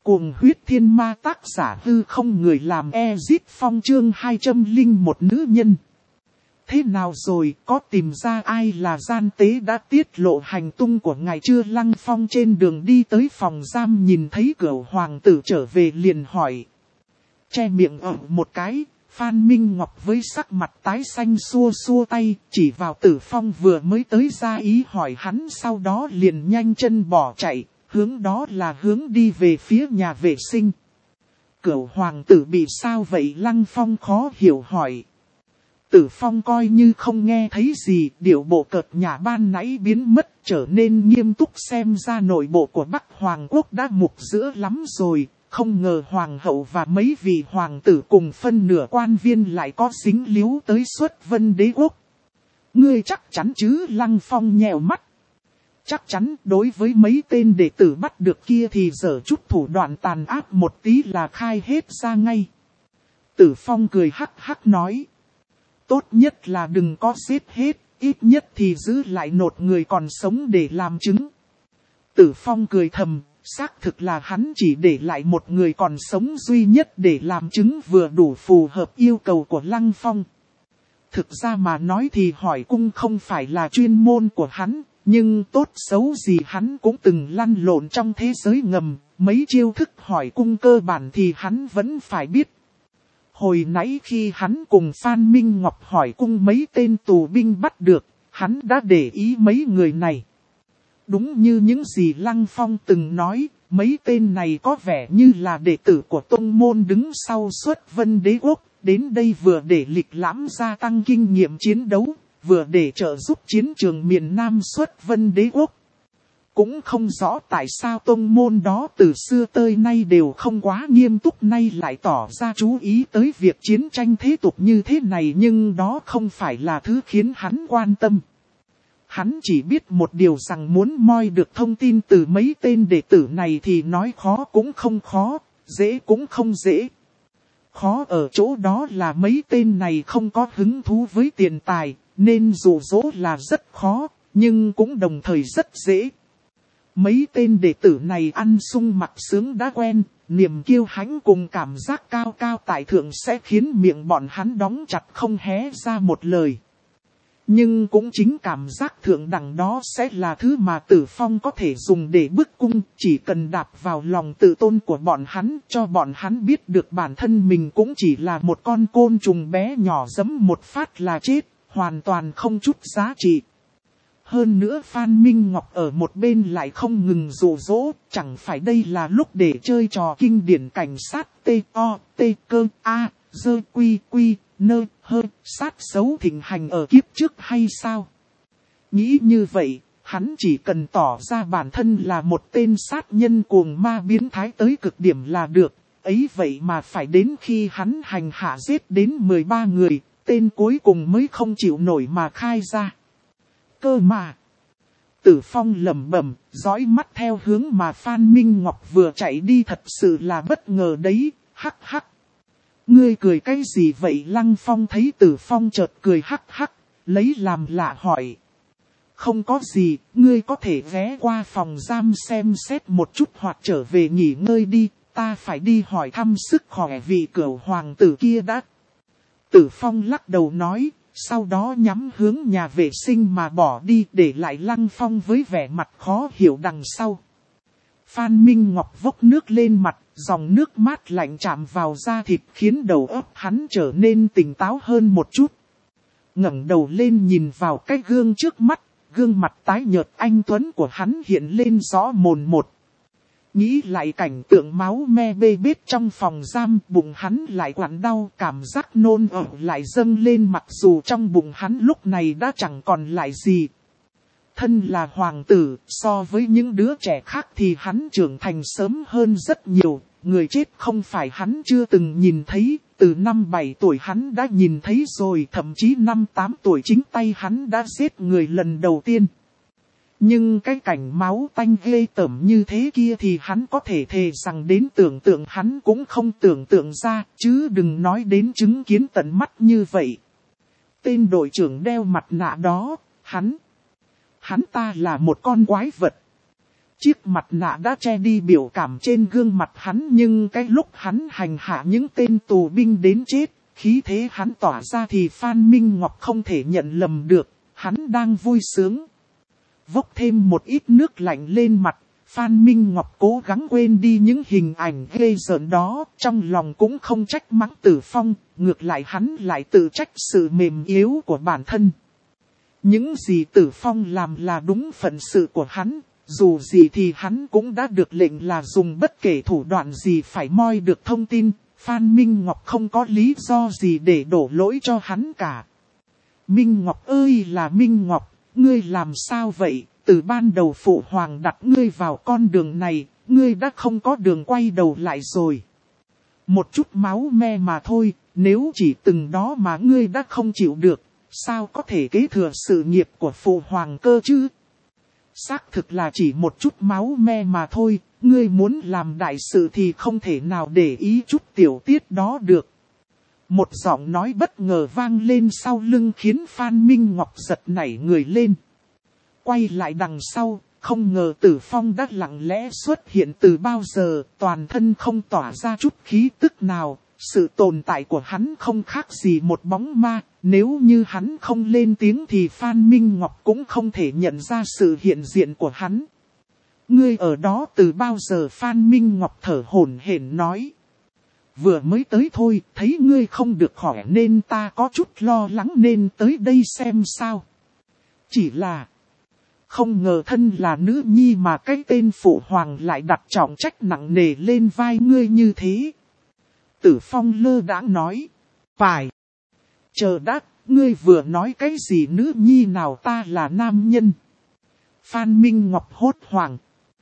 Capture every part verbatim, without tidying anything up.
Cuồng huyết thiên ma tác giả hư không người làm Ezit Phong chương hai trăm lẻ một nữ nhân. Thế nào rồi, có tìm ra ai là gian tế đã tiết lộ hành tung của ngài chưa? Lăng Phong trên đường đi tới phòng giam nhìn thấy Cửu hoàng tử trở về liền hỏi. Che miệng ở một cái, Phan Minh Ngọc với sắc mặt tái xanh xua xua tay, chỉ vào Tử Phong vừa mới tới ra ý hỏi hắn, sau đó liền nhanh chân bỏ chạy. Hướng đó là hướng đi về phía nhà vệ sinh. Cửu hoàng tử bị sao vậy? Lăng Phong khó hiểu hỏi. Tử Phong coi như không nghe thấy gì, điệu bộ cợt nhả ban nãy biến mất, trở nên nghiêm túc, xem ra nội bộ của Bắc Hoàng quốc đã mục giữa lắm rồi. Không ngờ hoàng hậu và mấy vị hoàng tử cùng phân nửa quan viên lại có dính líu tới Xuất Vân Đế quốc. Ngươi chắc chắn chứ? Lăng Phong nhèo mắt. Chắc chắn, đối với mấy tên đệ tử bắt được kia thì dở chút thủ đoạn tàn ác một tí là khai hết ra ngay. Tử Phong cười hắc hắc nói. Tốt nhất là đừng có giết hết, ít nhất thì giữ lại nột người còn sống để làm chứng. Tử Phong cười thầm, xác thực là hắn chỉ để lại một người còn sống duy nhất để làm chứng vừa đủ phù hợp yêu cầu của Lăng Phong. Thực ra mà nói thì hỏi cung không phải là chuyên môn của hắn. Nhưng tốt xấu gì hắn cũng từng lăn lộn trong thế giới ngầm, mấy chiêu thức hỏi cung cơ bản thì hắn vẫn phải biết. Hồi nãy khi hắn cùng Phan Minh Ngọc hỏi cung mấy tên tù binh bắt được, hắn đã để ý mấy người này. Đúng như những gì Lăng Phong từng nói, mấy tên này có vẻ như là đệ tử của tông môn đứng sau Xuất Vân Đế quốc, đến đây vừa để lịch lãm gia tăng kinh nghiệm chiến đấu. Vừa để trợ giúp chiến trường miền Nam Xuất Vân Đế quốc. Cũng không rõ tại sao tông môn đó từ xưa tới nay đều không quá nghiêm túc, nay lại tỏ ra chú ý tới việc chiến tranh thế tục như thế này, nhưng đó không phải là thứ khiến hắn quan tâm. Hắn chỉ biết một điều rằng muốn moi được thông tin từ mấy tên đệ tử này thì nói khó cũng không khó, dễ cũng không dễ. Khó ở chỗ đó là mấy tên này không có hứng thú với tiền tài. Nên dụ dỗ là rất khó, nhưng cũng đồng thời rất dễ. Mấy tên đệ tử này ăn sung mặc sướng đã quen, niềm kiêu hãnh cùng cảm giác cao cao tại thượng sẽ khiến miệng bọn hắn đóng chặt không hé ra một lời. Nhưng cũng chính cảm giác thượng đẳng đó sẽ là thứ mà Tử Phong có thể dùng để bức cung, chỉ cần đạp vào lòng tự tôn của bọn hắn, cho bọn hắn biết được bản thân mình cũng chỉ là một con côn trùng bé nhỏ giẫm một phát là chết. Hoàn toàn không chút giá trị. Hơn nữa Phan Minh Ngọc ở một bên lại không ngừng dụ dỗ, chẳng phải đây là lúc để chơi trò kinh điển cảnh sát T-O-T cơ A, dơ quy quy, nơ, hơ, sát xấu thịnh hành ở kiếp trước hay sao? Nghĩ như vậy, hắn chỉ cần tỏ ra bản thân là một tên sát nhân cuồng ma biến thái tới cực điểm là được, ấy vậy mà phải đến khi hắn hành hạ giết đến mười ba người. Tên cuối cùng mới không chịu nổi mà khai ra. Cơ mà. Tử Phong lẩm bẩm, dõi mắt theo hướng mà Phan Minh Ngọc vừa chạy đi, thật sự là bất ngờ đấy, hắc hắc. Ngươi cười cái gì vậy? Lăng Phong thấy Tử Phong chợt cười hắc hắc, lấy làm lạ hỏi. Không có gì, ngươi có thể ghé qua phòng giam xem xét một chút hoặc trở về nghỉ ngơi đi, ta phải đi hỏi thăm sức khỏe vị Cửu hoàng tử kia đã. Tử Phong lắc đầu nói, sau đó nhắm hướng nhà vệ sinh mà bỏ đi, để lại Lăng Phong với vẻ mặt khó hiểu đằng sau. Phan Minh Ngọc vốc nước lên mặt, dòng nước mát lạnh chạm vào da thịt khiến đầu óc hắn trở nên tỉnh táo hơn một chút. Ngẩng đầu lên nhìn vào cái gương trước mắt, gương mặt tái nhợt anh tuấn của hắn hiện lên rõ mồn một. Nghĩ lại cảnh tượng máu me bê bết trong phòng giam, bụng hắn lại quặn đau, cảm giác nôn ọe lại dâng lên, mặc dù trong bụng hắn lúc này đã chẳng còn lại gì. Thân là hoàng tử, so với những đứa trẻ khác thì hắn trưởng thành sớm hơn rất nhiều, người chết không phải hắn chưa từng nhìn thấy, từ năm bảy tuổi hắn đã nhìn thấy rồi, thậm chí năm tám tuổi chính tay hắn đã giết người lần đầu tiên. Nhưng cái cảnh máu tanh ghê tởm như thế kia thì hắn có thể thề rằng đến tưởng tượng hắn cũng không tưởng tượng ra, chứ đừng nói đến chứng kiến tận mắt như vậy. Tên đội trưởng đeo mặt nạ đó, hắn, hắn ta là một con quái vật. Chiếc mặt nạ đã che đi biểu cảm trên gương mặt hắn, nhưng cái lúc hắn hành hạ những tên tù binh đến chết, khí thế hắn tỏa ra thì Phan Minh Ngọc không thể nhận lầm được, hắn đang vui sướng. Vốc thêm một ít nước lạnh lên mặt, Phan Minh Ngọc cố gắng quên đi những hình ảnh ghê rợn đó, trong lòng cũng không trách mắng Tử Phong, ngược lại hắn lại tự trách sự mềm yếu của bản thân. Những gì Tử Phong làm là đúng phận sự của hắn, dù gì thì hắn cũng đã được lệnh là dùng bất kể thủ đoạn gì phải moi được thông tin, Phan Minh Ngọc không có lý do gì để đổ lỗi cho hắn cả. Minh Ngọc ơi là Minh Ngọc, ngươi làm sao vậy? Từ ban đầu phụ hoàng đặt ngươi vào con đường này, ngươi đã không có đường quay đầu lại rồi. Một chút máu me mà thôi, nếu chỉ từng đó mà ngươi đã không chịu được, sao có thể kế thừa sự nghiệp của phụ hoàng cơ chứ? Xác thực là chỉ một chút máu me mà thôi, ngươi muốn làm đại sự thì không thể nào để ý chút tiểu tiết đó được. Một giọng nói bất ngờ vang lên sau lưng khiến Phan Minh Ngọc giật nảy người lên. Quay lại đằng sau, không ngờ Tử Phong đã lặng lẽ xuất hiện từ bao giờ, toàn thân không tỏa ra chút khí tức nào. Sự tồn tại của hắn không khác gì một bóng ma, nếu như hắn không lên tiếng thì Phan Minh Ngọc cũng không thể nhận ra sự hiện diện của hắn. Ngươi ở đó từ bao giờ? Phan Minh Ngọc thở hổn hển nói. Vừa mới tới thôi, thấy ngươi không được khỏe nên ta có chút lo lắng nên tới đây xem sao. Chỉ là không ngờ thân là nữ nhi mà cái tên phụ hoàng lại đặt trọng trách nặng nề lên vai ngươi như thế. Tử Phong lơ đãng nói. Phải. Chờ đã, ngươi vừa nói cái gì nữ nhi nào? Ta là nam nhân. Phan Minh Ngọc hốt hoảng.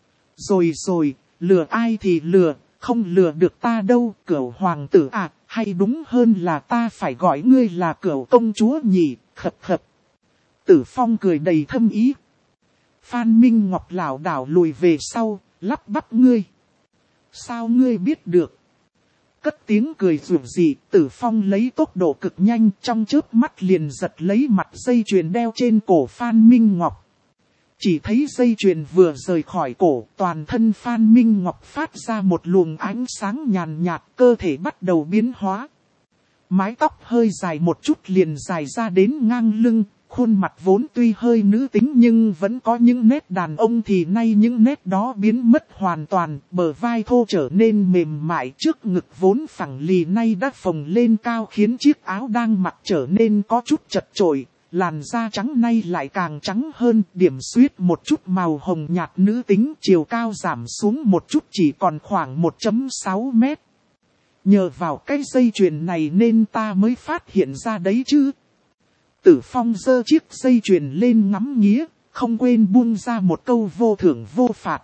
Rồi rồi, lừa ai thì lừa, không lừa được ta đâu. Cửu hoàng tử à, hay đúng hơn là ta phải gọi ngươi là cửu công chúa nhỉ? Khập khập. Tử Phong cười đầy thâm ý. Phan Minh Ngọc lảo đảo lùi về sau, lắp bắp ngươi. Sao ngươi biết được? Cất tiếng cười rủ rỉ, Tử Phong lấy tốc độ cực nhanh, trong chớp mắt liền giật lấy mặt dây chuyền đeo trên cổ Phan Minh Ngọc. Chỉ thấy dây chuyền vừa rời khỏi cổ, toàn thân Phan Minh Ngọc phát ra một luồng ánh sáng nhàn nhạt, cơ thể bắt đầu biến hóa. Mái tóc hơi dài một chút liền dài ra đến ngang lưng, khuôn mặt vốn tuy hơi nữ tính nhưng vẫn có những nét đàn ông thì nay những nét đó biến mất hoàn toàn, bờ vai thô trở nên mềm mại, trước ngực vốn phẳng lì nay đã phồng lên cao khiến chiếc áo đang mặc trở nên có chút chật chội, làn da trắng nay lại càng trắng hơn, điểm xuyết một chút màu hồng nhạt nữ tính, chiều cao giảm xuống một chút chỉ còn khoảng một phẩy sáu mét. Nhờ vào cái dây chuyền này nên ta mới phát hiện ra đấy chứ. Tử Phong giơ chiếc dây chuyền lên ngắm nghía, không quên buông ra một câu vô thưởng vô phạt.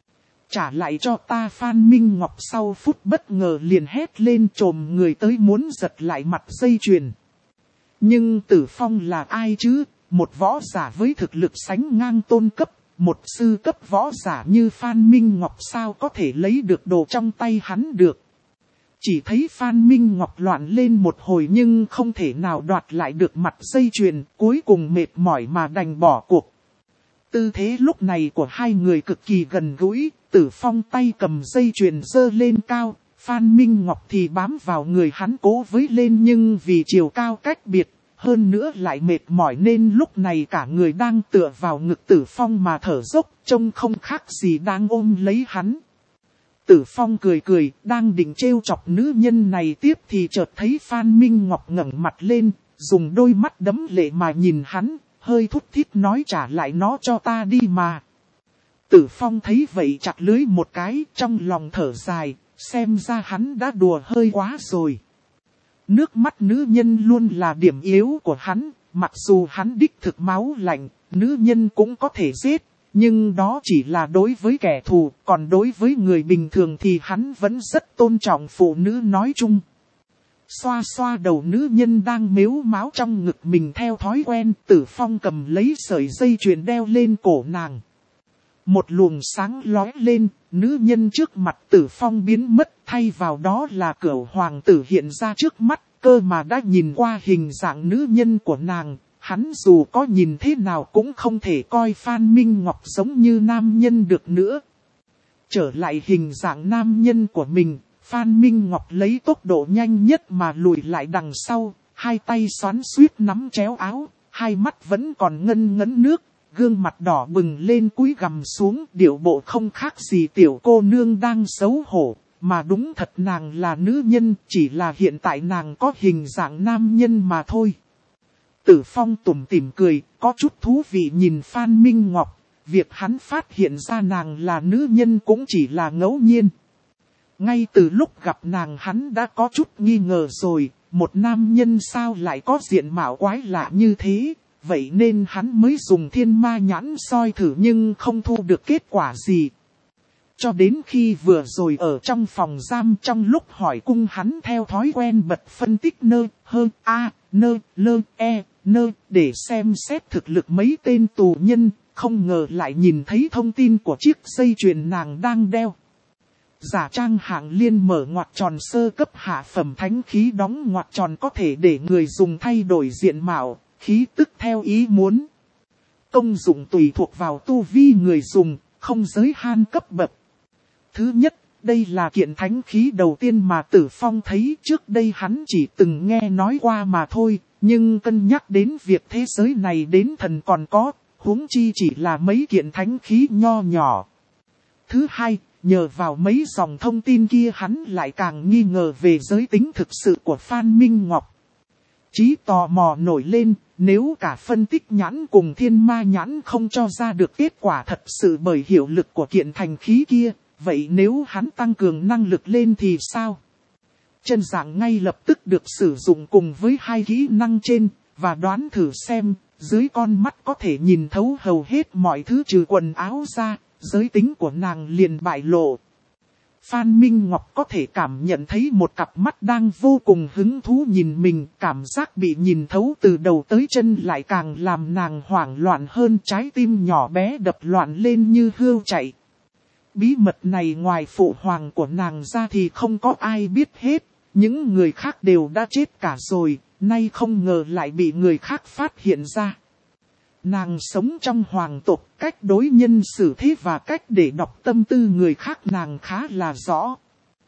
Trả lại cho ta. Phan Minh Ngọc sau phút bất ngờ liền hét lên trồm người tới muốn giật lại mặt dây chuyền. Nhưng Tử Phong là ai chứ? Một võ giả với thực lực sánh ngang tôn cấp, một sư cấp võ giả như Phan Minh Ngọc sao có thể lấy được đồ trong tay hắn được. Chỉ thấy Phan Minh Ngọc loạn lên một hồi nhưng không thể nào đoạt lại được mặt dây chuyền, cuối cùng mệt mỏi mà đành bỏ cuộc. Tư thế lúc này của hai người cực kỳ gần gũi, Tử Phong tay cầm dây chuyền giơ lên cao, Phan Minh Ngọc thì bám vào người hắn cố với lên nhưng vì chiều cao cách biệt, hơn nữa lại mệt mỏi nên lúc này cả người đang tựa vào ngực Tử Phong mà thở dốc, trông không khác gì đang ôm lấy hắn. Tử Phong cười cười, đang định trêu chọc nữ nhân này tiếp thì chợt thấy Phan Minh Ngọc ngẩng mặt lên, dùng đôi mắt đẫm lệ mà nhìn hắn, hơi thút thít nói trả lại nó cho ta đi mà. Tử Phong thấy vậy chặt lưới một cái, trong lòng thở dài, xem ra hắn đã đùa hơi quá rồi. Nước mắt nữ nhân luôn là điểm yếu của hắn, mặc dù hắn đích thực máu lạnh, nữ nhân cũng có thể giết. Nhưng đó chỉ là đối với kẻ thù, còn đối với người bình thường thì hắn vẫn rất tôn trọng phụ nữ nói chung. Xoa xoa đầu nữ nhân đang mếu máo trong ngực mình theo thói quen, Tử Phong cầm lấy sợi dây chuyền đeo lên cổ nàng. Một luồng sáng lóe lên, nữ nhân trước mặt Tử Phong biến mất, thay vào đó là Cửu hoàng tử hiện ra trước mắt, cơ mà đã nhìn qua hình dạng nữ nhân của nàng. Hắn dù có nhìn thế nào cũng không thể coi Phan Minh Ngọc giống như nam nhân được nữa. Trở lại hình dạng nam nhân của mình, Phan Minh Ngọc lấy tốc độ nhanh nhất mà lùi lại đằng sau, hai tay xoắn xuýt nắm chéo áo, hai mắt vẫn còn ngân ngấn nước, gương mặt đỏ bừng lên cúi gằm xuống, điệu bộ không khác gì tiểu cô nương đang xấu hổ, mà đúng thật nàng là nữ nhân, chỉ là hiện tại nàng có hình dạng nam nhân mà thôi. Tử Phong tủm tỉm cười, có chút thú vị nhìn Phan Minh Ngọc, việc hắn phát hiện ra nàng là nữ nhân cũng chỉ là ngẫu nhiên. Ngay từ lúc gặp nàng hắn đã có chút nghi ngờ rồi, một nam nhân sao lại có diện mạo quái lạ như thế, vậy nên hắn mới dùng thiên ma nhãn soi thử nhưng không thu được kết quả gì. Cho đến khi vừa rồi ở trong phòng giam trong lúc hỏi cung hắn theo thói quen bật phân tích nơ, hơ, a, nơ, lơ, e, nơ, để xem xét thực lực mấy tên tù nhân, không ngờ lại nhìn thấy thông tin của chiếc dây chuyền nàng đang đeo. Giả trang hạng liên mở ngoặc tròn sơ cấp hạ phẩm thánh khí đóng ngoặc tròn có thể để người dùng thay đổi diện mạo, khí tức theo ý muốn. Công dụng tùy thuộc vào tu vi người dùng, không giới hạn cấp bậc. Thứ nhất, đây là kiện thánh khí đầu tiên mà Tử Phong thấy, trước đây hắn chỉ từng nghe nói qua mà thôi, nhưng cân nhắc đến việc thế giới này đến thần còn có, huống chi chỉ là mấy kiện thánh khí nho nhỏ. Thứ hai, nhờ vào mấy dòng thông tin kia hắn lại càng nghi ngờ về giới tính thực sự của Phan Minh Ngọc. Chí tò mò nổi lên, nếu cả phân tích nhãn cùng thiên ma nhãn không cho ra được kết quả thật sự bởi hiệu lực của kiện thành khí kia, vậy nếu hắn tăng cường năng lực lên thì sao? Chân dạng ngay lập tức được sử dụng cùng với hai kỹ năng trên, và đoán thử xem, dưới con mắt có thể nhìn thấu hầu hết mọi thứ trừ quần áo ra, giới tính của nàng liền bại lộ. Phan Minh Ngọc có thể cảm nhận thấy một cặp mắt đang vô cùng hứng thú nhìn mình, cảm giác bị nhìn thấu từ đầu tới chân lại càng làm nàng hoảng loạn hơn, trái tim nhỏ bé đập loạn lên như hươu chạy. Bí mật này ngoài phụ hoàng của nàng ra thì không có ai biết hết, những người khác đều đã chết cả rồi, nay không ngờ lại bị người khác phát hiện ra. Nàng sống trong hoàng tộc, cách đối nhân xử thế và cách để đọc tâm tư người khác nàng khá là rõ.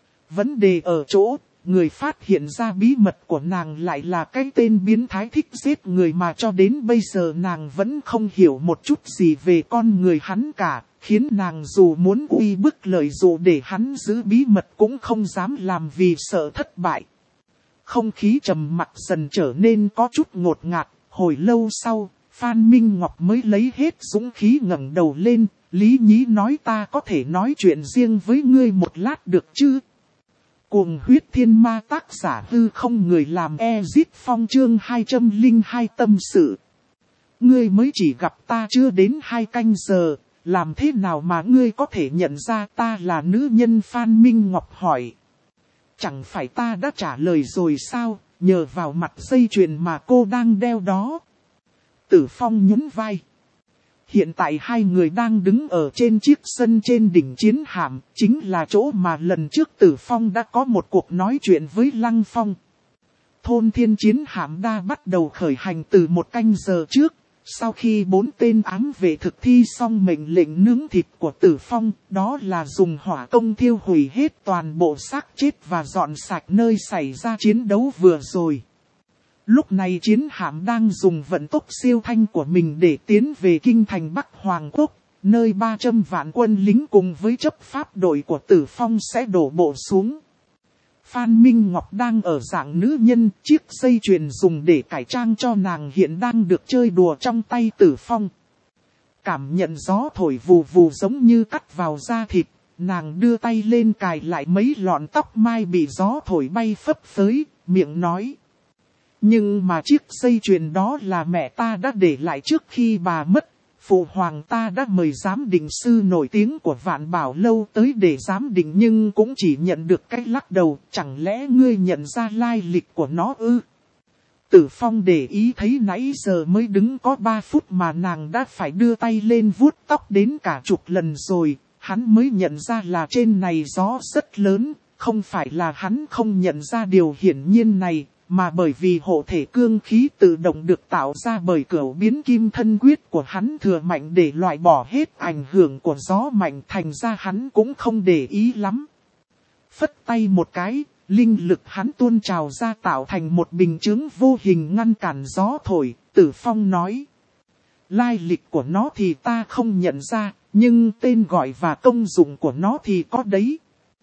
Vấn đề ở chỗ, người phát hiện ra bí mật của nàng lại là cái tên biến thái thích giết người mà cho đến bây giờ nàng vẫn không hiểu một chút gì về con người hắn cả, khiến nàng dù muốn uy bức lợi dụ để hắn giữ bí mật cũng không dám làm vì sợ thất bại. Không khí trầm mặc dần trở nên có chút ngột ngạt, hồi lâu sau, Phan Minh Ngọc mới lấy hết dũng khí ngẩng đầu lên, Lý Nhí nói ta có thể nói chuyện riêng với ngươi một lát được chứ? Cuồng huyết thiên ma tác giả hư không người làm Ezit Phong chương hai trăm lẻ hai tâm sự. Ngươi mới chỉ gặp ta chưa đến hai canh giờ, làm thế nào mà ngươi có thể nhận ra ta là nữ nhân? Phan Minh Ngọc hỏi. Chẳng phải ta đã trả lời rồi sao, nhờ vào mặt dây chuyền mà cô đang đeo đó. Tử Phong nhún vai. Hiện tại hai người đang đứng ở trên chiếc sân trên đỉnh chiến hạm, chính là chỗ mà lần trước Tử Phong đã có một cuộc nói chuyện với Lăng Phong. Thôn thiên chiến hạm đã bắt đầu khởi hành từ một canh giờ trước, sau khi bốn tên ám vệ thực thi xong mệnh lệnh nướng thịt của Tử Phong, đó là dùng hỏa công thiêu hủy hết toàn bộ xác chết và dọn sạch nơi xảy ra chiến đấu vừa rồi. Lúc này chiến hạm đang dùng vận tốc siêu thanh của mình để tiến về kinh thành Bắc Hoàng Quốc, nơi ba trăm vạn quân lính cùng với chấp pháp đội của Tử Phong sẽ đổ bộ xuống. Phan Minh Ngọc đang ở dạng nữ nhân, chiếc dây chuyền dùng để cải trang cho nàng hiện đang được chơi đùa trong tay Tử Phong. Cảm nhận gió thổi vù vù giống như cắt vào da thịt, nàng đưa tay lên cài lại mấy lọn tóc mai bị gió thổi bay phấp phới, miệng nói. Nhưng mà chiếc dây chuyền đó là mẹ ta đã để lại trước khi bà mất. Phụ hoàng ta đã mời giám định sư nổi tiếng của Vạn Bảo Lâu tới để giám định nhưng cũng chỉ nhận được cái lắc đầu. Chẳng lẽ ngươi nhận ra lai lịch của nó ư? Tử Phong để ý thấy nãy giờ mới đứng có ba phút mà nàng đã phải đưa tay lên vuốt tóc đến cả chục lần rồi. Hắn mới nhận ra là trên này gió rất lớn. Không phải là hắn không nhận ra điều hiển nhiên này. mà bởi vì hộ thể cương khí tự động được tạo ra bởi cửu biến kim thân quyết của hắn thừa mạnh để loại bỏ hết ảnh hưởng của gió mạnh, thành ra hắn cũng không để ý lắm. Phất tay một cái, linh lực hắn tuôn trào ra tạo thành một bình chướng vô hình ngăn cản gió thổi. Tử Phong nói, lai lịch của nó thì ta không nhận ra, nhưng tên gọi và công dụng của nó thì có đấy.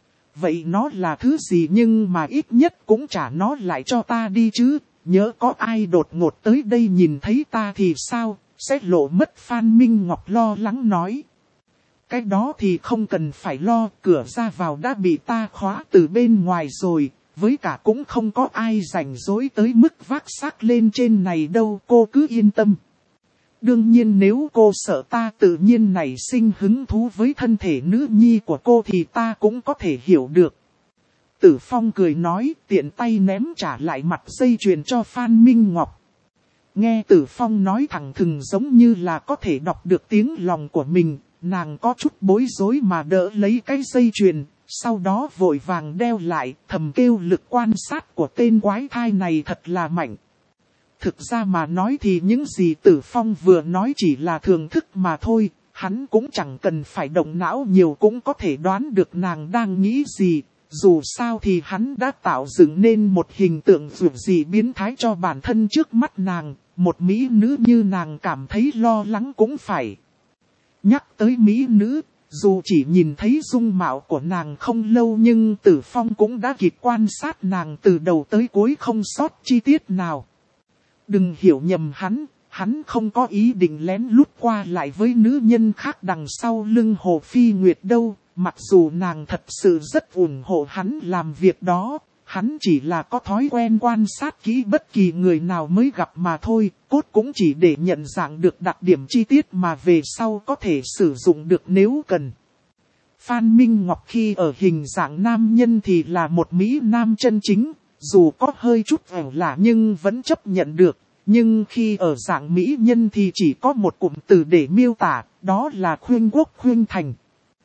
Vậy nó là thứ gì nhưng mà ít nhất cũng trả nó lại cho ta đi chứ, nhớ có ai đột ngột tới đây nhìn thấy ta thì sao, sẽ lộ mất. Phan Minh Ngọc lo lắng nói. Cái đó thì không cần phải lo, cửa ra vào đã bị ta khóa từ bên ngoài rồi, với cả cũng không có ai rảnh rỗi tới mức vác xác lên trên này đâu, cô cứ yên tâm. Đương nhiên nếu cô sợ ta tự nhiên nảy sinh hứng thú với thân thể nữ nhi của cô thì ta cũng có thể hiểu được. Tử Phong cười nói, tiện tay ném trả lại mặt dây chuyền cho Phan Minh Ngọc. Nghe Tử Phong nói thẳng thừng giống như là có thể đọc được tiếng lòng của mình, nàng có chút bối rối mà đỡ lấy cái dây chuyền, sau đó vội vàng đeo lại, thầm kêu lực quan sát của tên quái thai này thật là mạnh. Thực ra mà nói thì những gì Tử Phong vừa nói chỉ là thường thức mà thôi, hắn cũng chẳng cần phải động não nhiều cũng có thể đoán được nàng đang nghĩ gì. Dù sao thì hắn đã tạo dựng nên một hình tượng dù gì biến thái cho bản thân trước mắt nàng, một mỹ nữ như nàng cảm thấy lo lắng cũng phải. Nhắc tới mỹ nữ, dù chỉ nhìn thấy dung mạo của nàng không lâu nhưng Tử Phong cũng đã kịp quan sát nàng từ đầu tới cuối không sót chi tiết nào. Đừng hiểu nhầm hắn, hắn không có ý định lén lút qua lại với nữ nhân khác đằng sau lưng Hồ Phi Nguyệt đâu, mặc dù nàng thật sự rất ủng hộ hắn làm việc đó, hắn chỉ là có thói quen quan sát kỹ bất kỳ người nào mới gặp mà thôi, cốt cũng chỉ để nhận dạng được đặc điểm chi tiết mà về sau có thể sử dụng được nếu cần. Phan Minh Ngọc khi ở hình dạng nam nhân thì là một mỹ nam chân chính, dù có hơi chút ẻo lả nhưng vẫn chấp nhận được, nhưng khi ở dạng mỹ nhân thì chỉ có một cụm từ để miêu tả, đó là khuyên quốc khuyên thành.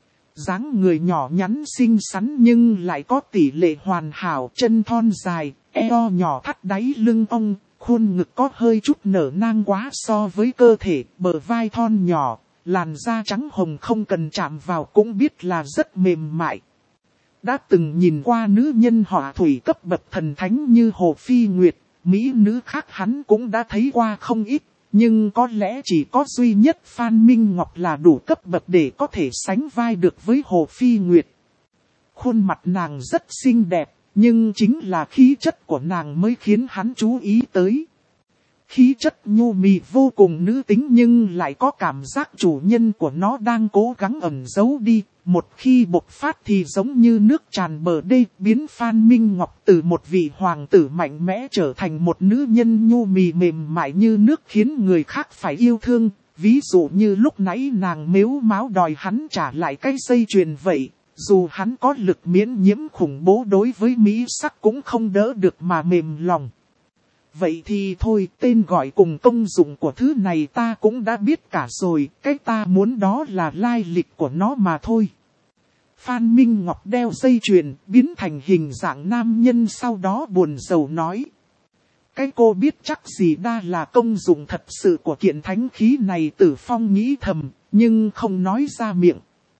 Dáng người nhỏ nhắn xinh xắn nhưng lại có tỷ lệ hoàn hảo, chân thon dài, eo nhỏ thắt đáy lưng ong, khuôn ngực có hơi chút nở nang quá so với cơ thể, bờ vai thon nhỏ, làn da trắng hồng không cần chạm vào cũng biết là rất mềm mại. Đã từng nhìn qua nữ nhân họa thủy cấp bậc thần thánh như Hồ Phi Nguyệt, mỹ nữ khác hắn cũng đã thấy qua không ít. Nhưng có lẽ chỉ có duy nhất Phan Minh Ngọc là đủ cấp bậc để có thể sánh vai được với Hồ Phi Nguyệt. Khuôn mặt nàng rất xinh đẹp, nhưng chính là khí chất của nàng mới khiến hắn chú ý tới. Khí chất nhu mì vô cùng nữ tính nhưng lại có cảm giác chủ nhân của nó đang cố gắng ẩn giấu đi. Một khi bộc phát thì giống như nước tràn bờ đê, biến Phan Minh Ngọc từ một vị hoàng tử mạnh mẽ trở thành một nữ nhân nhu mì mềm mại như nước khiến người khác phải yêu thương. Ví dụ như lúc nãy nàng mếu máo đòi hắn trả lại cái dây chuyền vậy, dù hắn có lực miễn nhiễm khủng bố đối với mỹ sắc cũng không đỡ được mà mềm lòng. Vậy thì thôi, tên gọi cùng công dụng của thứ này ta cũng đã biết cả rồi, cái ta muốn đó là lai lịch của nó mà thôi. Phan Minh Ngọc đeo dây chuyền, biến thành hình dạng nam nhân sau đó buồn rầu nói. Cái cô biết chắc gì đa là công dụng thật sự của kiện thánh khí này. Tử Phong nghĩ thầm, nhưng không nói ra miệng.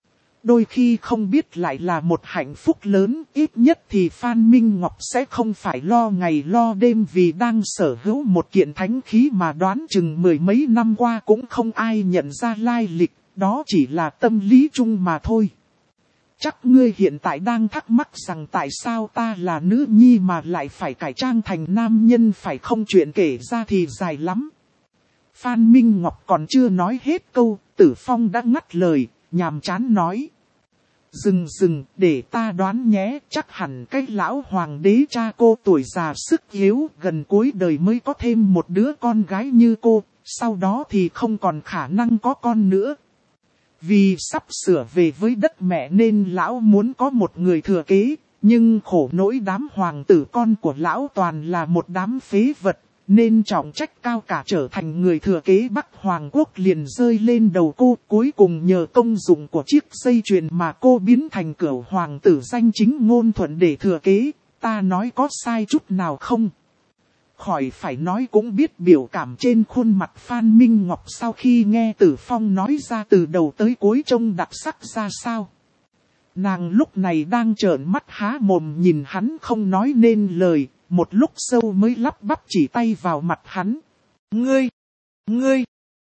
Đôi khi không biết lại là một hạnh phúc lớn, ít nhất thì Phan Minh Ngọc sẽ không phải lo ngày lo đêm vì đang sở hữu một kiện thánh khí mà đoán chừng mười mấy năm qua cũng không ai nhận ra lai lịch, đó chỉ là tâm lý chung mà thôi. Chắc ngươi hiện tại đang thắc mắc rằng tại sao ta là nữ nhi mà lại phải cải trang thành nam nhân phải không, chuyện kể ra thì dài lắm. Phan Minh Ngọc còn chưa nói hết câu, Tử Phong đã ngắt lời, nhàm chán nói. Dừng dừng, để ta đoán nhé, chắc hẳn cái lão hoàng đế cha cô tuổi già sức yếu gần cuối đời mới có thêm một đứa con gái như cô, sau đó thì không còn khả năng có con nữa. Vì sắp sửa về với đất mẹ nên lão muốn có một người thừa kế, nhưng khổ nỗi đám hoàng tử con của lão toàn là một đám phế vật, nên trọng trách cao cả trở thành người thừa kế Bắc Hoàng Quốc liền rơi lên đầu cô. Cuối cùng nhờ công dụng của chiếc dây chuyền mà cô biến thành cửu hoàng tử danh chính ngôn thuận để thừa kế, ta nói có sai chút nào không? Khỏi phải nói cũng biết biểu cảm trên khuôn mặt Phan Minh Ngọc sau khi nghe Tử Phong nói ra từ đầu tới cuối trông đặc sắc ra sao. Nàng lúc này đang trợn mắt há mồm nhìn hắn không nói nên lời, một lúc sau mới lắp bắp chỉ tay vào mặt hắn. Ngươi! Ngươi!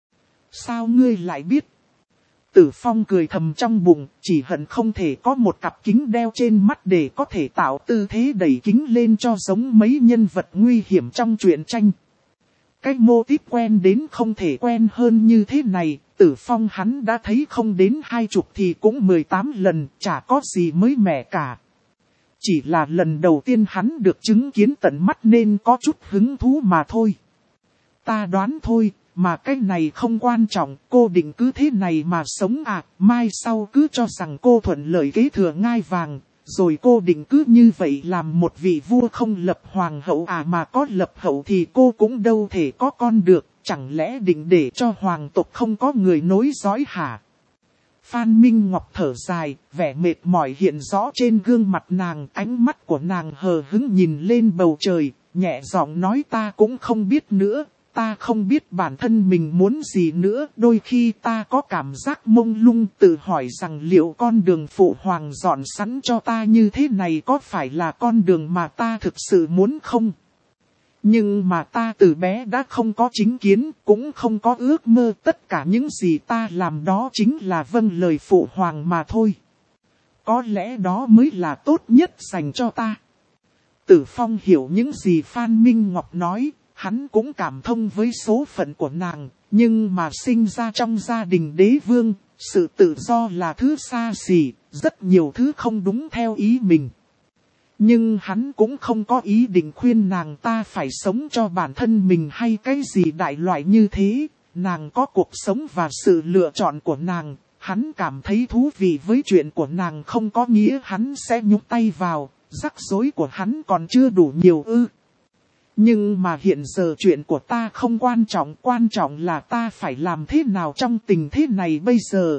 Sao ngươi lại biết? Tử Phong cười thầm trong bụng, chỉ hận không thể có một cặp kính đeo trên mắt để có thể tạo tư thế đẩy kính lên cho giống mấy nhân vật nguy hiểm trong truyện tranh. Cái mô típ quen đến không thể quen hơn như thế này, Tử Phong hắn đã thấy không đến hai chục thì cũng mười tám lần, chả có gì mới mẻ cả. Chỉ là lần đầu tiên hắn được chứng kiến tận mắt nên có chút hứng thú mà thôi. Ta đoán thôi. Mà cái này không quan trọng, cô định cứ thế này mà sống à, mai sau cứ cho rằng cô thuận lợi kế thừa ngai vàng, rồi cô định cứ như vậy làm một vị vua không lập hoàng hậu à, mà có lập hậu thì cô cũng đâu thể có con được, chẳng lẽ định để cho hoàng tộc không có người nối dõi hả? Phan Minh Ngọc thở dài, vẻ mệt mỏi hiện rõ trên gương mặt nàng, ánh mắt của nàng hờ hững nhìn lên bầu trời, nhẹ giọng nói ta cũng không biết nữa. Ta không biết bản thân mình muốn gì nữa, đôi khi ta có cảm giác mông lung tự hỏi rằng liệu con đường phụ hoàng dọn sẵn cho ta như thế này có phải là con đường mà ta thực sự muốn không? Nhưng mà ta từ bé đã không có chính kiến, cũng không có ước mơ, tất cả những gì ta làm đó chính là vâng lời phụ hoàng mà thôi. Có lẽ đó mới là tốt nhất dành cho ta. Tử Phong hiểu những gì Phan Minh Ngọc nói. Hắn cũng cảm thông với số phận của nàng, nhưng mà sinh ra trong gia đình đế vương, sự tự do là thứ xa xỉ, rất nhiều thứ không đúng theo ý mình. Nhưng hắn cũng không có ý định khuyên nàng ta phải sống cho bản thân mình hay cái gì đại loại như thế, nàng có cuộc sống và sự lựa chọn của nàng, hắn cảm thấy thú vị với chuyện của nàng không có nghĩa hắn sẽ nhúc tay vào, rắc rối của hắn còn chưa đủ nhiều ư. Nhưng mà hiện giờ chuyện của ta không quan trọng, quan trọng là ta phải làm thế nào trong tình thế này bây giờ.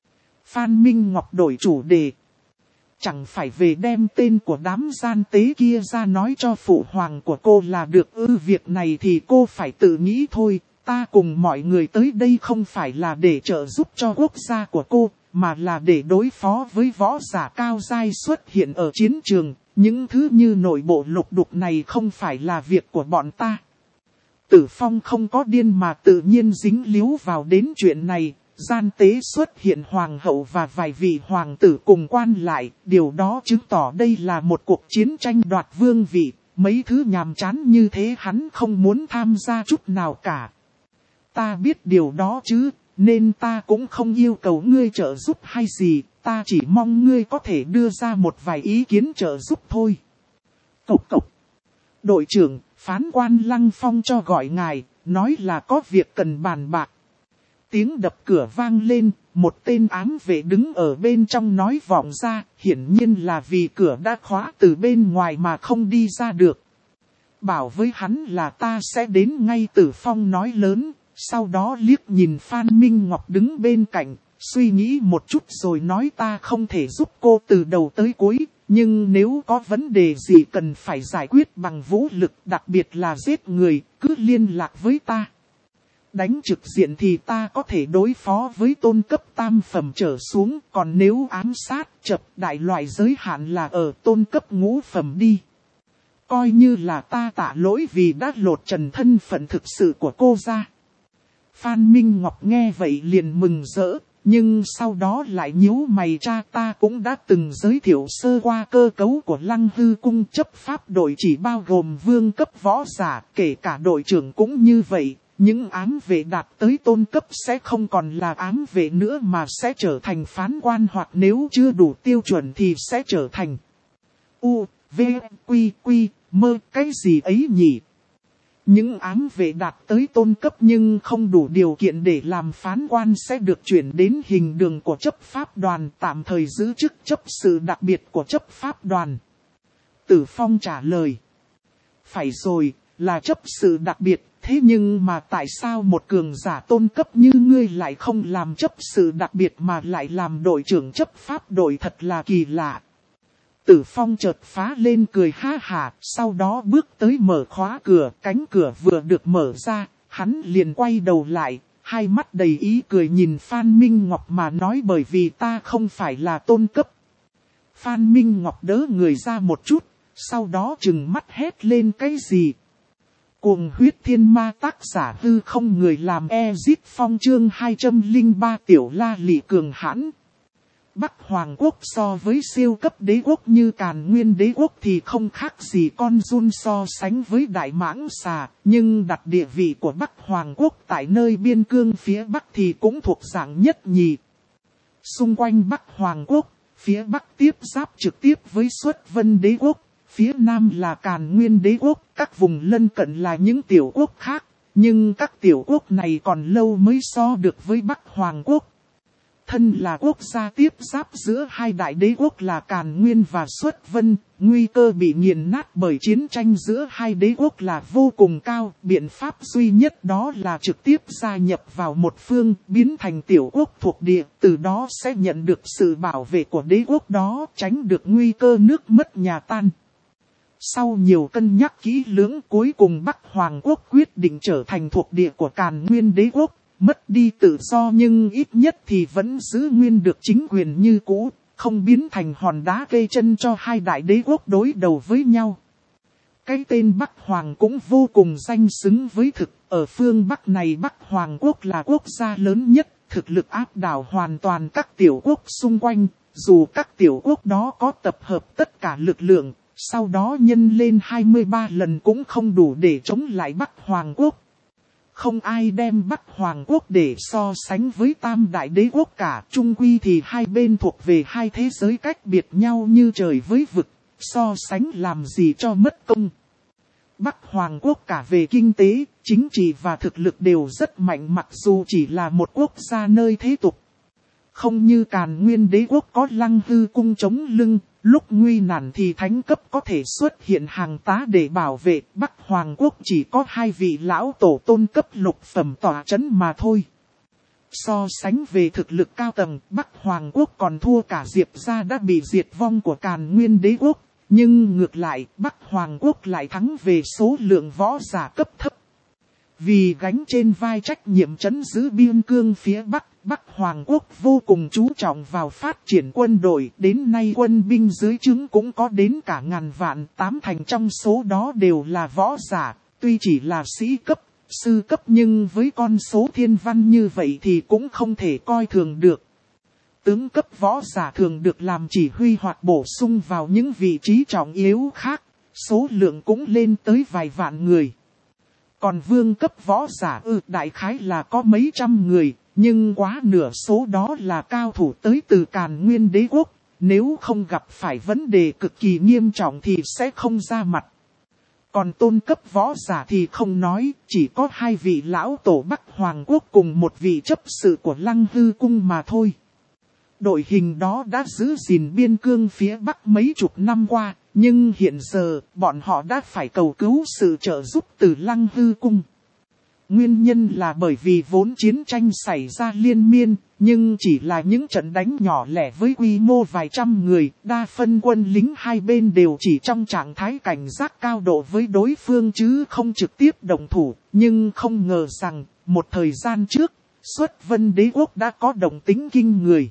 Phan Minh Ngọc đổi chủ đề. Chẳng phải về đem tên của đám gian tế kia ra nói cho phụ hoàng của cô là được ư, việc này thì cô phải tự nghĩ thôi. Ta cùng mọi người tới đây không phải là để trợ giúp cho quốc gia của cô, mà là để đối phó với võ giả cao giai xuất hiện ở chiến trường. Những thứ như nội bộ lục đục này không phải là việc của bọn ta. Tử Phong không có điên mà tự nhiên dính líu vào đến chuyện này. Gian tế xuất hiện hoàng hậu và vài vị hoàng tử cùng quan lại. Điều đó chứng tỏ đây là một cuộc chiến tranh đoạt vương vị. Mấy thứ nhàm chán như thế hắn không muốn tham gia chút nào cả. Ta biết điều đó chứ, nên ta cũng không yêu cầu ngươi trợ giúp hay gì. Ta chỉ mong ngươi có thể đưa ra một vài ý kiến trợ giúp thôi. Cộc cộc. Đội trưởng, phán quan Lăng Phong cho gọi ngài, nói là có việc cần bàn bạc. Tiếng đập cửa vang lên, một tên ám vệ đứng ở bên trong nói vọng ra, hiển nhiên là vì cửa đã khóa từ bên ngoài mà không đi ra được. Bảo với hắn là ta sẽ đến ngay. Tử Phong nói lớn, sau đó liếc nhìn Phan Minh Ngọc đứng bên cạnh. Suy nghĩ một chút rồi nói ta không thể giúp cô từ đầu tới cuối, nhưng nếu có vấn đề gì cần phải giải quyết bằng vũ lực, đặc biệt là giết người, cứ liên lạc với ta. Đánh trực diện thì ta có thể đối phó với tôn cấp tam phẩm trở xuống, còn nếu ám sát, chập đại loại giới hạn là ở tôn cấp ngũ phẩm đi. Coi như là ta tạ lỗi vì đã lột trần thân phận thực sự của cô ra. Phan Minh Ngọc nghe vậy liền mừng rỡ. Nhưng sau đó lại nhíu mày, cha ta cũng đã từng giới thiệu sơ qua cơ cấu của Lăng Hư cung chấp pháp đội chỉ bao gồm vương cấp võ giả, kể cả đội trưởng cũng như vậy. Những ám vệ đạt tới tôn cấp sẽ không còn là ám vệ nữa mà sẽ trở thành phán quan, hoặc nếu chưa đủ tiêu chuẩn thì sẽ trở thành U, V, Quy, Quy, mơ cái gì ấy nhỉ? Những ám vệ đạt tới tôn cấp nhưng không đủ điều kiện để làm phán quan sẽ được chuyển đến hình đường của chấp pháp đoàn, tạm thời giữ chức chấp sự đặc biệt của chấp pháp đoàn. Tử Phong trả lời. Phải rồi, là chấp sự đặc biệt, thế nhưng mà tại sao một cường giả tôn cấp như ngươi lại không làm chấp sự đặc biệt mà lại làm đội trưởng chấp pháp đội, thật là kỳ lạ. Tử Phong chợt phá lên cười ha hả, sau đó bước tới mở khóa cửa, cánh cửa vừa được mở ra, hắn liền quay đầu lại, hai mắt đầy ý cười nhìn Phan Minh Ngọc mà nói bởi vì ta không phải là tôn cấp. Phan Minh Ngọc đỡ người ra một chút, sau đó trừng mắt hét lên cái gì. Cuồng huyết thiên ma tác giả hư không người làm Ezit Phong chương hai trăm lẻ ba tiểu la lị cường hãn. Bắc Hoàng quốc so với siêu cấp đế quốc như Càn Nguyên đế quốc thì không khác gì con giun so sánh với đại mãng xà, nhưng đặt địa vị của Bắc Hoàng quốc tại nơi biên cương phía Bắc thì cũng thuộc dạng nhất nhì. Xung quanh Bắc Hoàng quốc, phía Bắc tiếp giáp trực tiếp với Xuất Vân đế quốc, phía Nam là Càn Nguyên đế quốc, các vùng lân cận là những tiểu quốc khác, nhưng các tiểu quốc này còn lâu mới so được với Bắc Hoàng quốc. Thân là quốc gia tiếp giáp giữa hai đại đế quốc là Càn Nguyên và Xuất Vân, nguy cơ bị nghiền nát bởi chiến tranh giữa hai đế quốc là vô cùng cao. Biện pháp duy nhất đó là trực tiếp gia nhập vào một phương, biến thành tiểu quốc thuộc địa, từ đó sẽ nhận được sự bảo vệ của đế quốc đó, tránh được nguy cơ nước mất nhà tan. Sau nhiều cân nhắc kỹ lưỡng, cuối cùng Bắc Hoàng quốc quyết định trở thành thuộc địa của Càn Nguyên đế quốc. Mất đi tự do nhưng ít nhất thì vẫn giữ nguyên được chính quyền như cũ, không biến thành hòn đá kê chân cho hai đại đế quốc đối đầu với nhau. Cái tên Bắc Hoàng cũng vô cùng danh xứng với thực, ở phương Bắc này Bắc Hoàng quốc là quốc gia lớn nhất, thực lực áp đảo hoàn toàn các tiểu quốc xung quanh, dù các tiểu quốc đó có tập hợp tất cả lực lượng, sau đó nhân lên hai mươi ba lần cũng không đủ để chống lại Bắc Hoàng quốc. Không ai đem Bắc Hoàng quốc để so sánh với Tam Đại Đế quốc cả. Chung quy thì hai bên thuộc về hai thế giới cách biệt nhau như trời với vực. So sánh làm gì cho mất công. Bắc Hoàng quốc cả về kinh tế, chính trị và thực lực đều rất mạnh mặc dù chỉ là một quốc gia nơi thế tục. Không như Càn Nguyên đế quốc có Lăng Hư cung chống lưng, lúc nguy nạn thì thánh cấp có thể xuất hiện hàng tá để bảo vệ. Bắc Hoàng quốc chỉ có hai vị lão tổ tôn cấp lục phẩm tỏa chấn mà thôi. So sánh về thực lực cao tầng, Bắc Hoàng quốc còn thua cả Diệp gia đã bị diệt vong của Càn Nguyên đế quốc. Nhưng ngược lại, Bắc Hoàng quốc lại thắng về số lượng võ giả cấp thấp. Vì gánh trên vai trách nhiệm trấn giữ biên cương phía Bắc, Bắc Hoàng quốc vô cùng chú trọng vào phát triển quân đội. Đến nay quân binh dưới trướng cũng có đến cả ngàn vạn, tám thành trong số đó đều là võ giả. Tuy chỉ là sĩ cấp, sư cấp nhưng với con số thiên văn như vậy thì cũng không thể coi thường được. Tướng cấp võ giả thường được làm chỉ huy hoặc bổ sung vào những vị trí trọng yếu khác, số lượng cũng lên tới vài vạn người. Còn vương cấp võ giả ư đại khái là có mấy trăm người, nhưng quá nửa số đó là cao thủ tới từ Càn Nguyên đế quốc, nếu không gặp phải vấn đề cực kỳ nghiêm trọng thì sẽ không ra mặt. Còn tôn cấp võ giả thì không nói, chỉ có hai vị lão tổ Bắc Hoàng quốc cùng một vị chấp sự của Lăng Hư cung mà thôi. Đội hình đó đã giữ gìn biên cương phía Bắc mấy chục năm qua, nhưng hiện giờ bọn họ đã phải cầu cứu sự trợ giúp từ Lăng Hư cung. Nguyên nhân là bởi vì vốn chiến tranh xảy ra liên miên, nhưng chỉ là những trận đánh nhỏ lẻ với quy mô vài trăm người, đa phân quân lính hai bên đều chỉ trong trạng thái cảnh giác cao độ với đối phương chứ không trực tiếp động thủ, nhưng không ngờ rằng, một thời gian trước, Xuất Vân đế quốc đã có động tĩnh kinh người.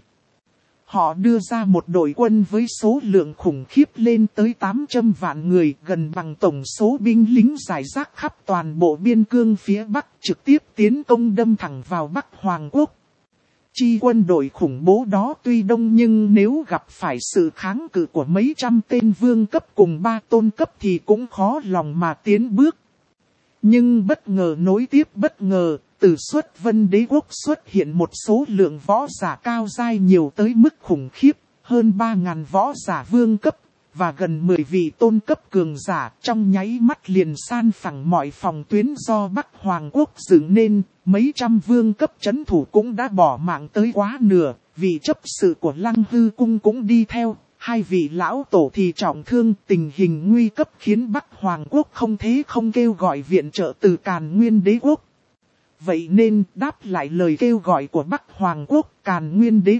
Họ đưa ra một đội quân với số lượng khủng khiếp lên tới tám trăm vạn người, gần bằng tổng số binh lính rải rác khắp toàn bộ biên cương phía Bắc, trực tiếp tiến công đâm thẳng vào Bắc Hoàng quốc. Chi quân đội khủng bố đó tuy đông nhưng nếu gặp phải sự kháng cự của mấy trăm tên vương cấp cùng ba tôn cấp thì cũng khó lòng mà tiến bước. Nhưng bất ngờ nối tiếp bất ngờ, từ Xuất Vân đế quốc xuất hiện một số lượng võ giả cao giai nhiều tới mức khủng khiếp, hơn ba ngàn võ giả vương cấp, và gần mười vị tôn cấp cường giả, trong nháy mắt liền san phẳng mọi phòng tuyến do Bắc Hoàng quốc dựng nên, mấy trăm vương cấp trấn thủ cũng đã bỏ mạng tới quá nửa, vị chấp sự của Lăng Hư cung cũng đi theo. Hai vị lão tổ thì trọng thương, tình hình nguy cấp khiến Bắc Hoàng quốc không thế không kêu gọi viện trợ từ Càn Nguyên đế quốc. Vậy nên đáp lại lời kêu gọi của Bắc Hoàng quốc, Càn Nguyên đế quốc,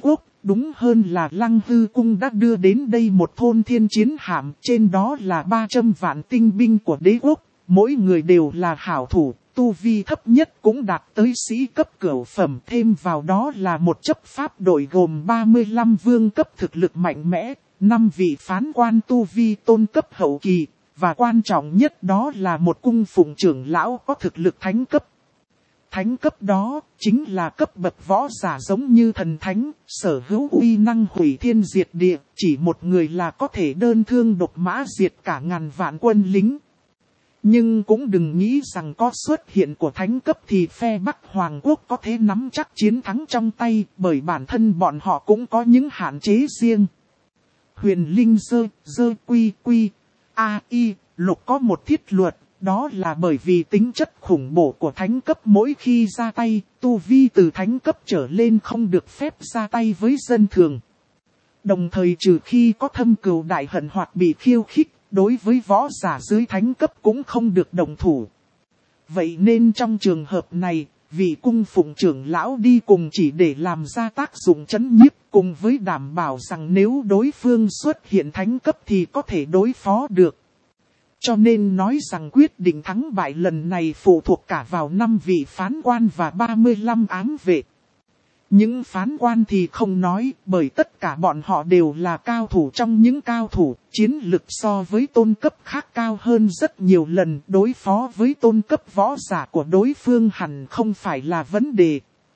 đúng hơn là Lăng Hư Cung đã đưa đến đây một thôn thiên chiến hạm, trên đó là ba trăm vạn tinh binh của đế quốc, mỗi người đều là hảo thủ, tu vi thấp nhất cũng đạt tới sĩ cấp cửu phẩm, thêm vào đó là một chấp pháp đội gồm ba mươi lăm vương cấp thực lực mạnh mẽ, năm vị phán quan tu vi tôn cấp hậu kỳ, và quan trọng nhất đó là một cung phụng trưởng lão có thực lực thánh cấp. Thánh cấp đó chính là cấp bậc võ giả giống như thần thánh, sở hữu uy năng hủy thiên diệt địa, chỉ một người là có thể đơn thương độc mã diệt cả ngàn vạn quân lính. Nhưng cũng đừng nghĩ rằng có xuất hiện của thánh cấp thì phe Bắc Hoàng Quốc có thể nắm chắc chiến thắng trong tay, bởi bản thân bọn họ cũng có những hạn chế riêng. Huyền Linh dơ, dơ quy quy, a i, lục có một thiết luật. Đó là bởi vì tính chất khủng bổ của thánh cấp mỗi khi ra tay, tu vi từ thánh cấp trở lên không được phép ra tay với dân thường. Đồng thời trừ khi có thâm cừu đại hận hoặc bị khiêu khích, đối với võ giả dưới thánh cấp cũng không được đồng thủ. Vậy nên trong trường hợp này, vị cung phụng trưởng lão đi cùng chỉ để làm ra tác dụng trấn nhiếp, cùng với đảm bảo rằng nếu đối phương xuất hiện thánh cấp thì có thể đối phó được. Cho nên nói rằng quyết định thắng bại lần này phụ thuộc cả vào năm vị phán quan và ba mươi lăm ám vệ. Những phán quan thì không nói, bởi tất cả bọn họ đều là cao thủ trong những cao thủ, chiến lực so với tôn cấp khác cao hơn rất nhiều lần, đối phó với tôn cấp võ giả của đối phương hẳn không phải là vấn đề.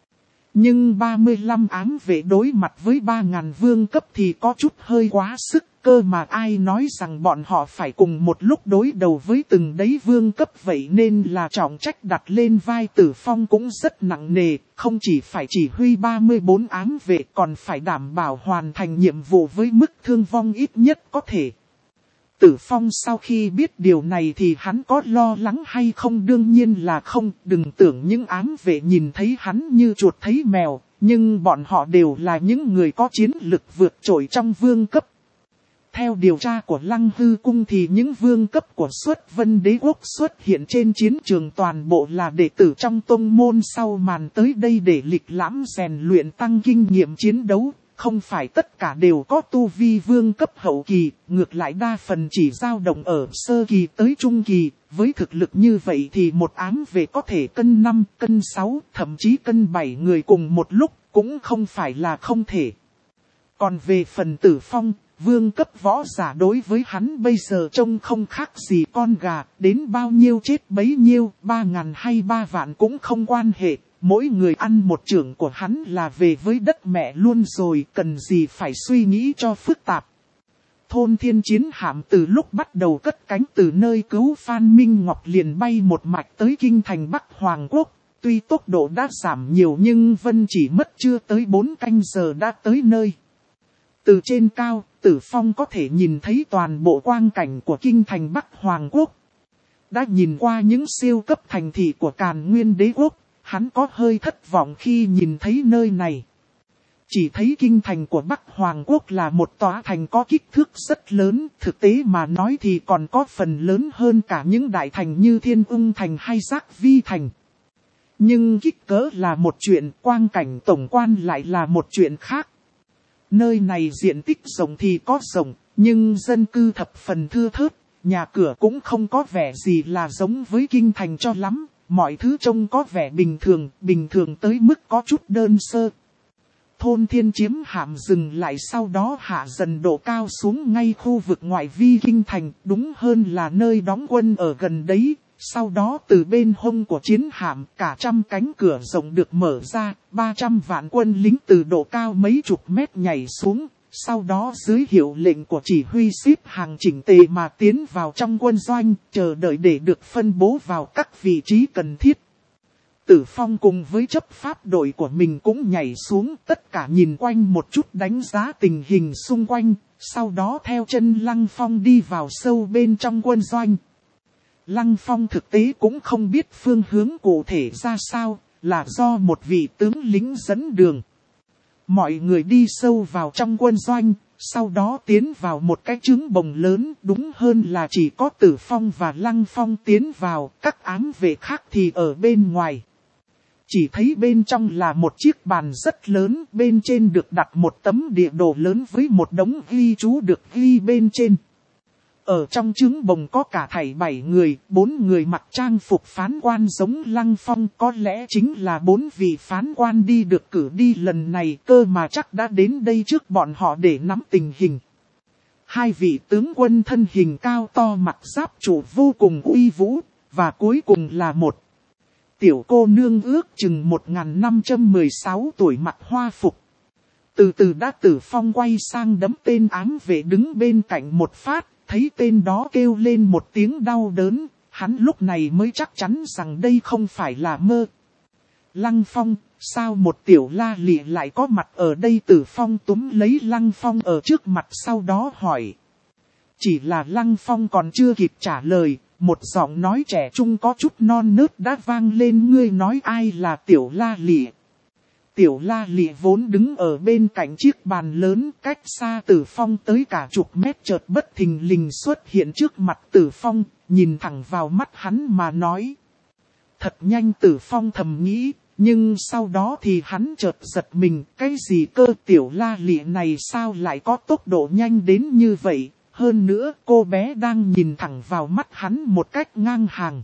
Nhưng ba mươi lăm ám vệ đối mặt với ba nghìn vương cấp thì có chút hơi quá sức, cơ mà ai nói rằng bọn họ phải cùng một lúc đối đầu với từng đấy vương cấp, vậy nên là trọng trách đặt lên vai Tử Phong cũng rất nặng nề, không chỉ phải chỉ huy ba mươi bốn ám vệ còn phải đảm bảo hoàn thành nhiệm vụ với mức thương vong ít nhất có thể. Tử Phong sau khi biết điều này thì hắn có lo lắng hay không? Đương nhiên là không, đừng tưởng những ám vệ nhìn thấy hắn như chuột thấy mèo, nhưng bọn họ đều là những người có chiến lực vượt trội trong vương cấp. Theo điều tra của Lăng Hư Cung thì những vương cấp của Xuất Vân Đế Quốc xuất hiện trên chiến trường toàn bộ là đệ tử trong tông môn sau màn tới đây để lịch lãm rèn luyện tăng kinh nghiệm chiến đấu. Không phải tất cả đều có tu vi vương cấp hậu kỳ, ngược lại đa phần chỉ dao động ở sơ kỳ tới trung kỳ. Với thực lực như vậy thì một ám vệ có thể cân năm, cân sáu, thậm chí cân bảy người cùng một lúc, cũng không phải là không thể. Còn về phần Tử Phong, vương cấp võ giả đối với hắn bây giờ trông không khác gì con gà, đến bao nhiêu chết bấy nhiêu, ba ngàn hay ba vạn cũng không quan hệ. Mỗi người ăn một chưởng của hắn là về với đất mẹ luôn rồi, cần gì phải suy nghĩ cho phức tạp. Thôn thiên chiến hạm từ lúc bắt đầu cất cánh từ nơi cứu Phan Minh Ngọc liền bay một mạch tới kinh thành Bắc Hoàng Quốc. Tuy tốc độ đã giảm nhiều nhưng Vân chỉ mất chưa tới bốn canh giờ đã tới nơi. Từ trên cao, Tử Phong có thể nhìn thấy toàn bộ quang cảnh của kinh thành Bắc Hoàng Quốc. Đã nhìn qua những siêu cấp thành thị của Càn Nguyên Đế Quốc. Hắn có hơi thất vọng khi nhìn thấy nơi này. Chỉ thấy kinh thành của Bắc Hoàng Quốc là một tòa thành có kích thước rất lớn, thực tế mà nói thì còn có phần lớn hơn cả những đại thành như Thiên Ung Thành hay Giác Vi Thành. Nhưng kích cỡ là một chuyện, quang cảnh tổng quan lại là một chuyện khác. Nơi này diện tích rộng thì có rộng, nhưng dân cư thập phần thưa thớt, nhà cửa cũng không có vẻ gì là giống với kinh thành cho lắm. Mọi thứ trông có vẻ bình thường, bình thường tới mức có chút đơn sơ. Thôn thiên chiếm hạm dừng lại sau đó hạ dần độ cao xuống ngay khu vực ngoại vi kinh thành, đúng hơn là nơi đóng quân ở gần đấy. Sau đó từ bên hông của chiến hạm cả trăm cánh cửa rộng được mở ra, ba trăm vạn quân lính từ độ cao mấy chục mét nhảy xuống. Sau đó dưới hiệu lệnh của chỉ huy xếp hàng chỉnh tề mà tiến vào trong quân doanh, chờ đợi để được phân bố vào các vị trí cần thiết. Tử Phong cùng với chấp pháp đội của mình cũng nhảy xuống, tất cả nhìn quanh một chút đánh giá tình hình xung quanh, sau đó theo chân Lăng Phong đi vào sâu bên trong quân doanh. Lăng Phong thực tế cũng không biết phương hướng cụ thể ra sao, là do một vị tướng lính dẫn đường. Mọi người đi sâu vào trong quân doanh, sau đó tiến vào một cái trướng bồng lớn, đúng hơn là chỉ có Tử Phong và Lăng Phong tiến vào, các ám vệ khác thì ở bên ngoài. Chỉ thấy bên trong là một chiếc bàn rất lớn, bên trên được đặt một tấm địa đồ lớn với một đống ghi chú được ghi bên trên. Ở trong trướng bồng có cả thảy bảy người, bốn người mặc trang phục phán quan giống Lăng Phong, có lẽ chính là bốn vị phán quan đi được cử đi lần này, cơ mà chắc đã đến đây trước bọn họ để nắm tình hình. Hai vị tướng quân thân hình cao to mặc giáp trụ vô cùng uy vũ, và cuối cùng là một tiểu cô nương ước chừng một nghìn năm trăm mười sáu tuổi mặc hoa phục. Từ từ đã Tử Phong quay sang đấm tên ám vệ đứng bên cạnh một phát, thấy tên đó kêu lên một tiếng đau đớn, hắn lúc này mới chắc chắn rằng đây không phải là mơ. Lăng Phong, sao một tiểu la lị lại có mặt ở đây? Tử Phong túm lấy Lăng Phong ở trước mặt sau đó hỏi. Chỉ là Lăng Phong còn chưa kịp trả lời, một giọng nói trẻ trung có chút non nớt đã vang lên. Ngươi nói ai là tiểu la lị? Tiểu la lị vốn đứng ở bên cạnh chiếc bàn lớn cách xa Tử Phong tới cả chục mét, chợt bất thình lình xuất hiện trước mặt Tử Phong, nhìn thẳng vào mắt hắn mà nói. Thật nhanh, Tử Phong thầm nghĩ, nhưng sau đó thì hắn chợt giật mình, cái gì cơ? Tiểu la lị này sao lại có tốc độ nhanh đến như vậy? Hơn nữa cô bé đang nhìn thẳng vào mắt hắn một cách ngang hàng.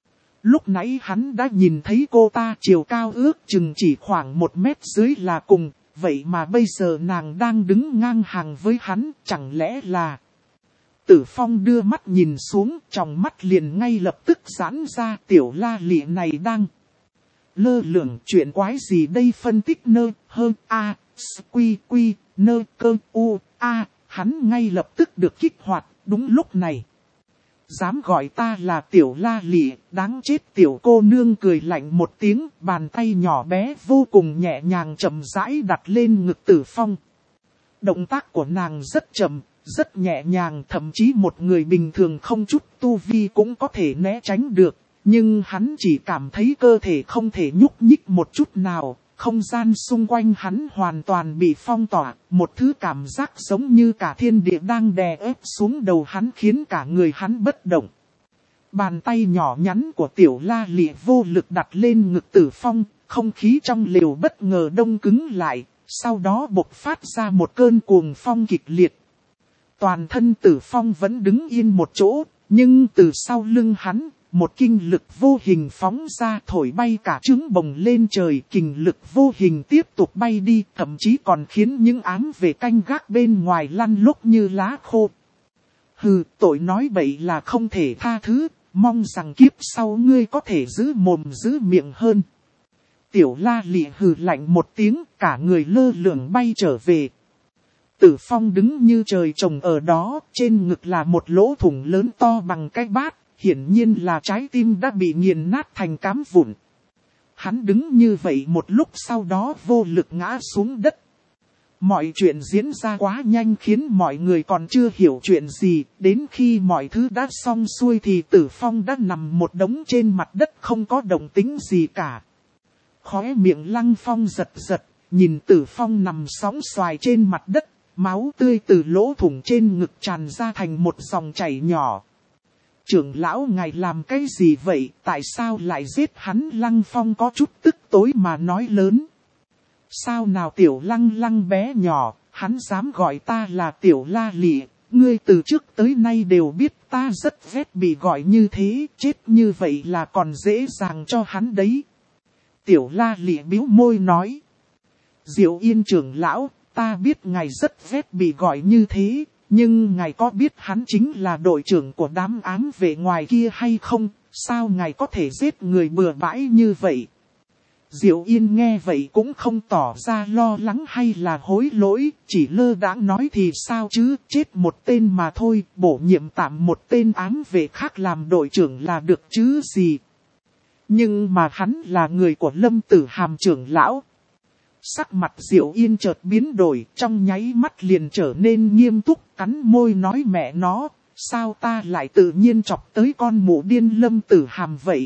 Lúc nãy hắn đã nhìn thấy cô ta chiều cao ước chừng chỉ khoảng một mét dưới là cùng, vậy mà bây giờ nàng đang đứng ngang hàng với hắn, chẳng lẽ là... Tử Phong đưa mắt nhìn xuống, trong mắt liền ngay lập tức giãn ra. Tiểu la lị này đang lơ lửng, chuyện quái gì đây? Phân tích nơ, hơn, a, quy, quy, nơ, cơ, u, a, hắn ngay lập tức được kích hoạt, đúng lúc này. Dám gọi ta là tiểu la lị, đáng chết! Tiểu cô nương cười lạnh một tiếng, bàn tay nhỏ bé vô cùng nhẹ nhàng chậm rãi đặt lên ngực Tử Phong. Động tác của nàng rất chậm, rất nhẹ nhàng, thậm chí một người bình thường không chút tu vi cũng có thể né tránh được. Nhưng hắn chỉ cảm thấy cơ thể không thể nhúc nhích một chút nào, không gian xung quanh hắn hoàn toàn bị phong tỏa, một thứ cảm giác giống như cả thiên địa đang đè ép xuống đầu hắn khiến cả người hắn bất động. Bàn tay nhỏ nhắn của tiểu la lị vô lực đặt lên ngực Tử Phong, không khí trong lều bất ngờ đông cứng lại, sau đó bộc phát ra một cơn cuồng phong kịch liệt. Toàn thân Tử Phong vẫn đứng yên một chỗ, nhưng từ sau lưng hắn, một kinh lực vô hình phóng ra thổi bay cả trứng bồng lên trời. Kình lực vô hình tiếp tục bay đi, thậm chí còn khiến những ám vệ canh gác bên ngoài lăn lóc như lá khô. Hừ, tội nói bậy là không thể tha thứ, mong rằng kiếp sau ngươi có thể giữ mồm giữ miệng hơn. Tiểu la lị hừ lạnh một tiếng, cả người lơ lửng bay trở về. Tử Phong đứng như trời trồng ở đó, trên ngực là một lỗ thủng lớn to bằng cái bát. Hiển nhiên là trái tim đã bị nghiền nát thành cám vụn. Hắn đứng như vậy một lúc sau đó vô lực ngã xuống đất. Mọi chuyện diễn ra quá nhanh khiến mọi người còn chưa hiểu chuyện gì. Đến khi mọi thứ đã xong xuôi thì Tử Phong đã nằm một đống trên mặt đất không có động tĩnh gì cả. Khóe miệng Lăng Phong giật giật, nhìn Tử Phong nằm sóng xoài trên mặt đất. Máu tươi từ lỗ thủng trên ngực tràn ra thành một dòng chảy nhỏ. Trưởng lão ngài làm cái gì vậy? Tại sao lại giết hắn? Lăng Phong có chút tức tối mà nói lớn. Sao nào tiểu Lăng Lăng bé nhỏ, hắn dám gọi ta là tiểu la lị. Ngươi từ trước tới nay đều biết ta rất ghét bị gọi như thế, chết như vậy là còn dễ dàng cho hắn đấy. Tiểu la lị bĩu môi nói. Diệu Yên trưởng lão, ta biết ngài rất ghét bị gọi như thế. Nhưng ngài có biết hắn chính là đội trưởng của đám ám vệ ngoài kia hay không? Sao ngài có thể giết người bừa bãi như vậy? Diệu Yên nghe vậy cũng không tỏ ra lo lắng hay là hối lỗi, chỉ lơ đãng nói thì sao chứ, chết một tên mà thôi, bổ nhiệm tạm một tên ám vệ khác làm đội trưởng là được chứ gì. Nhưng mà hắn là người của Lâm Tử Hàm trưởng lão. Sắc mặt Diệu Yên chợt biến đổi, trong nháy mắt liền trở nên nghiêm túc, cắn môi nói mẹ nó, sao ta lại tự nhiên chọc tới con mụ điên Lâm Tử Hàm vậy?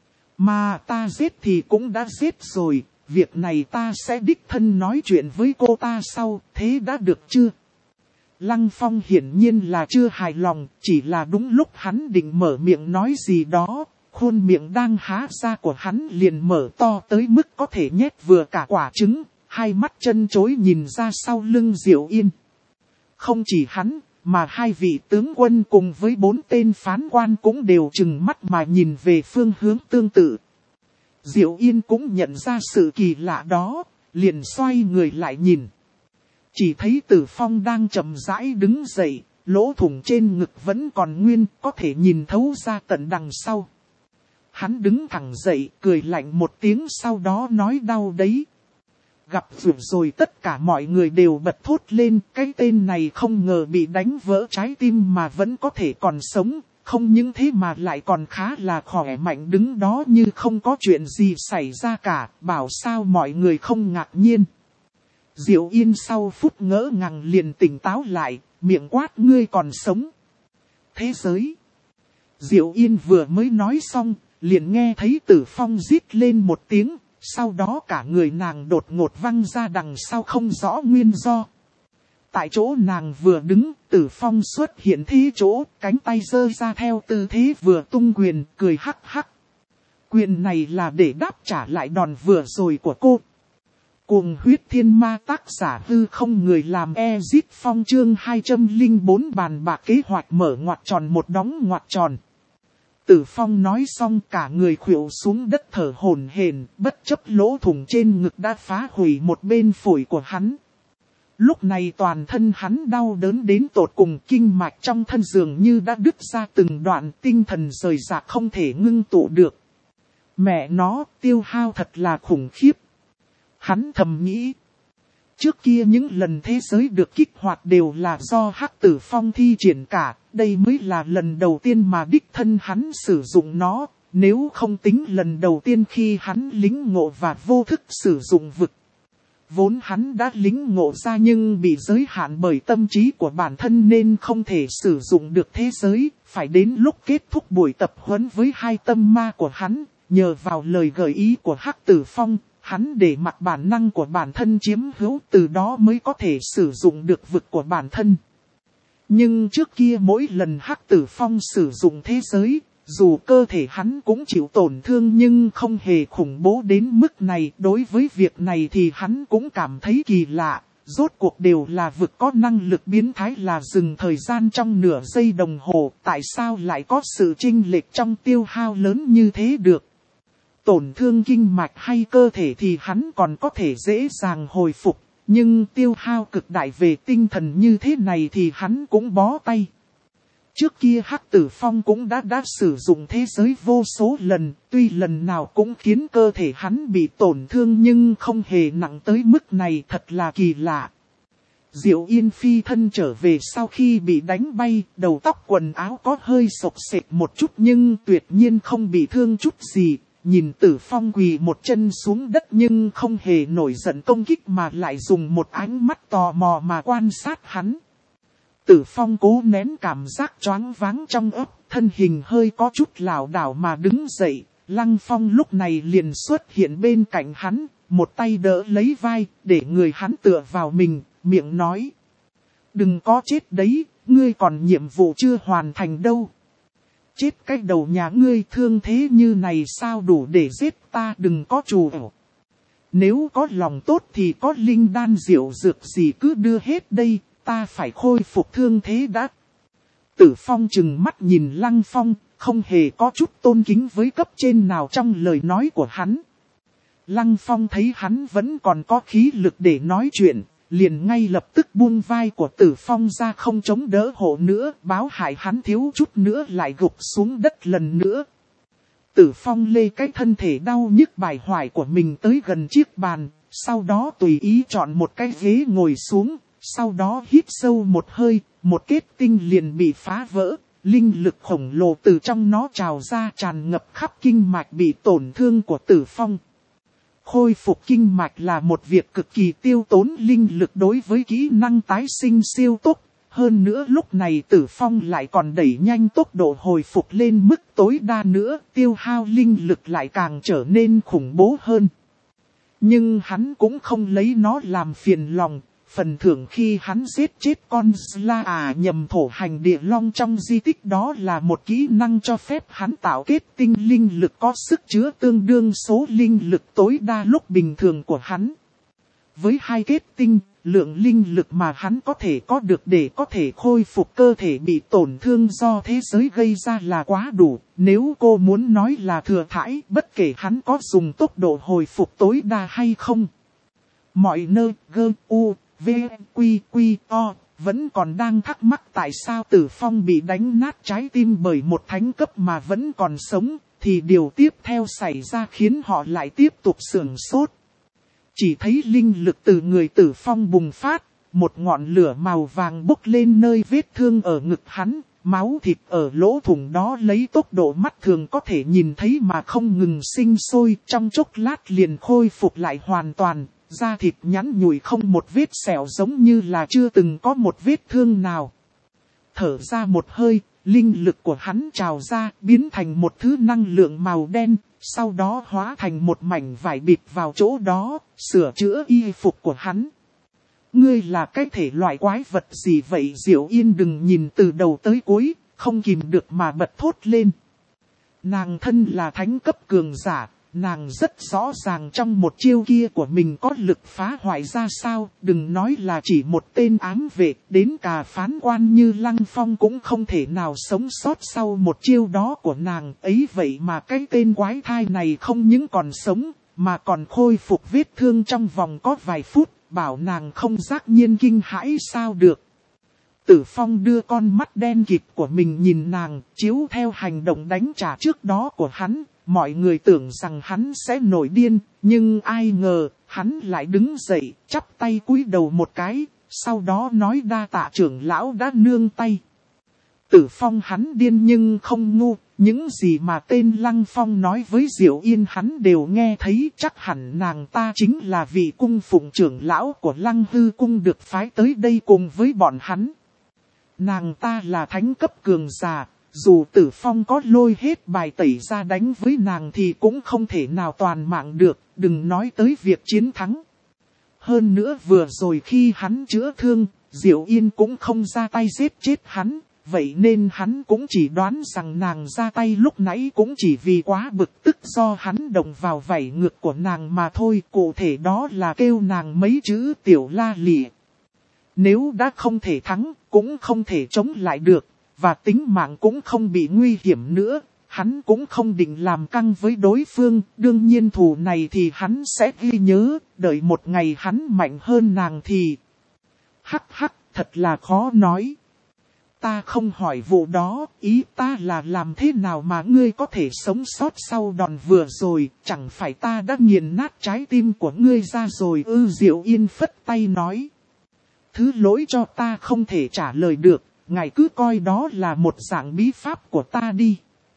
Mà ta giết thì cũng đã giết rồi, việc này ta sẽ đích thân nói chuyện với cô ta sau, thế đã được chưa? Lăng Phong hiển nhiên là chưa hài lòng, chỉ là đúng lúc hắn định mở miệng nói gì đó, khuôn miệng đang há ra của hắn liền mở to tới mức có thể nhét vừa cả quả trứng, hai mắt chân chối nhìn ra sau lưng Diệu Yên. Không chỉ hắn, mà hai vị tướng quân cùng với bốn tên phán quan cũng đều trừng mắt mà nhìn về phương hướng tương tự. Diệu Yên cũng nhận ra sự kỳ lạ đó, liền xoay người lại nhìn. Chỉ thấy Tử Phong đang chậm rãi đứng dậy, lỗ thủng trên ngực vẫn còn nguyên, có thể nhìn thấu ra tận đằng sau. Hắn đứng thẳng dậy, cười lạnh một tiếng, sau đó nói đau đấy. Gặp vừa rồi tất cả mọi người đều bật thốt lên, cái tên này không ngờ bị đánh vỡ trái tim mà vẫn có thể còn sống, không những thế mà lại còn khá là khỏe mạnh, đứng đó như không có chuyện gì xảy ra cả, bảo sao mọi người không ngạc nhiên. Diệu Yên sau phút ngỡ ngàng liền tỉnh táo lại, miệng quát ngươi còn sống. Thế giới. Diệu Yên vừa mới nói xong, liền nghe thấy Tử Phong rít lên một tiếng, sau đó cả người nàng đột ngột văng ra đằng sau không rõ nguyên do. Tại chỗ nàng vừa đứng, Tử Phong xuất hiện thế chỗ, cánh tay giơ ra theo tư thế vừa tung quyền, cười hắc hắc. Quyền này là để đáp trả lại đòn vừa rồi của cô. Cuồng huyết thiên ma, tác giả hư không, người làm Ezit Phong, chương hai trăm lẻ bốn bàn bạc kế hoạch mở ngoặc tròn một đóng ngoặc tròn. Tử Phong nói xong cả người khuỵu xuống đất thở hổn hển, bất chấp lỗ thủng trên ngực đã phá hủy một bên phổi của hắn. Lúc này toàn thân hắn đau đớn đến tột cùng, kinh mạch trong thân dường như đã đứt ra từng đoạn, tinh thần rời rạc không thể ngưng tụ được. Mẹ nó, tiêu hao thật là khủng khiếp. Hắn thầm nghĩ. Trước kia những lần thế giới được kích hoạt đều là do Hắc Tử Phong thi triển cả, đây mới là lần đầu tiên mà đích thân hắn sử dụng nó, nếu không tính lần đầu tiên khi hắn lính ngộ và vô thức sử dụng vực. Vốn hắn đã lính ngộ ra nhưng bị giới hạn bởi tâm trí của bản thân nên không thể sử dụng được thế giới, phải đến lúc kết thúc buổi tập huấn với hai tâm ma của hắn, nhờ vào lời gợi ý của Hắc Tử Phong. Hắn để mặc bản năng của bản thân chiếm hữu, từ đó mới có thể sử dụng được vực của bản thân. Nhưng trước kia mỗi lần Hắc Tử Phong sử dụng thế giới, dù cơ thể hắn cũng chịu tổn thương nhưng không hề khủng bố đến mức này. Đối với việc này thì hắn cũng cảm thấy kỳ lạ, rốt cuộc đều là vực có năng lực biến thái là dừng thời gian trong nửa giây đồng hồ, tại sao lại có sự chênh lệch trong tiêu hao lớn như thế được. Tổn thương kinh mạch hay cơ thể thì hắn còn có thể dễ dàng hồi phục, nhưng tiêu hao cực đại về tinh thần như thế này thì hắn cũng bó tay. Trước kia Hắc Tử Phong cũng đã đã sử dụng thế giới vô số lần, tuy lần nào cũng khiến cơ thể hắn bị tổn thương nhưng không hề nặng tới mức này, thật là kỳ lạ. Diệu Yên phi thân trở về sau khi bị đánh bay, đầu tóc quần áo có hơi xộc xệch một chút nhưng tuyệt nhiên không bị thương chút gì. Nhìn Tử Phong quỳ một chân xuống đất nhưng không hề nổi giận công kích mà lại dùng một ánh mắt tò mò mà quan sát hắn. Tử Phong cố nén cảm giác choáng váng trong óc, thân hình hơi có chút lảo đảo mà đứng dậy. Lăng Phong lúc này liền xuất hiện bên cạnh hắn, một tay đỡ lấy vai, để người hắn tựa vào mình, miệng nói. Đừng có chết đấy, ngươi còn nhiệm vụ chưa hoàn thành đâu. Chết cái đầu nhà ngươi, thương thế như này sao đủ để giết ta, đừng có trù ảo. Nếu có lòng tốt thì có linh đan diệu dược gì cứ đưa hết đây, ta phải khôi phục thương thế đã. Tử Phong trừng mắt nhìn Lăng Phong, không hề có chút tôn kính với cấp trên nào trong lời nói của hắn. Lăng Phong thấy hắn vẫn còn có khí lực để nói chuyện, liền ngay lập tức buông vai của Tử Phong ra không chống đỡ hộ nữa, báo hại hắn thiếu chút nữa lại gục xuống đất lần nữa. Tử Phong lê cái thân thể đau nhức bài hoài của mình tới gần chiếc bàn, sau đó tùy ý chọn một cái ghế ngồi xuống, sau đó hít sâu một hơi, một kết tinh liền bị phá vỡ, linh lực khổng lồ từ trong nó trào ra tràn ngập khắp kinh mạch bị tổn thương của Tử Phong. Khôi phục kinh mạch là một việc cực kỳ tiêu tốn linh lực đối với kỹ năng tái sinh siêu tốc. Hơn nữa lúc này Tử Phong lại còn đẩy nhanh tốc độ hồi phục lên mức tối đa nữa, tiêu hao linh lực lại càng trở nên khủng bố hơn. Nhưng hắn cũng không lấy nó làm phiền lòng, Phần thưởng khi hắn giết chết con Sla à nhầm thổ hành địa long trong di tích đó là một kỹ năng cho phép hắn tạo kết tinh linh lực có sức chứa tương đương số linh lực tối đa lúc bình thường của hắn. Với hai kết tinh, lượng linh lực mà hắn có thể có được để có thể khôi phục cơ thể bị tổn thương do thế giới gây ra là quá đủ. Nếu cô muốn nói là thừa thãi, bất kể hắn có dùng tốc độ hồi phục tối đa hay không. Mọi nơi, gơ, u, v, quy, quy, o, vẫn còn đang thắc mắc tại sao Tử Phong bị đánh nát trái tim bởi một thánh cấp mà vẫn còn sống, thì điều tiếp theo xảy ra khiến họ lại tiếp tục sửng sốt. Chỉ thấy linh lực từ người Tử Phong bùng phát, một ngọn lửa màu vàng bốc lên nơi vết thương ở ngực hắn, máu thịt ở lỗ thủng đó lấy tốc độ mắt thường có thể nhìn thấy mà không ngừng sinh sôi, trong chốc lát liền khôi phục lại hoàn toàn, da thịt nhẵn nhụi không một vết sẹo giống như là chưa từng có một vết thương nào. Thở ra một hơi, linh lực của hắn trào ra, biến thành một thứ năng lượng màu đen, sau đó hóa thành một mảnh vải bịt vào chỗ đó, sửa chữa y phục của hắn. Ngươi là cái thể loại quái vật gì vậy? Diệu Yên đừng nhìn từ đầu tới cuối, không kìm được mà bật thốt lên. Nàng thân là thánh cấp cường giả, nàng rất rõ ràng trong một chiêu kia của mình có lực phá hoại ra sao, đừng nói là chỉ một tên ám vệ, đến cả phán quan như Lăng Phong cũng không thể nào sống sót sau một chiêu đó của nàng. Ấy vậy mà cái tên quái thai này không những còn sống, mà còn khôi phục vết thương trong vòng có vài phút, bảo nàng không giác nhiên kinh hãi sao được. Tử Phong đưa con mắt đen kịt của mình nhìn nàng, chiếu theo hành động đánh trả trước đó của hắn. Mọi người tưởng rằng hắn sẽ nổi điên, nhưng ai ngờ, hắn lại đứng dậy, chắp tay cúi đầu một cái, sau đó nói đa tạ trưởng lão đã nương tay. Tử Phong hắn điên nhưng không ngu, những gì mà tên Lăng Phong nói với Diệu Yên hắn đều nghe thấy, chắc hẳn nàng ta chính là vị cung phụng trưởng lão của Lăng Hư Cung được phái tới đây cùng với bọn hắn. Nàng ta là thánh cấp cường giả. Dù Tử Phong có lôi hết bài tẩy ra đánh với nàng thì cũng không thể nào toàn mạng được, đừng nói tới việc chiến thắng. Hơn nữa vừa rồi khi hắn chữa thương, Diệu Yên cũng không ra tay giết chết hắn, vậy nên hắn cũng chỉ đoán rằng nàng ra tay lúc nãy cũng chỉ vì quá bực tức do hắn động vào vảy ngực của nàng mà thôi, cụ thể đó là kêu nàng mấy chữ tiểu la lịa. Nếu đã không thể thắng, cũng không thể chống lại được. Và tính mạng cũng không bị nguy hiểm nữa, hắn cũng không định làm căng với đối phương, đương nhiên thù này thì hắn sẽ ghi nhớ, đợi một ngày hắn mạnh hơn nàng thì... Hắc hắc, thật là khó nói. Ta không hỏi vụ đó, ý ta là làm thế nào mà ngươi có thể sống sót sau đòn vừa rồi, chẳng phải ta đã nghiền nát trái tim của ngươi ra rồi ư? Diệu Yên phất tay nói. Thứ lỗi cho ta không thể trả lời được. Ngài cứ coi đó là một dạng bí pháp của ta đi.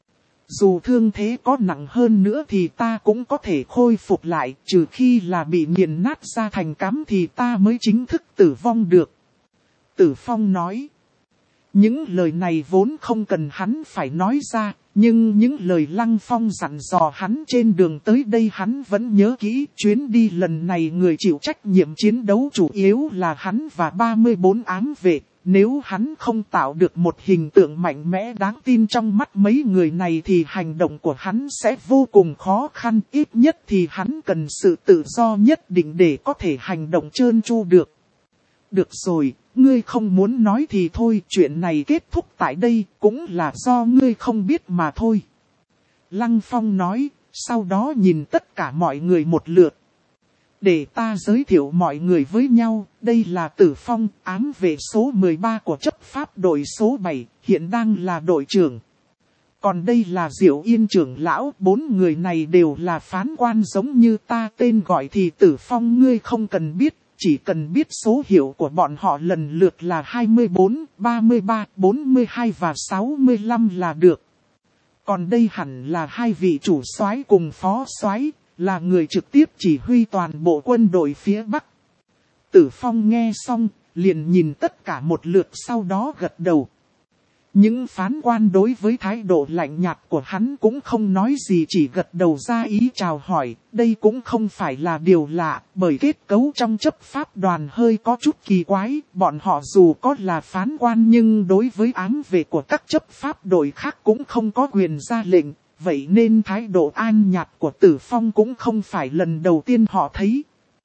Dù thương thế có nặng hơn nữa thì ta cũng có thể khôi phục lại, trừ khi là bị nghiền nát ra thành cám thì ta mới chính thức tử vong được. Tử Phong nói. Những lời này vốn không cần hắn phải nói ra, nhưng những lời Lăng Phong dặn dò hắn trên đường tới đây hắn vẫn nhớ kỹ. Chuyến đi lần này người chịu trách nhiệm chiến đấu chủ yếu là hắn và ba mươi bốn ám vệ. Nếu hắn không tạo được một hình tượng mạnh mẽ đáng tin trong mắt mấy người này thì hành động của hắn sẽ vô cùng khó khăn. Ít nhất thì hắn cần sự tự do nhất định để có thể hành động trơn tru được. Được rồi, ngươi không muốn nói thì thôi, chuyện này kết thúc tại đây, cũng là do ngươi không biết mà thôi. Lăng Phong nói, sau đó nhìn tất cả mọi người một lượt. Để ta giới thiệu mọi người với nhau, đây là Tử Phong, ám vệ số mười ba của chấp pháp đội số bảy, hiện đang là đội trưởng. Còn đây là Diệu Yên trưởng lão, bốn người này đều là phán quan giống như ta, tên gọi thì Tử Phong ngươi không cần biết, chỉ cần biết số hiệu của bọn họ lần lượt là hai mươi bốn, ba mươi ba, bốn mươi hai và sáu mươi lăm là được. Còn đây hẳn là hai vị chủ soái cùng phó soái, là người trực tiếp chỉ huy toàn bộ quân đội phía Bắc. Tử Phong nghe xong, liền nhìn tất cả một lượt sau đó gật đầu. Những phán quan đối với thái độ lạnh nhạt của hắn cũng không nói gì, chỉ gật đầu ra ý chào hỏi. Đây cũng không phải là điều lạ, bởi kết cấu trong chấp pháp đoàn hơi có chút kỳ quái. Bọn họ dù có là phán quan nhưng đối với ám vệ của các chấp pháp đội khác cũng không có quyền ra lệnh. Vậy nên thái độ an nhạt của Tử Phong cũng không phải lần đầu tiên họ thấy.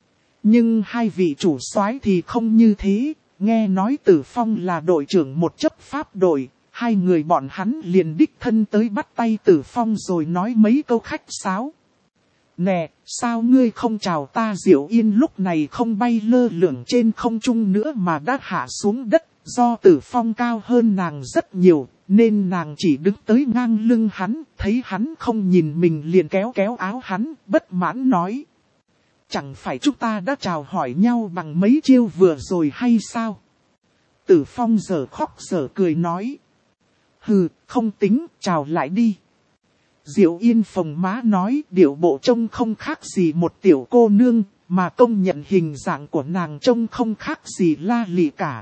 Nhưng hai vị chủ soái thì không như thế. Nghe nói Tử Phong là đội trưởng một chấp pháp đội. Hai người bọn hắn liền đích thân tới bắt tay Tử Phong rồi nói mấy câu khách sáo. Nè, sao ngươi không chào ta? Diệu Yên lúc này không bay lơ lửng trên không trung nữa mà đã hạ xuống đất. Do Tử Phong cao hơn nàng rất nhiều, nên nàng chỉ đứng tới ngang lưng hắn. Thấy hắn không nhìn mình liền kéo kéo áo hắn, bất mãn nói. Chẳng phải chúng ta đã chào hỏi nhau bằng mấy chiêu vừa rồi hay sao? Tử Phong giờ khóc giờ cười nói. Hừ, không tính, chào lại đi. Diệu Yên phồng má nói, điệu bộ trông không khác gì một tiểu cô nương, mà công nhận hình dạng của nàng trông không khác gì La Lị cả.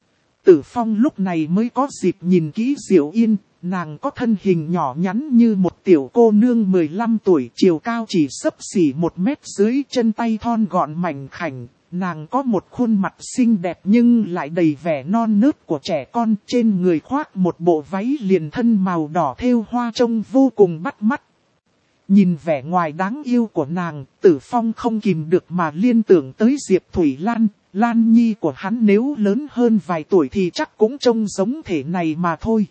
Tử Phong lúc này mới có dịp nhìn kỹ Diệu Yên, nàng có thân hình nhỏ nhắn như một tiểu cô nương mười lăm tuổi, chiều cao chỉ xấp xỉ một mét dưới, chân tay thon gọn mảnh khảnh. Nàng có một khuôn mặt xinh đẹp nhưng lại đầy vẻ non nớt của trẻ con, trên người khoác một bộ váy liền thân màu đỏ thêu hoa trông vô cùng bắt mắt. Nhìn vẻ ngoài đáng yêu của nàng, Tử Phong không kìm được mà liên tưởng tới Diệp Thủy Lan. Lan Nhi của hắn nếu lớn hơn vài tuổi thì chắc cũng trông giống thể này mà thôi.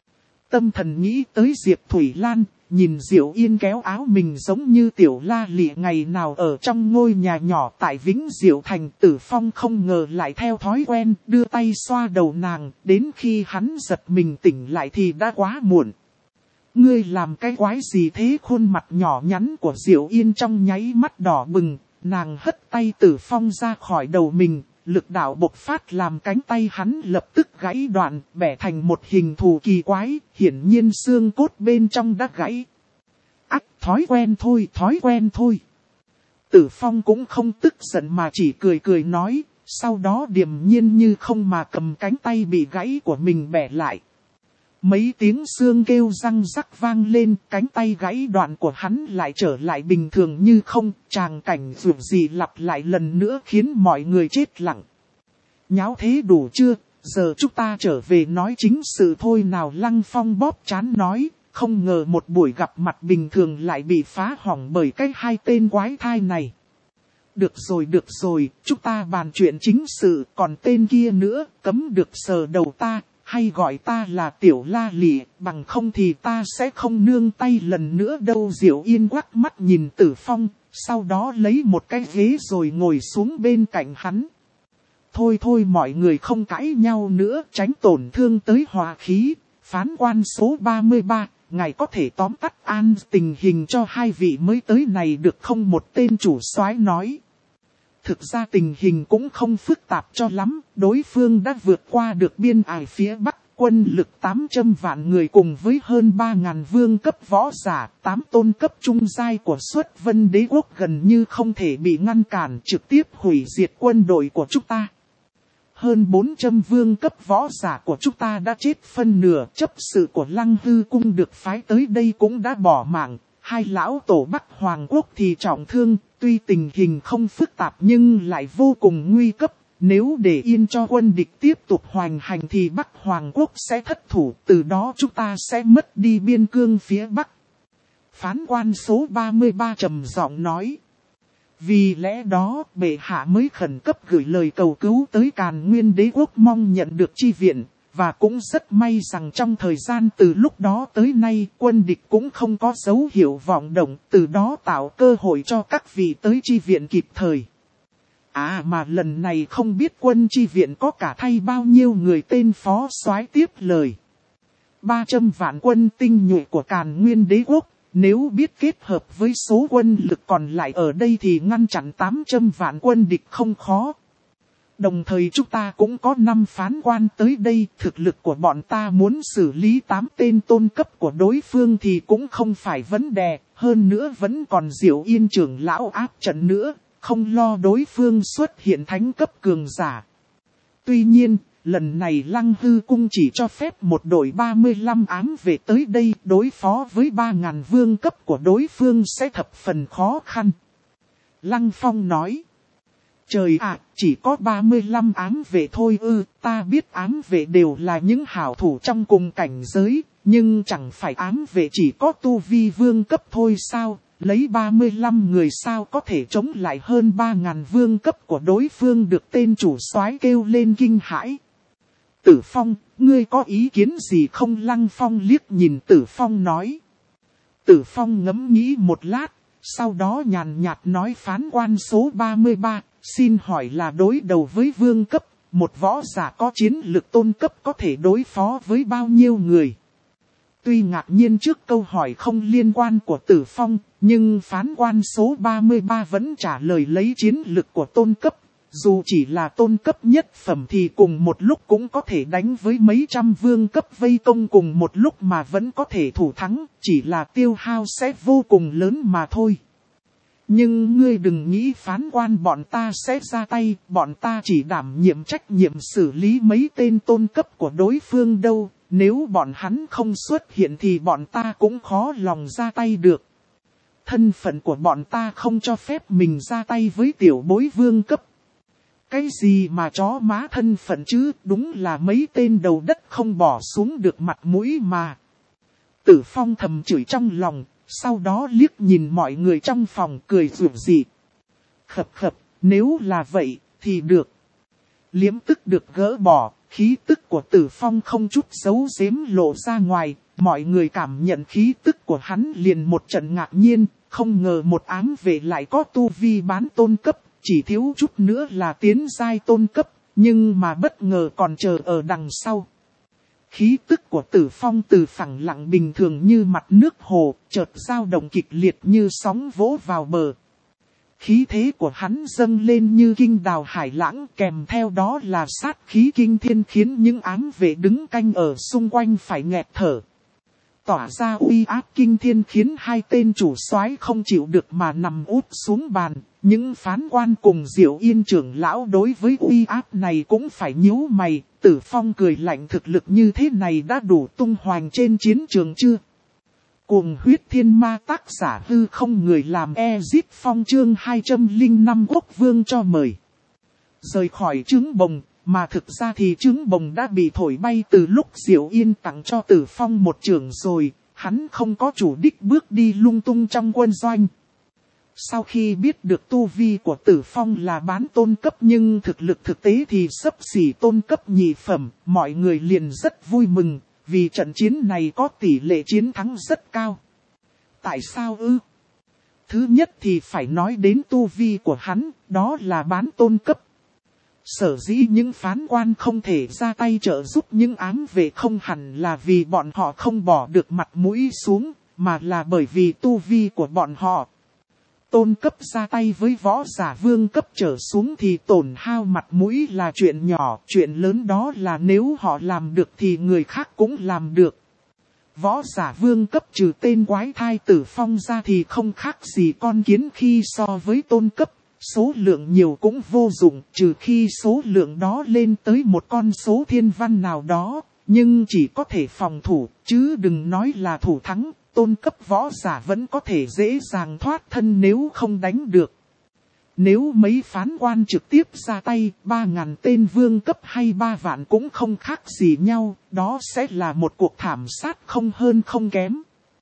Tâm thần nghĩ tới Diệp Thủy Lan, nhìn Diệu Yên kéo áo mình giống như tiểu La Lị ngày nào ở trong ngôi nhà nhỏ tại Vĩnh Diệu Thành. Tử Phong không ngờ lại theo thói quen, đưa tay xoa đầu nàng, đến khi hắn giật mình tỉnh lại thì đã quá muộn. Ngươi làm cái quái gì thế? Khuôn mặt nhỏ nhắn của Diệu Yên trong nháy mắt đỏ bừng, nàng hất tay Tử Phong ra khỏi đầu mình. Lực đạo bộc phát làm cánh tay hắn lập tức gãy đoạn, bẻ thành một hình thù kỳ quái, hiển nhiên xương cốt bên trong đã gãy. Ác, thói quen thôi, thói quen thôi. Tử Phong cũng không tức giận mà chỉ cười cười nói, sau đó điềm nhiên như không mà cầm cánh tay bị gãy của mình bẻ lại. Mấy tiếng xương kêu răng rắc vang lên, cánh tay gãy đoạn của hắn lại trở lại bình thường như không, tràng cảnh dường gì lặp lại lần nữa khiến mọi người chết lặng. Nháo thế đủ chưa, giờ chúng ta trở về nói chính sự thôi nào. Lăng Phong bóp trán nói, không ngờ một buổi gặp mặt bình thường lại bị phá hỏng bởi cái hai tên quái thai này. Được rồi được rồi, chúng ta bàn chuyện chính sự, còn tên kia nữa, cấm được sờ đầu ta. Hay gọi ta là tiểu La Lị, bằng không thì ta sẽ không nương tay lần nữa đâu. Diệu Yên quắc mắt nhìn Tử Phong, sau đó lấy một cái ghế rồi ngồi xuống bên cạnh hắn. Thôi thôi mọi người không cãi nhau nữa, tránh tổn thương tới hòa khí. Phán quan số ba mươi ba, ngài có thể tóm tắt an tình hình cho hai vị mới tới này được không? Một tên chủ soái nói. Thực ra tình hình cũng không phức tạp cho lắm, đối phương đã vượt qua được biên ải phía Bắc, quân lực tám trăm vạn người cùng với hơn ba nghìn vương cấp võ giả, tám tôn cấp trung giai của Xuất Vân Đế quốc gần như không thể bị ngăn cản, trực tiếp hủy diệt quân đội của chúng ta. Hơn bốn trăm vương cấp võ giả của chúng ta đã chết phân nửa, chấp sự của Lăng Hư Cung được phái tới đây cũng đã bỏ mạng. Hai lão tổ Bắc Hoàng Quốc thì trọng thương, tuy tình hình không phức tạp nhưng lại vô cùng nguy cấp. Nếu để yên cho quân địch tiếp tục hoành hành thì Bắc Hoàng Quốc sẽ thất thủ, từ đó chúng ta sẽ mất đi biên cương phía Bắc. Phán quan số ba mươi ba trầm giọng nói. Vì lẽ đó, bệ hạ mới khẩn cấp gửi lời cầu cứu tới Càn Nguyên Đế quốc mong nhận được chi viện. Và cũng rất may rằng trong thời gian từ lúc đó tới nay quân địch cũng không có dấu hiệu vọng động, từ đó tạo cơ hội cho các vị tới chi viện kịp thời. À mà lần này không biết quân chi viện có cả thay bao nhiêu người, tên phó soái tiếp lời. ba trăm vạn quân tinh nhuệ của Càn Nguyên Đế quốc, nếu biết kết hợp với số quân lực còn lại ở đây thì ngăn chặn tám trăm vạn quân địch không khó. Đồng thời chúng ta cũng có năm phán quan tới đây, thực lực của bọn ta muốn xử lý tám tên tôn cấp của đối phương thì cũng không phải vấn đề, hơn nữa vẫn còn Diệu Yên trưởng lão áp trận nữa, không lo đối phương xuất hiện thánh cấp cường giả. Tuy nhiên, lần này Lăng Hư Cung chỉ cho phép một đội ba mươi lăm ám vệ tới đây đối phó với ba ngàn vương cấp của đối phương sẽ thập phần khó khăn. Lăng Phong nói. Trời ạ, chỉ có ba mươi lăm ám vệ thôi ư, ta biết ám vệ đều là những hảo thủ trong cùng cảnh giới, nhưng chẳng phải ám vệ chỉ có tu vi vương cấp thôi sao, lấy ba mươi lăm người sao có thể chống lại hơn ba ngàn vương cấp của đối phương được tên chủ soái kêu lên kinh hãi. Tử Phong, ngươi có ý kiến gì không? Lăng Phong liếc nhìn Tử Phong nói. Tử Phong ngẫm nghĩ một lát, sau đó nhàn nhạt nói phán quan số ba mươi ba, xin hỏi là đối đầu với vương cấp, một võ giả có chiến lực tôn cấp có thể đối phó với bao nhiêu người? Tuy ngạc nhiên trước câu hỏi không liên quan của Tử Phong, nhưng phán quan số ba mươi ba vẫn trả lời lấy chiến lực của tôn cấp. Dù chỉ là tôn cấp nhất phẩm thì cùng một lúc cũng có thể đánh với mấy trăm vương cấp vây công cùng một lúc mà vẫn có thể thủ thắng, chỉ là tiêu hao sẽ vô cùng lớn mà thôi. Nhưng ngươi đừng nghĩ phán quan bọn ta sẽ ra tay, bọn ta chỉ đảm nhiệm trách nhiệm xử lý mấy tên tôn cấp của đối phương đâu, nếu bọn hắn không xuất hiện thì bọn ta cũng khó lòng ra tay được. Thân phận của bọn ta không cho phép mình ra tay với tiểu bối vương cấp. Cái gì mà chó má thân phận chứ, đúng là mấy tên đầu đất không bỏ xuống được mặt mũi mà. Tử Phong thầm chửi trong lòng, sau đó liếc nhìn mọi người trong phòng cười rủ rỉ. Khập khập, nếu là vậy, thì được. Liếm tức được gỡ bỏ, khí tức của Tử Phong không chút giấu giếm lộ ra ngoài, mọi người cảm nhận khí tức của hắn liền một trận ngạc nhiên, không ngờ một ám vệ lại có tu vi bán tôn cấp. Chỉ thiếu chút nữa là tiến giai tôn cấp, nhưng mà bất ngờ còn chờ ở đằng sau. Khí tức của Tử Phong từ phẳng lặng bình thường như mặt nước hồ, chợt dao động kịch liệt như sóng vỗ vào bờ. Khí thế của hắn dâng lên như kinh đào hải lãng, kèm theo đó là sát khí kinh thiên khiến những ám vệ đứng canh ở xung quanh phải nghẹt thở. Tỏa ra uy áp kinh thiên khiến hai tên chủ soái không chịu được mà nằm úp xuống bàn. Những phán quan cùng Diệu Yên trưởng lão đối với uy áp này cũng phải nhíu mày. Tử Phong cười lạnh, thực lực như thế này đã đủ tung hoành trên chiến trường chưa? Cuồng huyết thiên ma, tác giả hư không, người làm Ezit Phong, chương hai trăm lẻ năm quốc vương cho mời. Rời khỏi trướng bồng, mà thực ra thì trướng bồng đã bị thổi bay từ lúc Diệu Yên tặng cho Tử Phong một chưởng rồi, hắn không có chủ đích bước đi lung tung trong quân doanh. Sau khi biết được tu vi của Tử Phong là bán tôn cấp nhưng thực lực thực tế thì xấp xỉ tôn cấp nhị phẩm, mọi người liền rất vui mừng, vì trận chiến này có tỷ lệ chiến thắng rất cao. Tại sao ư? Thứ nhất thì phải nói đến tu vi của hắn, đó là bán tôn cấp. Sở dĩ những phán quan không thể ra tay trợ giúp những ám vệ không hẳn là vì bọn họ không bỏ được mặt mũi xuống, mà là bởi vì tu vi của bọn họ. Tôn cấp ra tay với võ giả vương cấp trở xuống thì tổn hao mặt mũi là chuyện nhỏ, chuyện lớn đó là nếu họ làm được thì người khác cũng làm được. Võ giả vương cấp trừ tên quái thai Tử Phong ra thì không khác gì con kiến khi so với tôn cấp, số lượng nhiều cũng vô dụng, trừ khi số lượng đó lên tới một con số thiên văn nào đó, nhưng chỉ có thể phòng thủ, chứ đừng nói là thủ thắng. Tôn cấp võ giả vẫn có thể dễ dàng thoát thân nếu không đánh được. Nếu mấy phán quan trực tiếp ra tay, ba ngàn tên vương cấp hay ba vạn cũng không khác gì nhau, đó sẽ là một cuộc thảm sát không hơn không kém.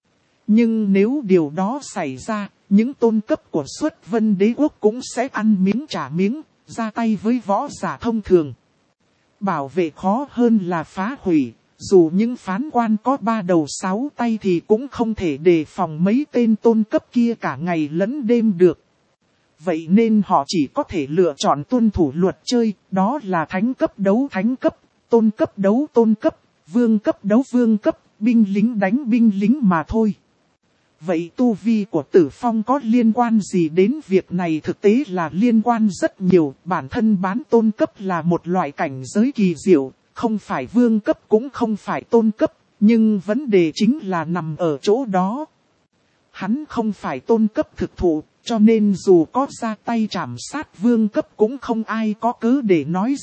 Nhưng nếu điều đó xảy ra, những tôn cấp của Xuất Vân Đế Quốc cũng sẽ ăn miếng trả miếng, ra tay với võ giả thông thường. Bảo vệ khó hơn là phá hủy. Dù những phán quan có ba đầu sáu tay thì cũng không thể đề phòng mấy tên tôn cấp kia cả ngày lẫn đêm được. Vậy nên họ chỉ có thể lựa chọn tuân thủ luật chơi, đó là thánh cấp đấu thánh cấp, tôn cấp đấu tôn cấp, vương cấp đấu vương cấp, binh lính đánh binh lính mà thôi. Vậy tu vi của Tử Phong có liên quan gì đến việc này? Thực tế là liên quan rất nhiều, bản thân bán tôn cấp là một loại cảnh giới kỳ diệu. Không phải vương cấp cũng không phải tôn cấp, nhưng vấn đề chính là nằm ở chỗ đó. Hắn không phải tôn cấp thực thụ, cho nên dù có ra tay trảm sát vương cấp cũng không ai có cớ để nói gì,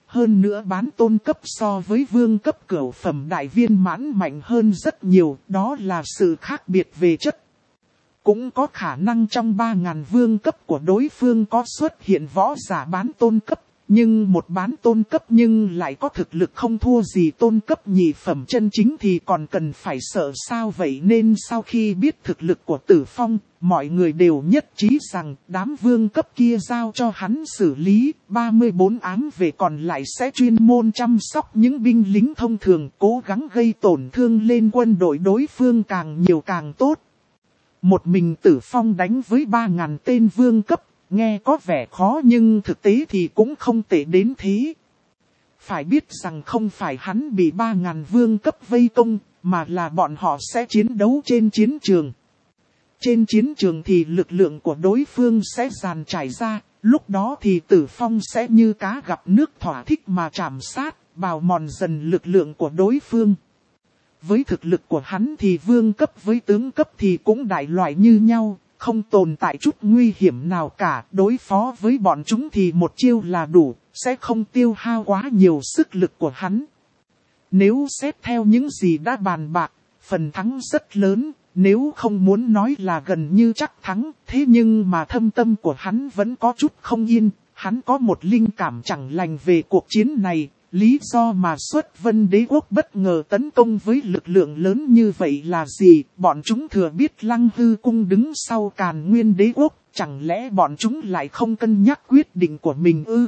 Hơn nữa bán tôn cấp so với vương cấp cửu phẩm đại viên mãn mạnh hơn rất nhiều, đó là sự khác biệt về chất. Cũng có khả năng trong ba ngàn vương cấp của đối phương có xuất hiện võ giả bán tôn cấp, nhưng một bán tôn cấp nhưng lại có thực lực không thua gì tôn cấp nhị phẩm chân chính thì còn cần phải sợ sao vậy. Nên sau khi biết thực lực của Tử Phong, mọi người đều nhất trí rằng đám vương cấp kia giao cho hắn xử lý, ba mươi bốn ám vệ còn lại sẽ chuyên môn chăm sóc những binh lính thông thường, cố gắng gây tổn thương lên quân đội đối phương càng nhiều càng tốt. Một mình Tử Phong đánh với ba ngàn tên vương cấp, nghe có vẻ khó nhưng thực tế thì cũng không tệ đến thế. Phải biết rằng không phải hắn bị ba ngàn vương cấp vây công, mà là bọn họ sẽ chiến đấu trên chiến trường. Trên chiến trường thì lực lượng của đối phương sẽ dàn trải ra, lúc đó thì Tử Phong sẽ như cá gặp nước thỏa thích mà chạm sát, bào mòn dần lực lượng của đối phương. Với thực lực của hắn thì vương cấp với tướng cấp thì cũng đại loại như nhau, không tồn tại chút nguy hiểm nào cả. Đối phó với bọn chúng thì một chiêu là đủ, sẽ không tiêu hao quá nhiều sức lực của hắn. Nếu xét theo những gì đã bàn bạc, phần thắng rất lớn, nếu không muốn nói là gần như chắc thắng. Thế nhưng mà thâm tâm của hắn vẫn có chút không yên, hắn có một linh cảm chẳng lành về cuộc chiến này. Lý do mà Xuất Vân Đế Quốc bất ngờ tấn công với lực lượng lớn như vậy là gì? Bọn chúng thừa biết Lăng Hư Cung đứng sau Càn Nguyên Đế Quốc, chẳng lẽ bọn chúng lại không cân nhắc quyết định của mình ư?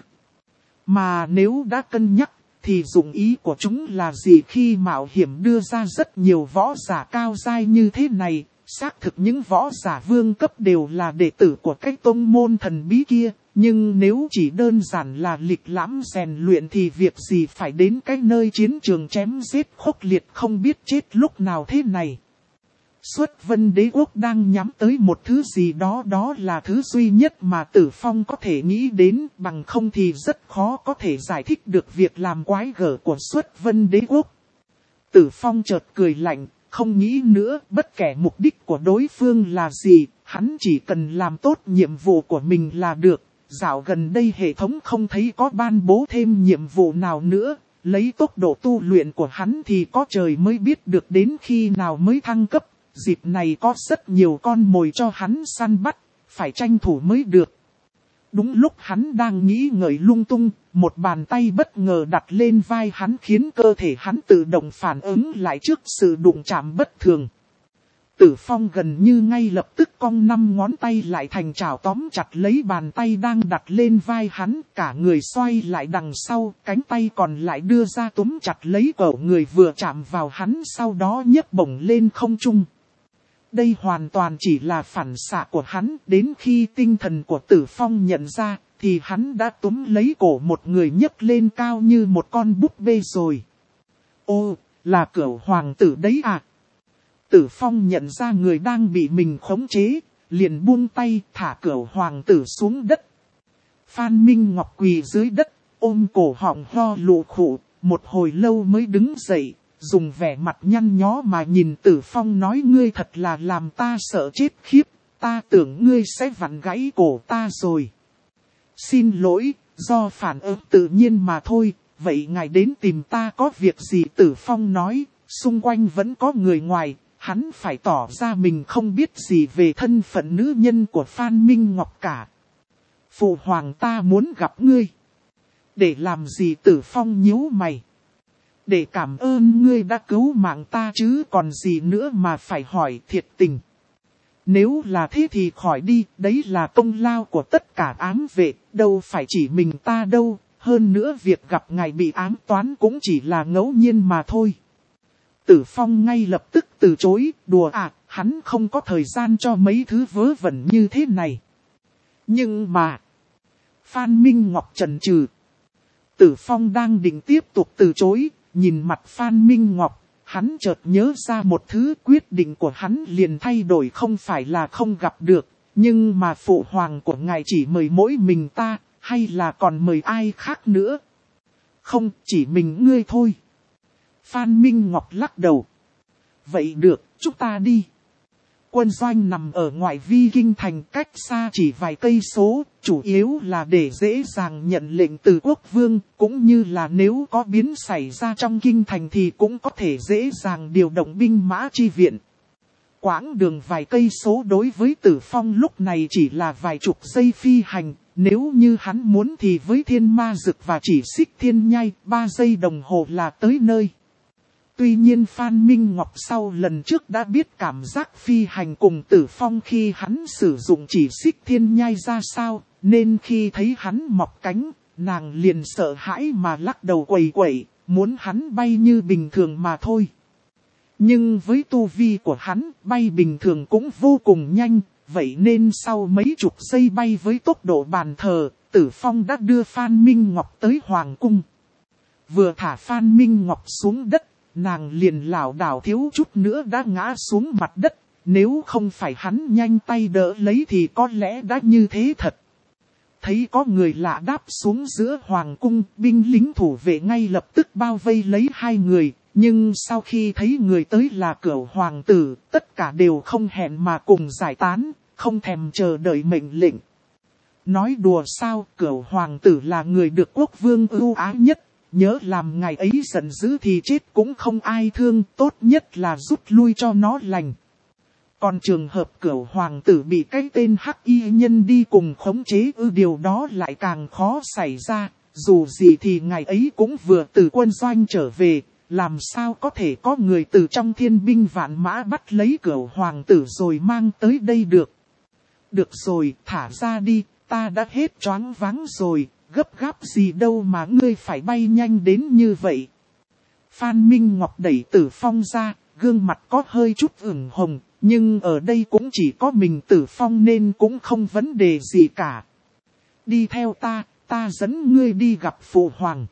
Mà nếu đã cân nhắc, thì dụng ý của chúng là gì khi mạo hiểm đưa ra rất nhiều võ giả cao giai như thế này? Xác thực những võ giả vương cấp đều là đệ tử của cái tông môn thần bí kia. Nhưng nếu chỉ đơn giản là lịch lãm rèn luyện thì việc gì phải đến cái nơi chiến trường chém giết khốc liệt không biết chết lúc nào thế này. Xuất Vân Đế Quốc đang nhắm tới một thứ gì đó, đó là thứ duy nhất mà Tử Phong có thể nghĩ đến, bằng không thì rất khó có thể giải thích được việc làm quái gở của Xuất Vân Đế Quốc. Tử Phong chợt cười lạnh, không nghĩ nữa, bất kể mục đích của đối phương là gì, hắn chỉ cần làm tốt nhiệm vụ của mình là được. Dạo gần đây hệ thống không thấy có ban bố thêm nhiệm vụ nào nữa, lấy tốc độ tu luyện của hắn thì có trời mới biết được đến khi nào mới thăng cấp, dịp này có rất nhiều con mồi cho hắn săn bắt, phải tranh thủ mới được. Đúng lúc hắn đang nghĩ ngợi lung tung, một bàn tay bất ngờ đặt lên vai hắn khiến cơ thể hắn tự động phản ứng lại trước sự đụng chạm bất thường. Tử Phong gần như ngay lập tức cong năm ngón tay lại thành chảo tóm chặt lấy bàn tay đang đặt lên vai hắn, cả người xoay lại đằng sau, cánh tay còn lại đưa ra túm chặt lấy cổ người vừa chạm vào hắn, sau đó nhấc bổng lên không trung. Đây hoàn toàn chỉ là phản xạ của hắn, đến khi tinh thần của Tử Phong nhận ra, thì hắn đã túm lấy cổ một người nhấc lên cao như một con búp bê rồi. Ô, là Cửu hoàng tử đấy à? Tử Phong nhận ra người đang bị mình khống chế, liền buông tay thả Cửu hoàng tử xuống đất. Phan Minh Ngọc quỳ dưới đất, ôm cổ họng ho lụ khụ, một hồi lâu mới đứng dậy, dùng vẻ mặt nhăn nhó mà nhìn Tử Phong nói: ngươi thật là làm ta sợ chết khiếp, ta tưởng ngươi sẽ vặn gãy cổ ta rồi. Xin lỗi, do phản ứng tự nhiên mà thôi, vậy ngài đến tìm ta có việc gì? Tử Phong nói, xung quanh vẫn có người ngoài. Hắn phải tỏ ra mình không biết gì về thân phận nữ nhân của Phan Minh Ngọc cả. Phụ hoàng ta muốn gặp ngươi. Để làm gì? Tử Phong nhíu mày. Để cảm ơn ngươi đã cứu mạng ta chứ còn gì nữa mà phải hỏi, thiệt tình. Nếu là thế thì khỏi đi, đấy là công lao của tất cả ám vệ, đâu phải chỉ mình ta đâu. Hơn nữa việc gặp ngài bị ám toán cũng chỉ là ngẫu nhiên mà thôi. Tử Phong ngay lập tức từ chối, đùa à, hắn không có thời gian cho mấy thứ vớ vẩn như thế này. Nhưng mà, Phan Minh Ngọc chần chừ. Tử Phong đang định tiếp tục từ chối, nhìn mặt Phan Minh Ngọc, hắn chợt nhớ ra một thứ, quyết định của hắn liền thay đổi, không phải là không gặp được, nhưng mà phụ hoàng của ngài chỉ mời mỗi mình ta, hay là còn mời ai khác nữa? Không, chỉ mình ngươi thôi. Phan Minh Ngọc lắc đầu. Vậy được, chúng ta đi. Quân doanh nằm ở ngoại vi kinh thành, cách xa chỉ vài cây số, chủ yếu là để dễ dàng nhận lệnh từ quốc vương, cũng như là nếu có biến xảy ra trong kinh thành thì cũng có thể dễ dàng điều động binh mã chi viện. Quãng đường vài cây số đối với Tử Phong lúc này chỉ là vài chục giây phi hành, nếu như hắn muốn thì với Thiên Ma Dực và Chỉ Xích Thiên Nhai, ba giây đồng hồ là tới nơi. Tuy nhiên Phan Minh Ngọc sau lần trước đã biết cảm giác phi hành cùng Tử Phong khi hắn sử dụng Chỉ Xích Thiên Nhai ra sao, nên khi thấy hắn mọc cánh, nàng liền sợ hãi mà lắc đầu quẩy quẩy, muốn hắn bay như bình thường mà thôi. Nhưng với tu vi của hắn, bay bình thường cũng vô cùng nhanh, vậy nên sau mấy chục giây bay với tốc độ bàn thờ, Tử Phong đã đưa Phan Minh Ngọc tới Hoàng Cung. Vừa thả Phan Minh Ngọc xuống đất, nàng liền lảo đảo thiếu chút nữa đã ngã xuống mặt đất, nếu không phải hắn nhanh tay đỡ lấy thì có lẽ đã như thế thật. Thấy có người lạ đáp xuống giữa Hoàng Cung, binh lính thủ vệ ngay lập tức bao vây lấy hai người. Nhưng sau khi thấy người tới là Cửu Hoàng tử, tất cả đều không hẹn mà cùng giải tán, không thèm chờ đợi mệnh lệnh. Nói đùa sao, Cửu Hoàng tử là người được quốc vương ưu ái nhất, nhớ làm ngày ấy giận dữ thì chết cũng không ai thương, tốt nhất là rút lui cho nó lành. Còn trường hợp Cửu Hoàng tử bị cái tên Hắc Y Nhân đi cùng khống chế ư, điều đó lại càng khó xảy ra, dù gì thì ngày ấy cũng vừa từ quân doanh trở về. Làm sao có thể có người từ trong thiên binh vạn mã bắt lấy Cửu Hoàng tử rồi mang tới đây được. Được rồi, thả ra đi, ta đã hết choáng váng rồi, gấp gáp gì đâu mà ngươi phải bay nhanh đến như vậy. Phan Minh Ngọc đẩy Tử Phong ra, gương mặt có hơi chút ửng hồng, nhưng ở đây cũng chỉ có mình Tử Phong nên cũng không vấn đề gì cả. Đi theo ta, ta dẫn ngươi đi gặp Phụ Hoàng.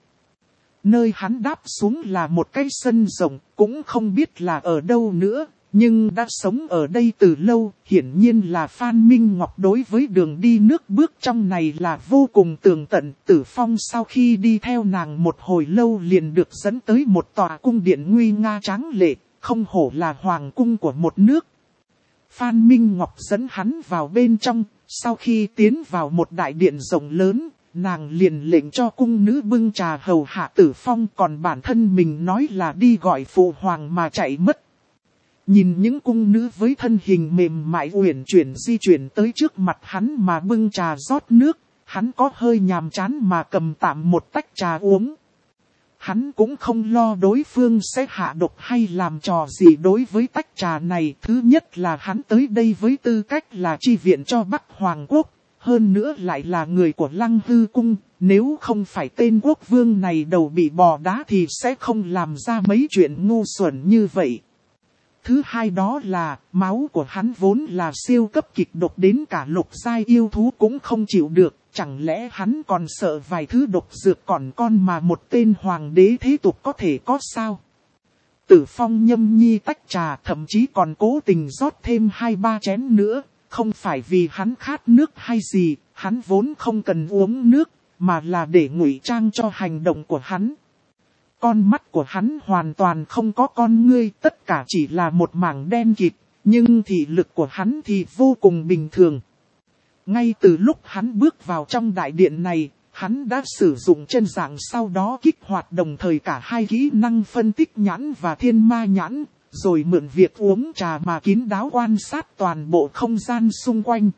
Nơi hắn đáp xuống là một cái sân rộng, cũng không biết là ở đâu nữa, nhưng đã sống ở đây từ lâu, hiển nhiên là Phan Minh Ngọc đối với đường đi nước bước trong này là vô cùng tường tận. Tử Phong sau khi đi theo nàng một hồi lâu liền được dẫn tới một tòa cung điện nguy nga tráng lệ, không hổ là hoàng cung của một nước. Phan Minh Ngọc dẫn hắn vào bên trong, sau khi tiến vào một đại điện rộng lớn, nàng liền lệnh cho cung nữ bưng trà hầu hạ Tử Phong, còn bản thân mình nói là đi gọi Phụ Hoàng mà chạy mất. Nhìn những cung nữ với thân hình mềm mại uyển chuyển di chuyển tới trước mặt hắn mà bưng trà rót nước, hắn có hơi nhàm chán mà cầm tạm một tách trà uống. Hắn cũng không lo đối phương sẽ hạ độc hay làm trò gì đối với tách trà này. Thứ nhất là hắn tới đây với tư cách là chi viện cho Bắc Hoàng Quốc. Hơn nữa lại là người của Lăng Hư Cung, nếu không phải tên quốc vương này đầu bị bò đá thì sẽ không làm ra mấy chuyện ngu xuẩn như vậy. Thứ hai đó là, máu của hắn vốn là siêu cấp kịch độc đến cả lục giai yêu thú cũng không chịu được, chẳng lẽ hắn còn sợ vài thứ độc dược còn con mà một tên hoàng đế thế tục có thể có sao? Tử Phong nhâm nhi tách trà, thậm chí còn cố tình rót thêm hai ba chén nữa. Không phải vì hắn khát nước hay gì, hắn vốn không cần uống nước, mà là để ngụy trang cho hành động của hắn. Con mắt của hắn hoàn toàn không có con ngươi, tất cả chỉ là một mảng đen kịt, nhưng thị lực của hắn thì vô cùng bình thường. Ngay từ lúc hắn bước vào trong đại điện này, hắn đã sử dụng chân dạng, sau đó kích hoạt đồng thời cả hai kỹ năng phân tích nhãn và thiên ma nhãn. Rồi mượn việc uống trà mà kín đáo quan sát toàn bộ không gian xung quanh.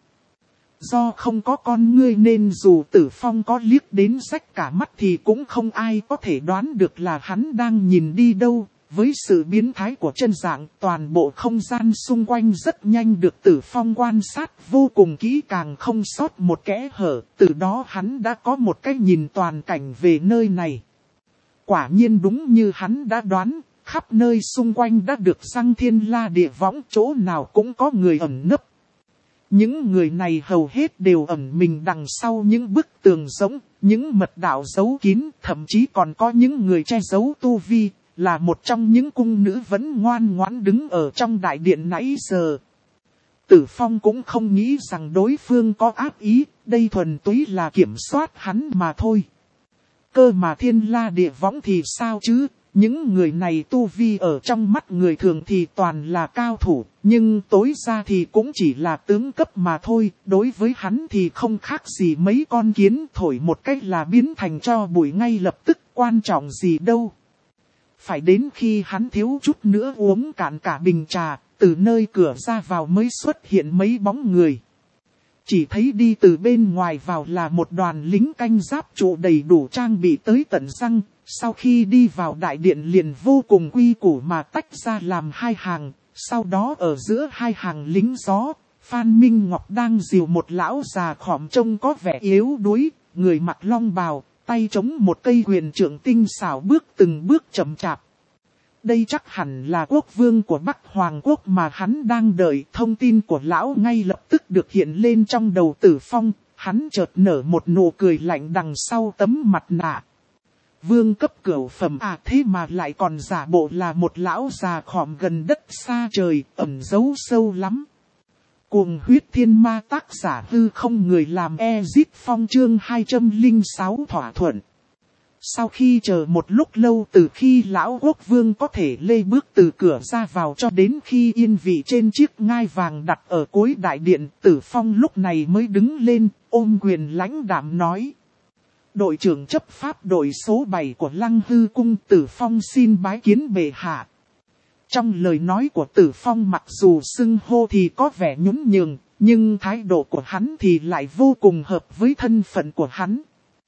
Do không có con ngươi nên dù Tử Phong có liếc đến rách cả mắt thì cũng không ai có thể đoán được là hắn đang nhìn đi đâu. Với sự biến thái của chân dạng, toàn bộ không gian xung quanh rất nhanh được Tử Phong quan sát vô cùng kỹ càng, không sót một kẽ hở. Từ đó hắn đã có một cái nhìn toàn cảnh về nơi này. Quả nhiên đúng như hắn đã đoán. Khắp nơi xung quanh đã được răng thiên la địa võng, chỗ nào cũng có người ẩn nấp. Những người này hầu hết đều ẩn mình đằng sau những bức tường rỗng, những mật đạo giấu kín, thậm chí còn có những người che giấu tu vi, là một trong những cung nữ vẫn ngoan ngoãn đứng ở trong đại điện nãy giờ. Tử Phong cũng không nghĩ rằng đối phương có ác ý, đây thuần túy là kiểm soát hắn mà thôi. Cơ mà thiên la địa võng thì sao chứ? Những người này tu vi ở trong mắt người thường thì toàn là cao thủ, nhưng tối ra thì cũng chỉ là tướng cấp mà thôi, đối với hắn thì không khác gì mấy con kiến thổi một cách là biến thành tro bụi ngay lập tức, quan trọng gì đâu. Phải đến khi hắn thiếu chút nữa uống cạn cả bình trà, từ nơi cửa ra vào mới xuất hiện mấy bóng người. Chỉ thấy đi từ bên ngoài vào là một đoàn lính canh giáp trụ đầy đủ trang bị tới tận răng. Sau khi đi vào đại điện liền vô cùng quy củ mà tách ra làm hai hàng. Sau đó ở giữa hai hàng lính gió, Phan Minh Ngọc đang dìu một lão già khom trông có vẻ yếu đuối, người mặc long bào, tay chống một cây quyền trượng tinh xảo bước từng bước chậm chạp. Đây chắc hẳn là quốc vương của Bắc Hoàng quốc mà hắn đang đợi. Thông tin của lão ngay lập tức được hiện lên trong đầu Tử Phong. Hắn chợt nở một nụ cười lạnh đằng sau tấm mặt nạ. Vương cấp cửu phẩm à, thế mà lại còn giả bộ là một lão già khom gần đất xa trời, ẩn giấu sâu lắm. Cuồng huyết thiên ma, tác giả hư không, người làm Ezit Phong, chương hai trăm lẻ sáu thỏa thuận. Sau khi chờ một lúc lâu, từ khi lão quốc vương có thể lê bước từ cửa ra vào cho đến khi yên vị trên chiếc ngai vàng đặt ở cuối đại điện, Tử Phong lúc này mới đứng lên, ôm quyền lãnh đạm nói. Đội trưởng chấp pháp đội số bảy của Lăng Hư Cung, Tử Phong xin bái kiến bệ hạ. Trong lời nói của Tử Phong mặc dù xưng hô thì có vẻ nhún nhường, nhưng thái độ của hắn thì lại vô cùng hợp với thân phận của hắn.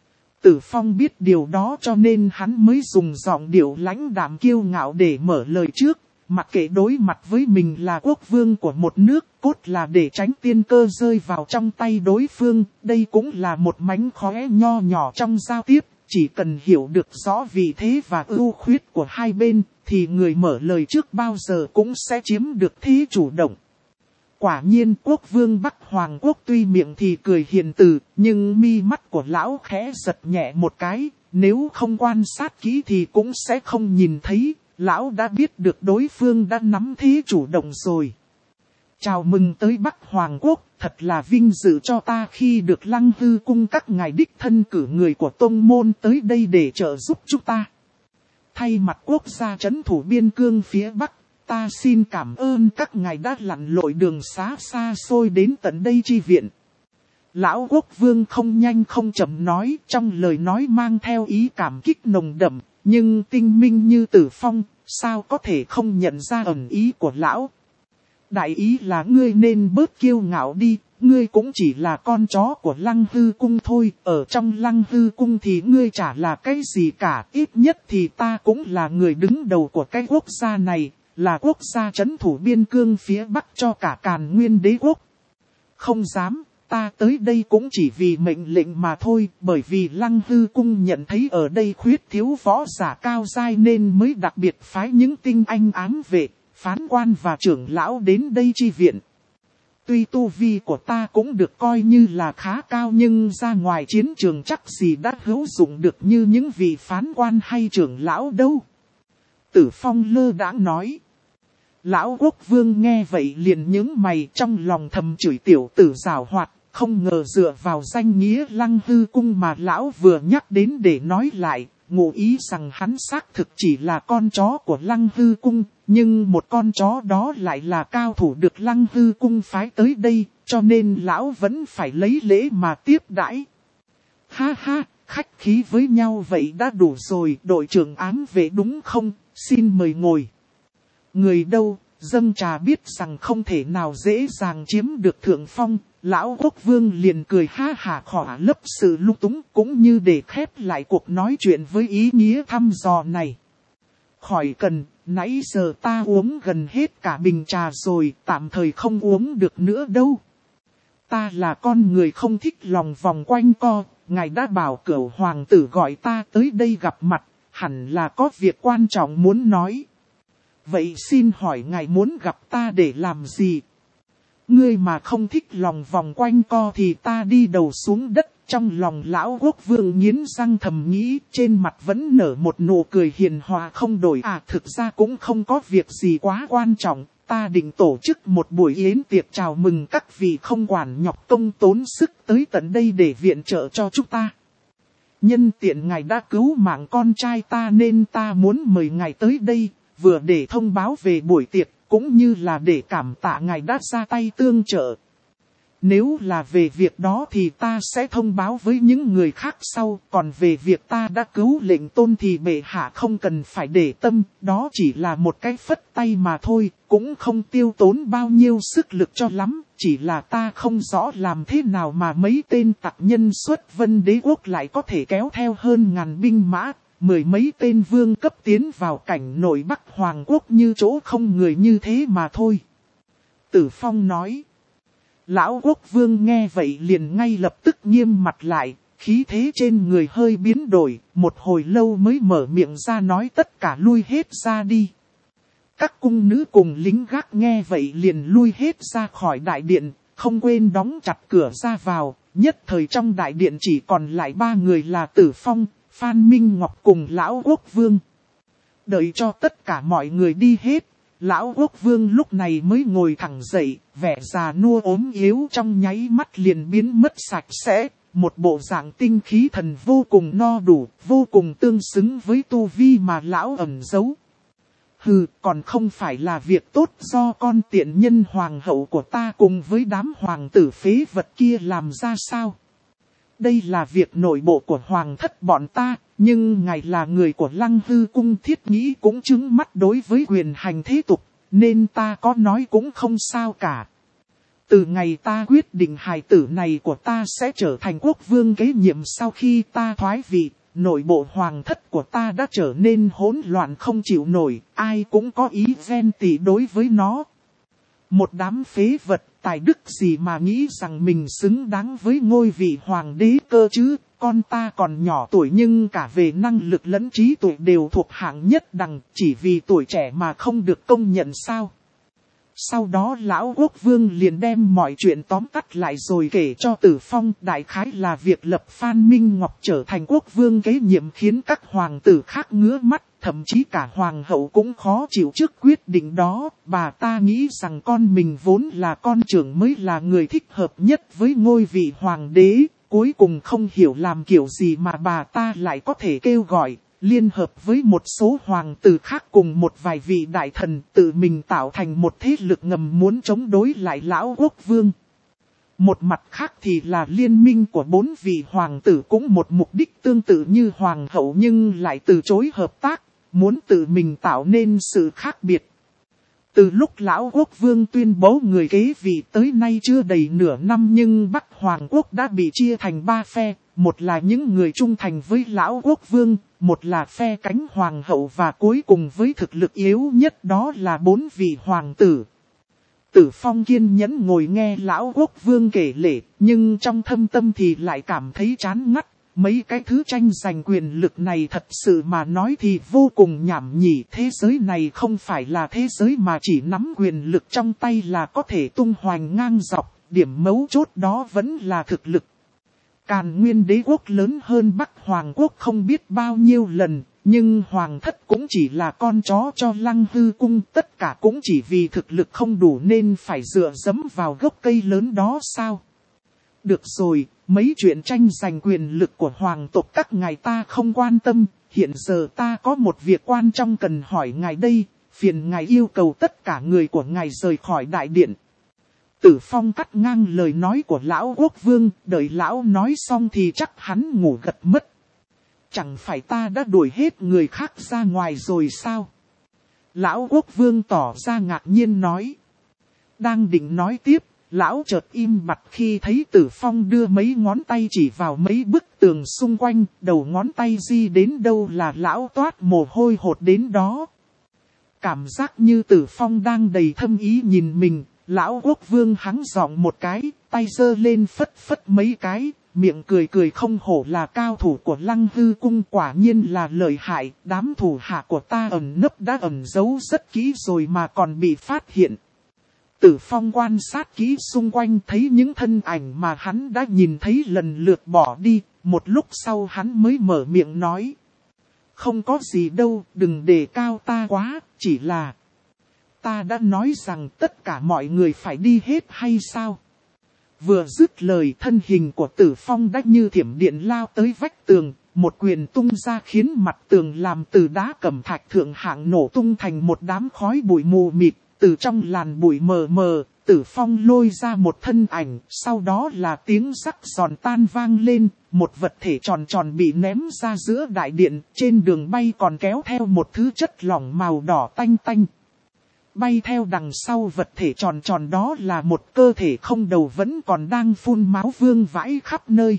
Tử Phong biết điều đó cho nên hắn mới dùng giọng điệu lãnh đạm kiêu ngạo để mở lời trước. Mặc kệ đối mặt với mình là quốc vương của một nước, cốt là để tránh tiên cơ rơi vào trong tay đối phương. Đây cũng là một mánh khóe nho nhỏ trong giao tiếp. Chỉ cần hiểu được rõ vị thế và ưu khuyết của hai bên, thì người mở lời trước bao giờ cũng sẽ chiếm được thế chủ động. Quả nhiên quốc vương Bắc Hoàng quốc tuy miệng thì cười hiền từ, nhưng mi mắt của lão khẽ giật nhẹ một cái, nếu không quan sát kỹ thì cũng sẽ không nhìn thấy, lão đã biết được đối phương đã nắm thế chủ động rồi. Chào mừng tới Bắc Hoàng quốc, thật là vinh dự cho ta khi được Lăng Hư Cung các ngài đích thân cử người của tông môn tới đây để trợ giúp chúng ta. Thay mặt quốc gia trấn thủ biên cương phía Bắc, ta xin cảm ơn các ngài đã lặn lội đường xá xa xôi đến tận đây chi viện. Lão quốc vương không nhanh không chậm nói, trong lời nói mang theo ý cảm kích nồng đậm, nhưng tinh minh như Tử Phong, sao có thể không nhận ra ẩn ý của lão. Đại ý là ngươi nên bớt kiêu ngạo đi, ngươi cũng chỉ là con chó của Lăng Hư Cung thôi, ở trong Lăng Hư Cung thì ngươi chả là cái gì cả, ít nhất thì ta cũng là người đứng đầu của cái quốc gia này. Là quốc gia trấn thủ biên cương phía Bắc cho cả Càn Nguyên đế quốc. Không dám, ta tới đây cũng chỉ vì mệnh lệnh mà thôi, bởi vì Lăng Hư Cung nhận thấy ở đây khuyết thiếu võ giả cao giai nên mới đặc biệt phái những tinh anh ám vệ, phán quan và trưởng lão đến đây chi viện. Tuy tu vi của ta cũng được coi như là khá cao nhưng ra ngoài chiến trường chắc gì đã hữu dụng được như những vị phán quan hay trưởng lão đâu. Tử Phong lơ đãng nói. Lão quốc vương nghe vậy liền nhướng mày, trong lòng thầm chửi tiểu tử giảo hoạt, không ngờ dựa vào danh nghĩa Lăng Hư Cung mà lão vừa nhắc đến để nói lại, ngụ ý rằng hắn xác thực chỉ là con chó của Lăng Hư Cung, nhưng một con chó đó lại là cao thủ được Lăng Hư Cung phái tới đây, cho nên lão vẫn phải lấy lễ mà tiếp đãi. Ha ha, khách khí với nhau vậy đã đủ rồi, đội trưởng ám vệ đúng không? Xin mời ngồi. Người đâu, dâng trà biết rằng không thể nào dễ dàng chiếm được thượng phong, lão quốc vương liền cười ha hả khỏa lấp sự lung túng cũng như để khép lại cuộc nói chuyện với ý nghĩa thăm dò này. Khỏi cần, nãy giờ ta uống gần hết cả bình trà rồi, tạm thời không uống được nữa đâu. Ta là con người không thích lòng vòng quanh co, ngài đã bảo cửu hoàng tử gọi ta tới đây gặp mặt. Hẳn là có việc quan trọng muốn nói. Vậy xin hỏi ngài muốn gặp ta để làm gì? Ngươi mà không thích lòng vòng quanh co thì ta đi đầu xuống đất. Trong lòng lão quốc vương nghiến răng thầm nghĩ, trên mặt vẫn nở một nụ cười hiền hòa không đổi. À thực ra cũng không có việc gì quá quan trọng. Ta định tổ chức một buổi yến tiệc chào mừng các vị không quản nhọc công tốn sức tới tận đây để viện trợ cho chúng ta. Nhân tiện ngài đã cứu mạng con trai ta nên ta muốn mời ngài tới đây, vừa để thông báo về buổi tiệc, cũng như là để cảm tạ ngài đã ra tay tương trợ. Nếu là về việc đó thì ta sẽ thông báo với những người khác sau, còn về việc ta đã cứu lệnh tôn thì bệ hạ không cần phải để tâm, đó chỉ là một cái phất tay mà thôi, cũng không tiêu tốn bao nhiêu sức lực cho lắm, chỉ là ta không rõ làm thế nào mà mấy tên tặc nhân xuất Vân Đế quốc lại có thể kéo theo hơn ngàn binh mã, mười mấy tên vương cấp tiến vào cảnh nội Bắc Hoàng quốc như chỗ không người như thế mà thôi. Tử Phong nói. Lão quốc vương nghe vậy liền ngay lập tức nghiêm mặt lại, khí thế trên người hơi biến đổi, một hồi lâu mới mở miệng ra nói tất cả lui hết ra đi. Các cung nữ cùng lính gác nghe vậy liền lui hết ra khỏi đại điện, không quên đóng chặt cửa ra vào, nhất thời trong đại điện chỉ còn lại ba người là Tử Phong, Phan Minh Ngọc cùng Lão quốc vương. Đợi cho tất cả mọi người đi hết. Lão quốc vương lúc này mới ngồi thẳng dậy, vẻ già nua ốm yếu trong nháy mắt liền biến mất sạch sẽ, một bộ dạng tinh khí thần vô cùng no đủ, vô cùng tương xứng với tu vi mà lão ẩn giấu. Hừ, còn không phải là việc tốt do con tiện nhân hoàng hậu của ta cùng với đám hoàng tử phế vật kia làm ra sao? Đây là việc nội bộ của hoàng thất bọn ta, nhưng ngài là người của Lăng Hư cung thiết nghĩ cũng chứng mắt đối với quyền hành thế tục, nên ta có nói cũng không sao cả. Từ ngày ta quyết định hài tử này của ta sẽ trở thành quốc vương kế nhiệm sau khi ta thoái vị, nội bộ hoàng thất của ta đã trở nên hỗn loạn không chịu nổi, ai cũng có ý ghen tị đối với nó. Một đám phế vật, tài đức gì mà nghĩ rằng mình xứng đáng với ngôi vị hoàng đế cơ chứ, con ta còn nhỏ tuổi nhưng cả về năng lực lẫn trí tuệ đều thuộc hạng nhất đẳng, chỉ vì tuổi trẻ mà không được công nhận sao. Sau đó lão quốc vương liền đem mọi chuyện tóm tắt lại rồi kể cho Tử Phong, đại khái là việc lập Phan Minh Ngọc trở thành quốc vương kế nhiệm khiến các hoàng tử khác ngứa mắt, thậm chí cả hoàng hậu cũng khó chịu trước quyết định đó. Bà ta nghĩ rằng con mình vốn là con trưởng mới là người thích hợp nhất với ngôi vị hoàng đế, cuối cùng không hiểu làm kiểu gì mà bà ta lại có thể kêu gọi, liên hợp với một số hoàng tử khác cùng một vài vị đại thần tự mình tạo thành một thế lực ngầm muốn chống đối lại lão quốc vương. Một mặt khác thì là liên minh của bốn vị hoàng tử cũng một mục đích tương tự như hoàng hậu nhưng lại từ chối hợp tác, muốn tự mình tạo nên sự khác biệt. Từ lúc lão quốc vương tuyên bố người kế vị tới nay chưa đầy nửa năm nhưng Bắc Hoàng quốc đã bị chia thành ba phe, một là những người trung thành với lão quốc vương, một là phe cánh hoàng hậu và cuối cùng với thực lực yếu nhất đó là bốn vị hoàng tử. Tử Phong kiên nhẫn ngồi nghe lão quốc vương kể lể, nhưng trong thâm tâm thì lại cảm thấy chán ngắt. Mấy cái thứ tranh giành quyền lực này thật sự mà nói thì vô cùng nhảm nhỉ. Thế giới này không phải là thế giới mà chỉ nắm quyền lực trong tay là có thể tung hoành ngang dọc. Điểm mấu chốt đó vẫn là thực lực. Càn Nguyên đế quốc lớn hơn Bắc Hoàng quốc không biết bao nhiêu lần. Nhưng hoàng thất cũng chỉ là con chó cho Lăng Hư cung. Tất cả cũng chỉ vì thực lực không đủ nên phải dựa dẫm vào gốc cây lớn đó sao? Được rồi, mấy chuyện tranh giành quyền lực của hoàng tộc các ngài ta không quan tâm, hiện giờ ta có một việc quan trọng cần hỏi ngài đây, phiền ngài yêu cầu tất cả người của ngài rời khỏi đại điện. Tử Phong cắt ngang lời nói của lão quốc vương, đợi lão nói xong thì chắc hắn ngủ gật mất. Chẳng phải ta đã đuổi hết người khác ra ngoài rồi sao? Lão quốc vương tỏ ra ngạc nhiên nói. Đang định nói tiếp. Lão chợt im bặt khi thấy Tử Phong đưa mấy ngón tay chỉ vào mấy bức tường xung quanh, đầu ngón tay di đến đâu là lão toát mồ hôi hột đến đó. Cảm giác như Tử Phong đang đầy thâm ý nhìn mình, lão quốc vương hắng giọng một cái, tay giơ lên phất phất mấy cái, miệng cười cười không hổ là cao thủ của Lăng Hư cung, quả nhiên là lợi hại, đám thủ hạ của ta ẩn nấp đã ẩn giấu rất kỹ rồi mà còn bị phát hiện. Tử Phong quan sát kỹ xung quanh thấy những thân ảnh mà hắn đã nhìn thấy lần lượt bỏ đi, một lúc sau hắn mới mở miệng nói. Không có gì đâu, đừng đề cao ta quá, chỉ là... Ta đã nói rằng tất cả mọi người phải đi hết hay sao? Vừa dứt lời thân hình của Tử Phong đã như thiểm điện lao tới vách tường, một quyền tung ra khiến mặt tường làm từ đá cẩm thạch thượng hạng nổ tung thành một đám khói bụi mù mịt, từ trong làn bụi mờ mờ, Tử Phong lôi ra một thân ảnh, sau đó là tiếng rắc giòn tan vang lên, một vật thể tròn tròn bị ném ra giữa đại điện, trên đường bay còn kéo theo một thứ chất lỏng màu đỏ tanh tanh. Bay theo đằng sau vật thể tròn tròn đó là một cơ thể không đầu vẫn còn đang phun máu vương vãi khắp nơi.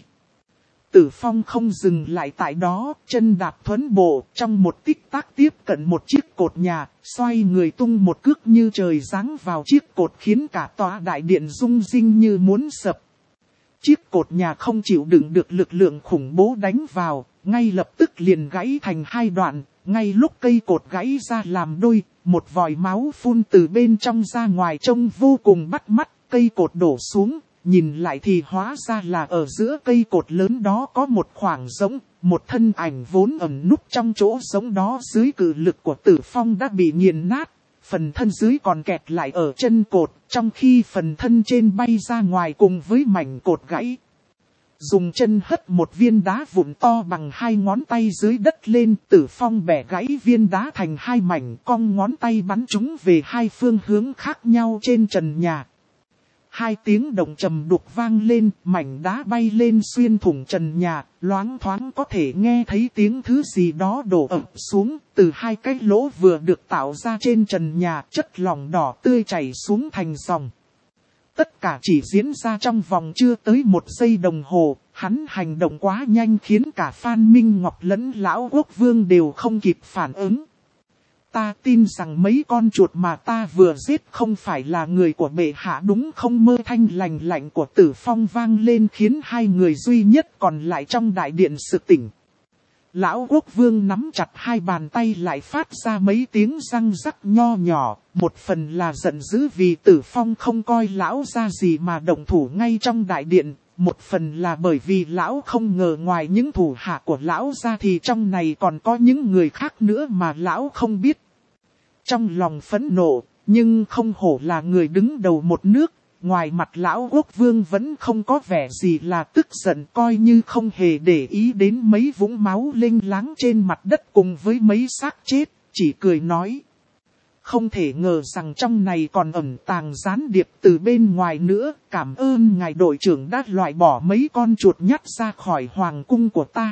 Tử Phong không dừng lại tại đó, chân đạp thuấn bộ, trong một tích tắc tiếp cận một chiếc cột nhà, xoay người tung một cước như trời giáng vào chiếc cột khiến cả tòa đại điện rung rinh như muốn sập. Chiếc cột nhà không chịu đựng được lực lượng khủng bố đánh vào, ngay lập tức liền gãy thành hai đoạn, ngay lúc cây cột gãy ra làm đôi, một vòi máu phun từ bên trong ra ngoài trông vô cùng bắt mắt, cây cột đổ xuống. Nhìn lại thì hóa ra là ở giữa cây cột lớn đó có một khoảng rỗng, một thân ảnh vốn ẩn núp trong chỗ rỗng đó dưới cự lực của Tử Phong đã bị nghiền nát, phần thân dưới còn kẹt lại ở chân cột, trong khi phần thân trên bay ra ngoài cùng với mảnh cột gãy. Dùng chân hất một viên đá vụn to bằng hai ngón tay dưới đất lên, Tử Phong bẻ gãy viên đá thành hai mảnh, cong ngón tay bắn chúng về hai phương hướng khác nhau trên trần nhà. Hai tiếng động trầm đục vang lên, mảnh đá bay lên xuyên thủng trần nhà, loáng thoáng có thể nghe thấy tiếng thứ gì đó đổ ập xuống, từ hai cái lỗ vừa được tạo ra trên trần nhà, chất lỏng đỏ tươi chảy xuống thành dòng. Tất cả chỉ diễn ra trong vòng chưa tới một giây đồng hồ, hắn hành động quá nhanh khiến cả Phan Minh Ngọc lẫn Lão Quốc Vương đều không kịp phản ứng. Ta tin rằng mấy con chuột mà ta vừa giết không phải là người của bệ hạ đúng không? Mơ thanh lành lạnh của Tử Phong vang lên khiến hai người duy nhất còn lại trong đại điện sực tỉnh. Lão Quốc Vương nắm chặt hai bàn tay lại phát ra mấy tiếng răng rắc nho nhỏ, một phần là giận dữ vì Tử Phong không coi lão ra gì mà động thủ ngay trong đại điện, một phần là bởi vì lão không ngờ ngoài những thủ hạ của lão ra thì trong này còn có những người khác nữa mà lão không biết. Trong lòng phẫn nộ, nhưng không hổ là người đứng đầu một nước, ngoài mặt Lão Quốc Vương vẫn không có vẻ gì là tức giận, coi như không hề để ý đến mấy vũng máu lênh láng trên mặt đất cùng với mấy xác chết, chỉ cười nói. Không thể ngờ rằng trong này còn ẩn tàng gián điệp từ bên ngoài nữa, cảm ơn ngài đội trưởng đã loại bỏ mấy con chuột nhắt ra khỏi hoàng cung của ta.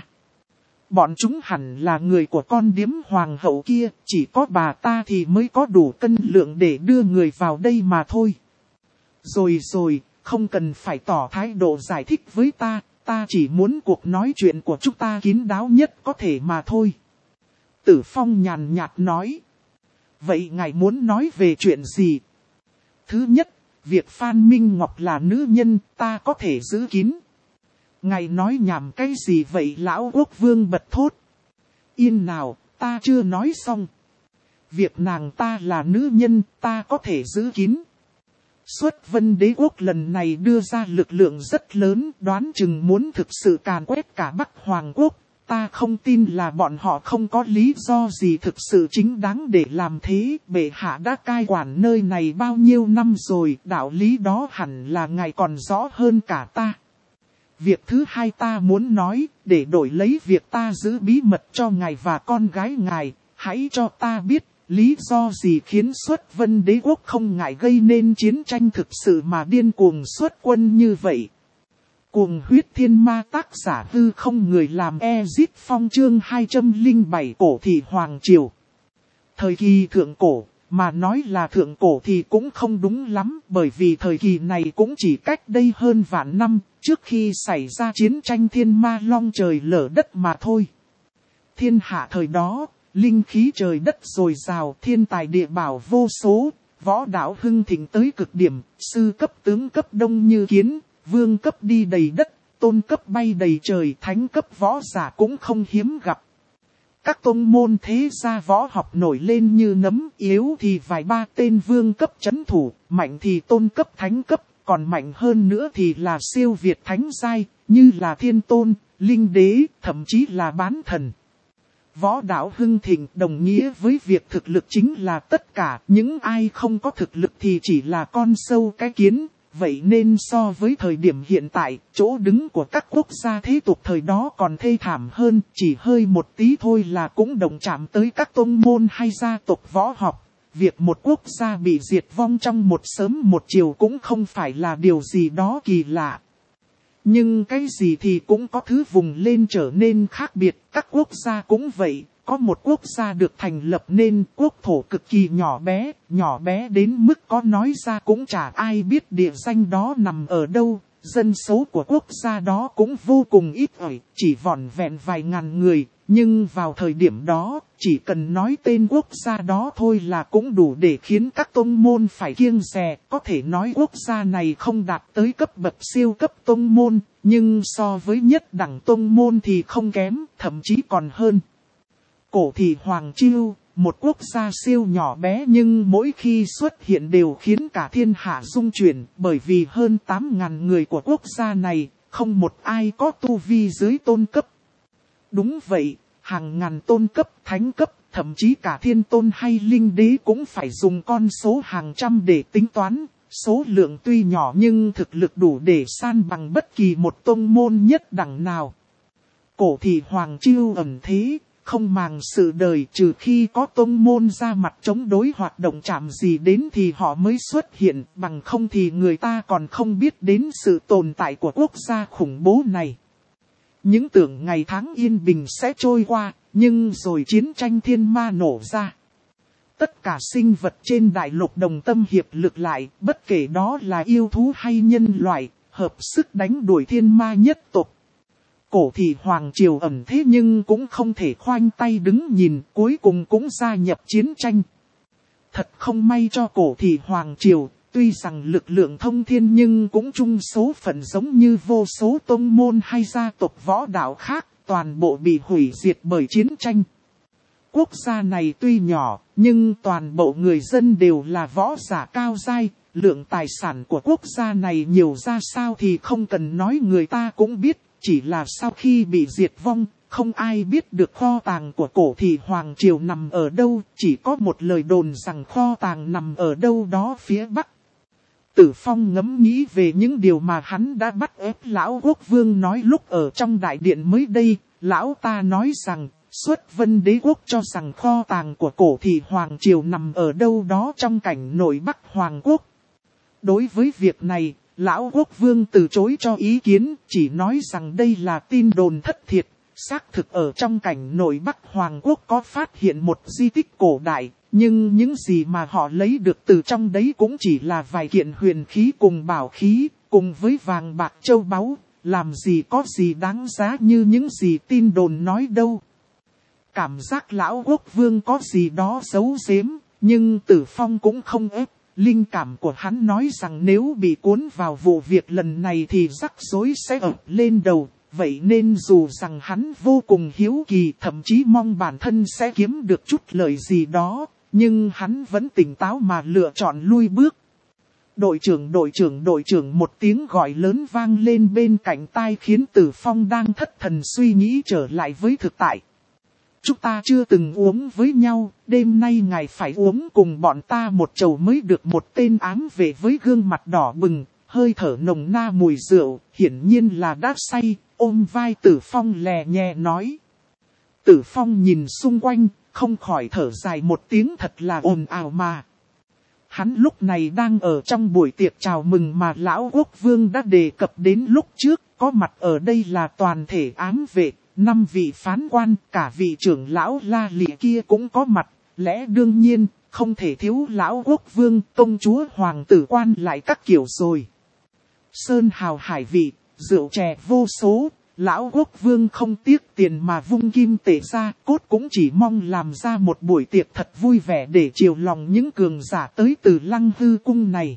Bọn chúng hẳn là người của con điếm hoàng hậu kia, chỉ có bà ta thì mới có đủ cân lượng để đưa người vào đây mà thôi. Rồi rồi, không cần phải tỏ thái độ giải thích với ta, ta chỉ muốn cuộc nói chuyện của chúng ta kín đáo nhất có thể mà thôi. Tử Phong nhàn nhạt nói. Vậy ngài muốn nói về chuyện gì? Thứ nhất, việc Phan Minh Ngọc là nữ nhân ta có thể giữ kín. Ngài nói nhảm cái gì vậy? Lão Quốc Vương bật thốt. Yên nào, ta chưa nói xong. Việc nàng ta là nữ nhân ta có thể giữ kín. Xuất Vân Đế Quốc lần này đưa ra lực lượng rất lớn, đoán chừng muốn thực sự càn quét cả Bắc Hoàng Quốc. Ta không tin là bọn họ không có lý do gì thực sự chính đáng để làm thế. Bệ hạ đã cai quản nơi này bao nhiêu năm rồi, đạo lý đó hẳn là ngài còn rõ hơn cả ta. Việc thứ hai ta muốn nói, để đổi lấy việc ta giữ bí mật cho ngài và con gái ngài, hãy cho ta biết lý do gì khiến Xuất Vân Đế Quốc không ngại gây nên chiến tranh thực sự mà điên cuồng xuất quân như vậy. Cuồng huyết thiên ma tác giả Hư Không Người làm Ezit Phong chương hai trăm lẻ bảy cổ thị Hoàng Triều. Thời kỳ thượng cổ, mà nói là thượng cổ thì cũng không đúng lắm, bởi vì thời kỳ này cũng chỉ cách đây hơn vạn năm, trước khi xảy ra chiến tranh thiên ma long trời lở đất mà thôi. Thiên hạ thời đó, linh khí trời đất dồi dào, thiên tài địa bảo vô số, võ đạo hưng thịnh tới cực điểm, sư cấp tướng cấp đông như kiến, vương cấp đi đầy đất, tôn cấp bay đầy trời, thánh cấp võ giả cũng không hiếm gặp. Các tôn môn thế gia võ học nổi lên như nấm, yếu thì vài ba tên vương cấp chấn thủ, mạnh thì tôn cấp thánh cấp, còn mạnh hơn nữa thì là siêu việt thánh giai, như là thiên tôn, linh đế, thậm chí là bán thần. Võ đạo hưng thịnh đồng nghĩa với việc thực lực chính là tất cả, những ai không có thực lực thì chỉ là con sâu cái kiến, vậy nên so với thời điểm hiện tại, chỗ đứng của các quốc gia thế tục thời đó còn thê thảm hơn, chỉ hơi một tí thôi là cũng động chạm tới các tôn môn hay gia tộc võ học. Việc một quốc gia bị diệt vong trong một sớm một chiều cũng không phải là điều gì đó kỳ lạ. Nhưng cái gì thì cũng có thứ vùng lên trở nên khác biệt, các quốc gia cũng vậy. Có một quốc gia được thành lập nên quốc thổ cực kỳ nhỏ bé, nhỏ bé đến mức có nói ra cũng chả ai biết địa danh đó nằm ở đâu. Dân số của quốc gia đó cũng vô cùng ít ỏi, chỉ vỏn vẹn vài ngàn người. Nhưng vào thời điểm đó, chỉ cần nói tên quốc gia đó thôi là cũng đủ để khiến các tôn môn phải kiêng dè. Có thể nói quốc gia này không đạt tới cấp bậc siêu cấp tôn môn, nhưng so với nhất đẳng tôn môn thì không kém, thậm chí còn hơn. Cổ thị Hoàng Chiêu, một quốc gia siêu nhỏ bé nhưng mỗi khi xuất hiện đều khiến cả thiên hạ rung chuyển, bởi vì hơn tám ngàn người của quốc gia này, không một ai có tu vi dưới tôn cấp. Đúng vậy, hàng ngàn tôn cấp, thánh cấp, thậm chí cả thiên tôn hay linh đế cũng phải dùng con số hàng trăm để tính toán. Số lượng tuy nhỏ nhưng thực lực đủ để san bằng bất kỳ một tôn môn nhất đẳng nào. Cổ thị Hoàng Chiêu ẩn thế, không màng sự đời, trừ khi có tôn môn ra mặt chống đối hoạt động chạm gì đến thì họ mới xuất hiện, bằng không thì người ta còn không biết đến sự tồn tại của quốc gia khủng bố này. Những tưởng ngày tháng yên bình sẽ trôi qua, nhưng rồi chiến tranh thiên ma nổ ra. Tất cả sinh vật trên đại lục đồng tâm hiệp lực lại, bất kể đó là yêu thú hay nhân loại, hợp sức đánh đuổi thiên ma nhất tộc. Cổ thị Hoàng Triều ẩn thế nhưng cũng không thể khoanh tay đứng nhìn, cuối cùng cũng gia nhập chiến tranh. Thật không may cho cổ thị Hoàng Triều, tuy rằng lực lượng thông thiên nhưng cũng chung số phận giống như vô số tôn môn hay gia tộc võ đạo khác, toàn bộ bị hủy diệt bởi chiến tranh. Quốc gia này tuy nhỏ, nhưng toàn bộ người dân đều là võ giả cao giai, lượng tài sản của quốc gia này nhiều ra sao thì không cần nói người ta cũng biết. Chỉ là sau khi bị diệt vong, không ai biết được kho tàng của cổ thị Hoàng Triều nằm ở đâu, chỉ có một lời đồn rằng kho tàng nằm ở đâu đó phía Bắc. Tử Phong ngẫm nghĩ về những điều mà hắn đã bắt ép Lão Quốc Vương nói lúc ở trong đại điện mới đây, Lão ta nói rằng, Xuất Vân Đế Quốc cho rằng kho tàng của cổ thị Hoàng Triều nằm ở đâu đó trong cảnh nội Bắc Hoàng Quốc. Đối với việc này, Lão Quốc Vương từ chối cho ý kiến, chỉ nói rằng đây là tin đồn thất thiệt. Xác thực ở trong cảnh nội Bắc Hoàng Quốc có phát hiện một di tích cổ đại, nhưng những gì mà họ lấy được từ trong đấy cũng chỉ là vài kiện huyền khí cùng bảo khí, cùng với vàng bạc châu báu, làm gì có gì đáng giá như những gì tin đồn nói đâu. Cảm giác Lão Quốc Vương có gì đó giấu giếm, nhưng Tử Phong cũng không ép. Linh cảm của hắn nói rằng nếu bị cuốn vào vụ việc lần này thì rắc rối sẽ ập lên đầu. Vậy nên dù rằng hắn vô cùng hiếu kỳ, thậm chí mong bản thân sẽ kiếm được chút lợi gì đó, nhưng hắn vẫn tỉnh táo mà lựa chọn lui bước. Đội trưởng đội trưởng đội trưởng, một tiếng gọi lớn vang lên bên cạnh tai khiến Tử Phong đang thất thần suy nghĩ trở lại với thực tại. Chúng ta chưa từng uống với nhau, đêm nay ngài phải uống cùng bọn ta một chầu mới được. Một tên ám vệ với gương mặt đỏ bừng, hơi thở nồng na mùi rượu, hiển nhiên là đã say, ôm vai Tử Phong lè nhẹ nói. Tử Phong nhìn xung quanh, không khỏi thở dài một tiếng, thật là ồn ào mà. Hắn lúc này đang ở trong buổi tiệc chào mừng mà Lão Quốc Vương đã đề cập đến lúc trước, có mặt ở đây là toàn thể ám vệ. Năm vị phán quan, cả vị trưởng lão La Lị kia cũng có mặt, lẽ đương nhiên, không thể thiếu Lão Quốc Vương, công chúa, hoàng tử quan lại các kiểu rồi. Sơn hào hải vị, rượu chè vô số, Lão Quốc Vương không tiếc tiền mà vung kim tệ ra, cốt cũng chỉ mong làm ra một buổi tiệc thật vui vẻ để chiều lòng những cường giả tới từ Lăng Hư Cung này.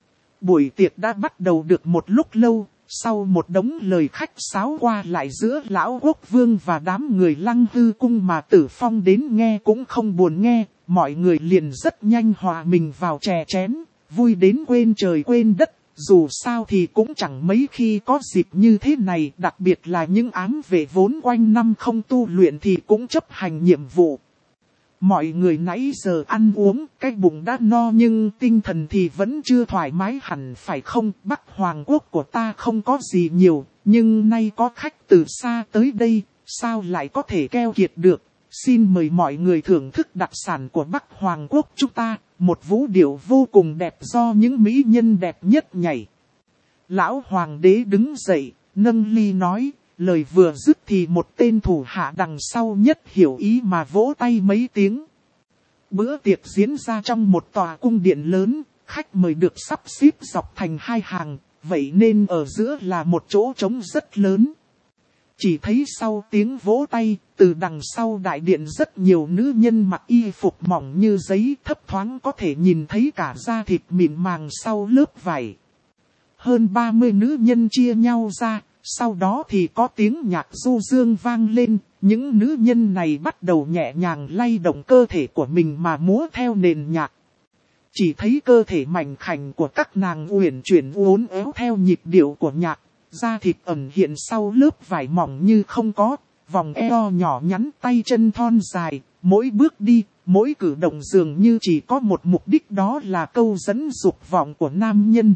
Buổi tiệc đã bắt đầu được một lúc lâu. Sau một đống lời khách sáo qua lại giữa Lão Quốc Vương và đám người Lăng Hư Cung mà Tử Phong đến nghe cũng không buồn nghe, mọi người liền rất nhanh hòa mình vào chè chén, vui đến quên trời quên đất, dù sao thì cũng chẳng mấy khi có dịp như thế này, đặc biệt là những ám vệ vốn quanh năm không tu luyện thì cũng chấp hành nhiệm vụ. Mọi người nãy giờ ăn uống, cái bụng đã no nhưng tinh thần thì vẫn chưa thoải mái hẳn phải không? Bắc Hoàng Quốc của ta không có gì nhiều, nhưng nay có khách từ xa tới đây, sao lại có thể keo kiệt được? Xin mời mọi người thưởng thức đặc sản của Bắc Hoàng Quốc chúng ta, một vũ điệu vô cùng đẹp do những mỹ nhân đẹp nhất nhảy. Lão Hoàng đế đứng dậy, nâng ly nói, lời vừa dứt thì một tên thủ hạ đằng sau nhất hiểu ý mà vỗ tay mấy tiếng. Bữa tiệc diễn ra trong một tòa cung điện lớn, khách mời được sắp xếp dọc thành hai hàng, vậy nên ở giữa là một chỗ trống rất lớn. Chỉ thấy sau tiếng vỗ tay, từ đằng sau đại điện rất nhiều nữ nhân mặc y phục mỏng như giấy, thấp thoáng có thể nhìn thấy cả da thịt mịn màng sau lớp vải. Hơn ba mươi nữ nhân chia nhau ra, sau đó thì có tiếng nhạc du dương vang lên, những nữ nhân này bắt đầu nhẹ nhàng lay động cơ thể của mình mà múa theo nền nhạc. Chỉ thấy cơ thể mảnh khảnh của các nàng uyển chuyển uốn éo theo nhịp điệu của nhạc, da thịt ẩn hiện sau lớp vải mỏng như không có, vòng eo nhỏ nhắn, tay chân thon dài, mỗi bước đi, mỗi cử động dường như chỉ có một mục đích, đó là câu dẫn dục vọng của nam nhân.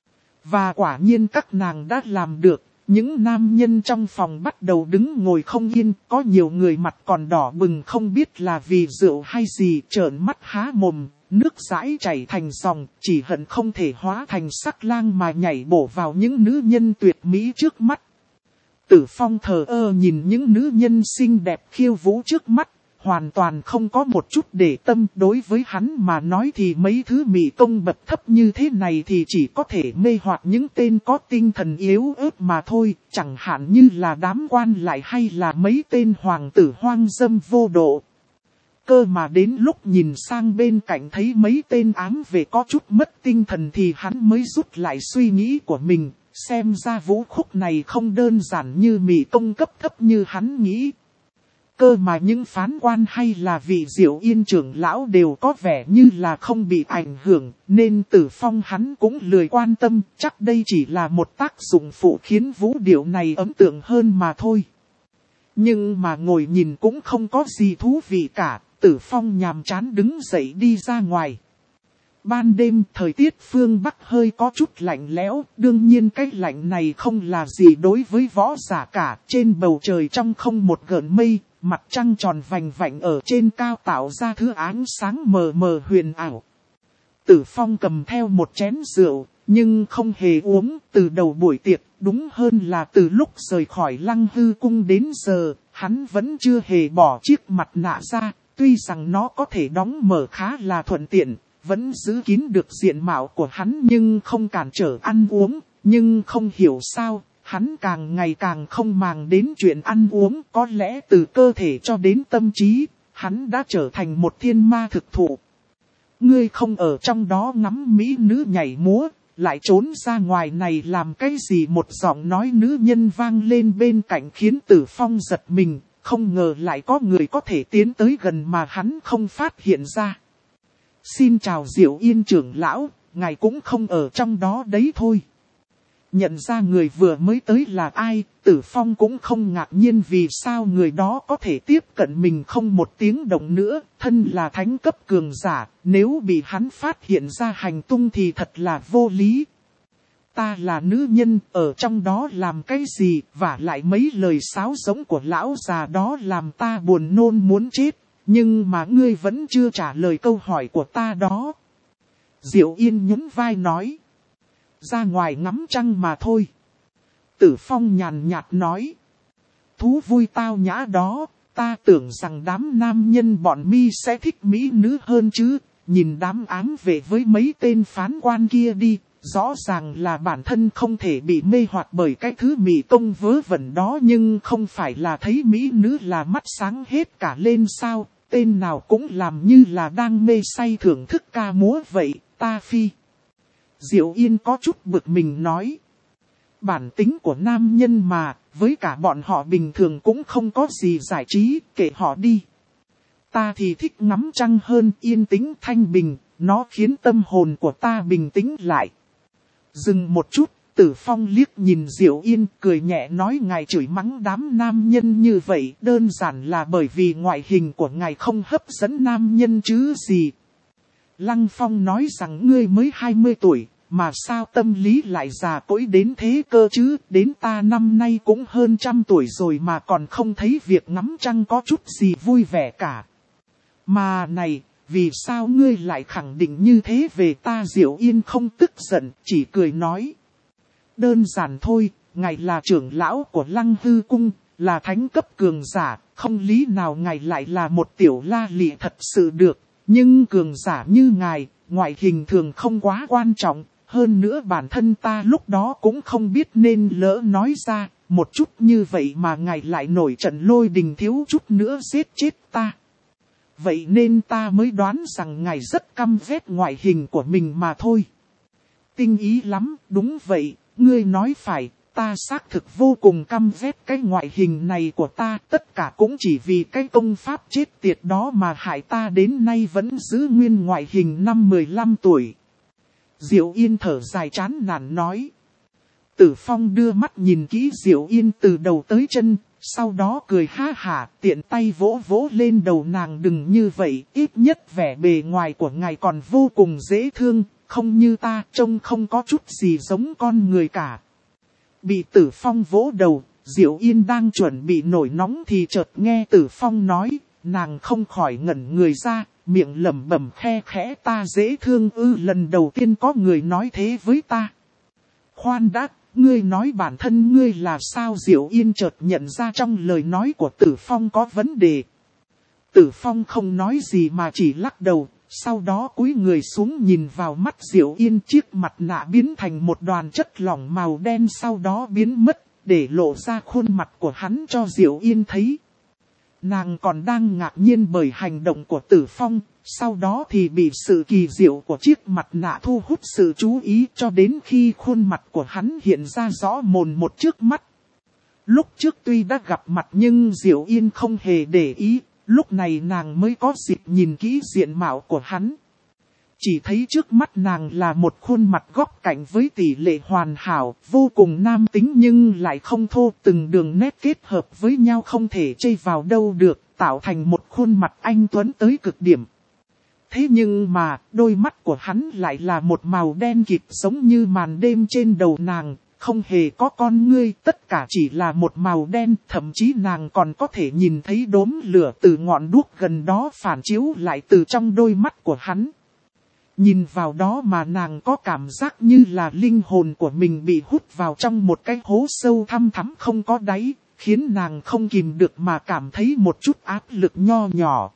Và quả nhiên các nàng đã làm được, những nam nhân trong phòng bắt đầu đứng ngồi không yên, có nhiều người mặt còn đỏ bừng không biết là vì rượu hay gì, trợn mắt há mồm, nước dãi chảy thành dòng, chỉ hận không thể hóa thành sắc lang mà nhảy bổ vào những nữ nhân tuyệt mỹ trước mắt. Tử Phong thờ ơ nhìn những nữ nhân xinh đẹp khiêu vũ trước mắt, hoàn toàn không có một chút để tâm. Đối với hắn mà nói thì mấy thứ mỹ công bậc thấp như thế này thì chỉ có thể mê hoặc những tên có tinh thần yếu ớt mà thôi, chẳng hạn như là đám quan lại hay là mấy tên hoàng tử hoang dâm vô độ. Cơ mà đến lúc nhìn sang bên cạnh thấy mấy tên ám vệ có chút mất tinh thần thì hắn mới rút lại suy nghĩ của mình, xem ra vũ khúc này không đơn giản như mỹ công cấp thấp như hắn nghĩ. Cơ mà những phán quan hay là vị Diệu Yên trưởng lão đều có vẻ như là không bị ảnh hưởng, nên Tử Phong hắn cũng lười quan tâm, chắc đây chỉ là một tác dụng phụ khiến vũ điệu này ấn tượng hơn mà thôi. Nhưng mà ngồi nhìn cũng không có gì thú vị cả, Tử Phong nhàm chán đứng dậy đi ra ngoài. Ban đêm thời tiết phương Bắc hơi có chút lạnh lẽo, đương nhiên cái lạnh này không là gì đối với võ giả cả, trên bầu trời trong không một gợn mây. Mặt trăng tròn vành vạnh ở trên cao tạo ra thứ ánh sáng mờ mờ huyền ảo. Tử Phong cầm theo một chén rượu, nhưng không hề uống từ đầu buổi tiệc, đúng hơn là từ lúc rời khỏi Lăng Hư Cung đến giờ, hắn vẫn chưa hề bỏ chiếc mặt nạ ra, tuy rằng nó có thể đóng mở khá là thuận tiện, vẫn giữ kín được diện mạo của hắn nhưng không cản trở ăn uống, nhưng không hiểu sao. Hắn càng ngày càng không màng đến chuyện ăn uống, có lẽ từ cơ thể cho đến tâm trí, hắn đã trở thành một thiên ma thực thụ. Ngươi không ở trong đó ngắm mỹ nữ nhảy múa, lại trốn ra ngoài này làm cái gì? Một giọng nói nữ nhân vang lên bên cạnh khiến Tử Phong giật mình, không ngờ lại có người có thể tiến tới gần mà hắn không phát hiện ra. Xin chào Diệu Yên trưởng lão, ngài cũng không ở trong đó đấy thôi. Nhận ra người vừa mới tới là ai, Tử Phong cũng không ngạc nhiên vì sao người đó có thể tiếp cận mình không một tiếng động nữa, thân là thánh cấp cường giả, nếu bị hắn phát hiện ra hành tung thì thật là vô lý. Ta là nữ nhân, ở trong đó làm cái gì, và lại mấy lời sáo rỗng của lão già đó làm ta buồn nôn muốn chết, nhưng mà ngươi vẫn chưa trả lời câu hỏi của ta đó. Diệu Yên nhún vai nói. Ra ngoài ngắm trăng mà thôi. Tử Phong nhàn nhạt nói. Thú vui tao nhã đó, ta tưởng rằng đám nam nhân bọn mi sẽ thích mỹ nữ hơn chứ. Nhìn đám ám vệ với mấy tên phán quan kia đi, rõ ràng là bản thân không thể bị mê hoặc bởi cái thứ mỹ công vớ vẩn đó, nhưng không phải là thấy mỹ nữ là mắt sáng hết cả lên sao. Tên nào cũng làm như là đang mê say thưởng thức ca múa vậy, ta phi. Diệu Yên có chút bực mình nói. Bản tính của nam nhân mà, với cả bọn họ bình thường cũng không có gì giải trí, kệ họ đi. Ta thì thích ngắm trăng hơn, yên tĩnh thanh bình, nó khiến tâm hồn của ta bình tĩnh lại. Dừng một chút, Tử Phong liếc nhìn Diệu Yên cười nhẹ nói ngài chửi mắng đám nam nhân như vậy đơn giản là bởi vì ngoại hình của ngài không hấp dẫn nam nhân chứ gì. Lăng Phong nói rằng ngươi mới hai mươi tuổi, mà sao tâm lý lại già cỗi đến thế cơ chứ, đến ta năm nay cũng hơn trăm tuổi rồi mà còn không thấy việc ngắm trăng có chút gì vui vẻ cả. Mà này, vì sao ngươi lại khẳng định như thế về ta? Diệu Yên không tức giận, chỉ cười nói. Đơn giản thôi, ngài là trưởng lão của Lăng Hư Cung, là thánh cấp cường giả, không lý nào ngài lại là một tiểu la lị thật sự được. Nhưng cường giả như ngài, ngoại hình thường không quá quan trọng, hơn nữa bản thân ta lúc đó cũng không biết nên lỡ nói ra, một chút như vậy mà ngài lại nổi trận lôi đình thiếu chút nữa giết chết ta. Vậy nên ta mới đoán rằng ngài rất căm ghét ngoại hình của mình mà thôi. Tinh ý lắm, đúng vậy, ngươi nói phải, ta xác thực vô cùng căm ghét cái ngoại hình này của ta. Tất cả cũng chỉ vì cái công pháp chết tiệt đó mà hại ta đến nay vẫn giữ nguyên ngoại hình năm mười lăm tuổi. Diệu Yên thở dài chán nản nói. Tử Phong đưa mắt nhìn kỹ Diệu Yên từ đầu tới chân. Sau đó cười ha hả, tiện tay vỗ vỗ lên đầu nàng. Đừng như vậy, ít nhất vẻ bề ngoài của ngài còn vô cùng dễ thương, không như ta, trông không có chút gì giống con người cả. Bị Tử Phong vỗ đầu, Diệu Yên đang chuẩn bị nổi nóng thì chợt nghe Tử Phong nói, nàng không khỏi ngẩn người ra, miệng lẩm bẩm khe khẽ ta dễ thương ư, lần đầu tiên có người nói thế với ta. Khoan đã. Ngươi nói bản thân ngươi là sao? Diệu Yên chợt nhận ra trong lời nói của Tử Phong có vấn đề. Tử Phong không nói gì mà chỉ lắc đầu, sau đó cúi người xuống nhìn vào mắt Diệu Yên, chiếc mặt nạ biến thành một đoàn chất lỏng màu đen sau đó biến mất, để lộ ra khuôn mặt của hắn cho Diệu Yên thấy. Nàng còn đang ngạc nhiên bởi hành động của Tử Phong, sau đó thì bị sự kỳ diệu của chiếc mặt nạ thu hút sự chú ý cho đến khi khuôn mặt của hắn hiện ra rõ mồn một trước mắt. Lúc trước tuy đã gặp mặt nhưng Diệu Yên không hề để ý, lúc này nàng mới có dịp nhìn kỹ diện mạo của hắn. Chỉ thấy trước mắt nàng là một khuôn mặt góc cạnh với tỷ lệ hoàn hảo, vô cùng nam tính nhưng lại không thô, từng đường nét kết hợp với nhau không thể chây vào đâu được, tạo thành một khuôn mặt anh tuấn tới cực điểm. Thế nhưng mà, đôi mắt của hắn lại là một màu đen kịt giống như màn đêm trên đầu nàng, không hề có con ngươi, tất cả chỉ là một màu đen, thậm chí nàng còn có thể nhìn thấy đốm lửa từ ngọn đuốc gần đó phản chiếu lại từ trong đôi mắt của hắn. Nhìn vào đó mà nàng có cảm giác như là linh hồn của mình bị hút vào trong một cái hố sâu thăm thẳm không có đáy, khiến nàng không kìm được mà cảm thấy một chút áp lực nho nhỏ.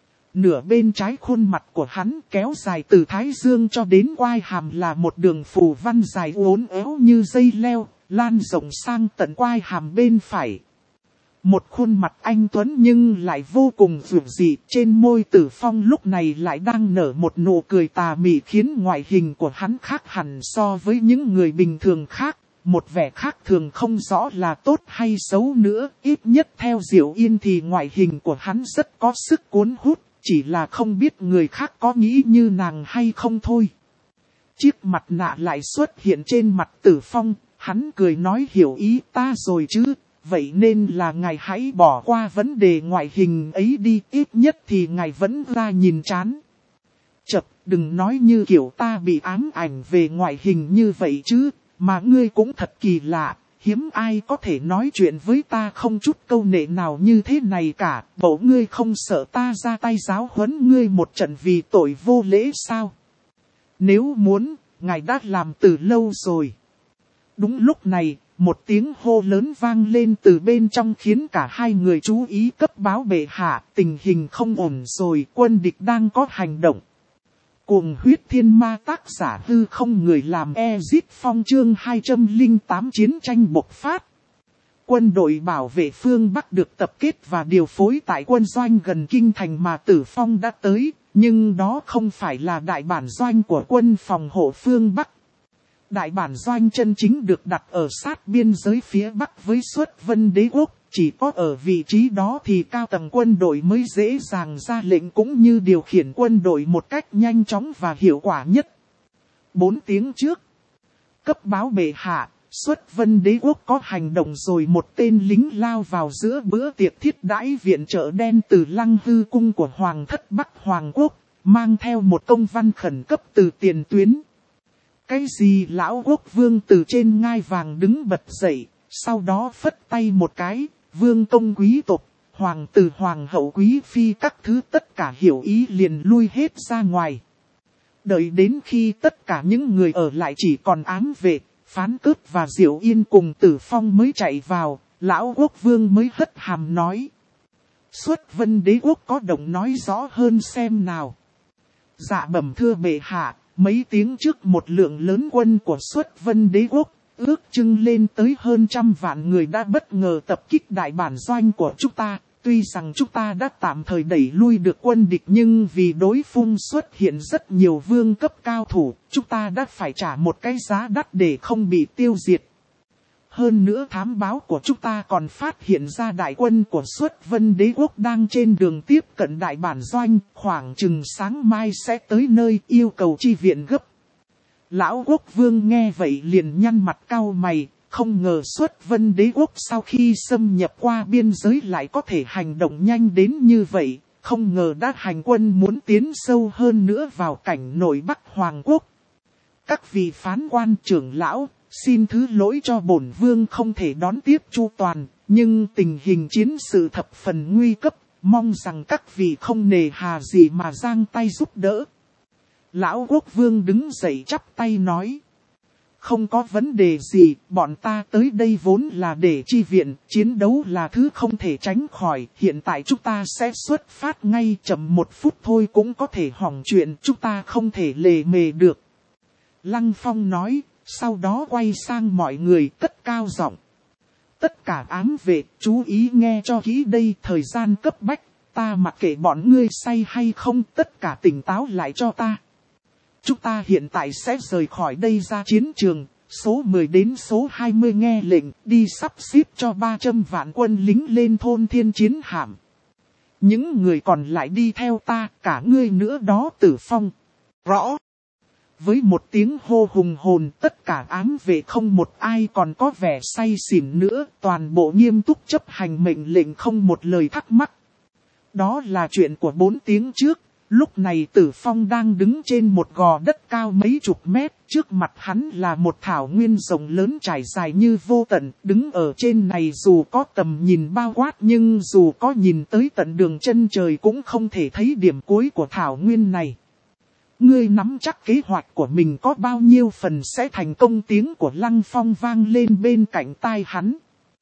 Nửa bên trái khuôn mặt của hắn kéo dài từ thái dương cho đến quai hàm là một đường phù văn dài uốn éo như dây leo, lan rộng sang tận quai hàm bên phải. Một khuôn mặt anh tuấn nhưng lại vô cùng dịu dị, trên môi Tử Phong lúc này lại đang nở một nụ cười tà mị khiến ngoại hình của hắn khác hẳn so với những người bình thường khác, một vẻ khác thường không rõ là tốt hay xấu nữa, ít nhất theo Diệu Yên thì ngoại hình của hắn rất có sức cuốn hút, chỉ là không biết người khác có nghĩ như nàng hay không thôi. Chiếc mặt nạ lại xuất hiện trên mặt Tử Phong, hắn cười nói hiểu ý ta rồi chứ. Vậy nên là ngài hãy bỏ qua vấn đề ngoại hình ấy đi, ít nhất thì ngài vẫn ra nhìn chán. Chập, đừng nói như kiểu ta bị ám ảnh về ngoại hình như vậy chứ, mà ngươi cũng thật kỳ lạ, hiếm ai có thể nói chuyện với ta không chút câu nệ nào như thế này cả, bộ ngươi không sợ ta ra tay giáo huấn ngươi một trận vì tội vô lễ sao? Nếu muốn, ngài đã làm từ lâu rồi. Đúng lúc này, một tiếng hô lớn vang lên từ bên trong khiến cả hai người chú ý cấp báo bệ hạ, tình hình không ổn rồi, quân địch đang có hành động. Cuồng huyết thiên ma tác giả hư không người làm Ezit Phong chương hai trăm lẻ tám chiến tranh bộc phát. Quân đội bảo vệ phương Bắc được tập kết và điều phối tại quân doanh gần kinh thành mà Tử Phong đã tới, nhưng đó không phải là đại bản doanh của quân phòng hộ phương Bắc. Đại bản doanh chân chính được đặt ở sát biên giới phía Bắc với Xuất Vân Đế quốc, chỉ có ở vị trí đó thì cao tầng quân đội mới dễ dàng ra lệnh cũng như điều khiển quân đội một cách nhanh chóng và hiệu quả nhất. Bốn tiếng trước, cấp báo bệ hạ, Xuất Vân Đế quốc có hành động rồi. Một tên lính lao vào giữa bữa tiệc thiết đãi viện trợ đen từ Lăng Hư cung của Hoàng thất Bắc Hoàng quốc, mang theo một công văn khẩn cấp từ tiền tuyến. Cái gì? Lão quốc vương từ trên ngai vàng đứng bật dậy, sau đó phất tay một cái, vương công quý tộc, hoàng tử hoàng hậu quý phi các thứ tất cả hiểu ý liền lui hết ra ngoài. Đợi đến khi tất cả những người ở lại chỉ còn ám vệ, Phán Cướp và Diệu Yên cùng Tử Phong mới chạy vào, lão quốc vương mới hất hàm nói. Xuất Vân Đế quốc có động nói rõ hơn xem nào. Dạ bẩm thưa bệ hạ, mấy tiếng trước một lượng lớn quân của Xuất Vân Đế quốc, ước chừng lên tới hơn trăm vạn người đã bất ngờ tập kích đại bản doanh của chúng ta. Tuy rằng chúng ta đã tạm thời đẩy lui được quân địch nhưng vì đối phương xuất hiện rất nhiều vương cấp cao thủ, chúng ta đã phải trả một cái giá đắt để không bị tiêu diệt. Hơn nữa thám báo của chúng ta còn phát hiện ra đại quân của Xuất Vân Đế quốc đang trên đường tiếp cận đại bản doanh, khoảng chừng sáng mai sẽ tới nơi, yêu cầu chi viện gấp. Lão quốc vương nghe vậy liền nhăn mặt cau mày, không ngờ Xuất Vân Đế quốc sau khi xâm nhập qua biên giới lại có thể hành động nhanh đến như vậy, không ngờ đã hành quân muốn tiến sâu hơn nữa vào cảnh nội Bắc Hoàng quốc. Các vị phán quan trưởng lão, xin thứ lỗi cho bổn vương không thể đón tiếp chu toàn, nhưng tình hình chiến sự thập phần nguy cấp, mong rằng các vị không nề hà gì mà giang tay giúp đỡ. Lão quốc vương đứng dậy chắp tay nói. Không có vấn đề gì, bọn ta tới đây vốn là để chi viện, chiến đấu là thứ không thể tránh khỏi, hiện tại chúng ta sẽ xuất phát ngay, chậm một phút thôi cũng có thể hỏng chuyện, chúng ta không thể lề mề được. Lăng Phong nói, sau đó quay sang mọi người cất cao giọng. Tất cả ám vệ, chú ý nghe cho kỹ đây, thời gian cấp bách, ta mặc kệ bọn ngươi say hay không, tất cả tỉnh táo lại cho ta. Chúng ta hiện tại sẽ rời khỏi đây ra chiến trường, số mười đến số hai mươi nghe lệnh, đi sắp xếp cho ba trăm vạn quân lính lên thôn Thiên Chiến Hạm. Những người còn lại đi theo ta, cả ngươi nữa đó Tử Phong. Rõ. Với một tiếng hô hùng hồn, tất cả ám vệ không một ai còn có vẻ say xỉn nữa, toàn bộ nghiêm túc chấp hành mệnh lệnh không một lời thắc mắc. Đó là chuyện của bốn tiếng trước. Lúc này Tử Phong đang đứng trên một gò đất cao mấy chục mét, trước mặt hắn là một thảo nguyên rộng lớn trải dài như vô tận, đứng ở trên này dù có tầm nhìn bao quát nhưng dù có nhìn tới tận đường chân trời cũng không thể thấy điểm cuối của thảo nguyên này. Ngươi nắm chắc kế hoạch của mình có bao nhiêu phần sẽ thành công, tiếng của Lăng Phong vang lên bên cạnh tai hắn.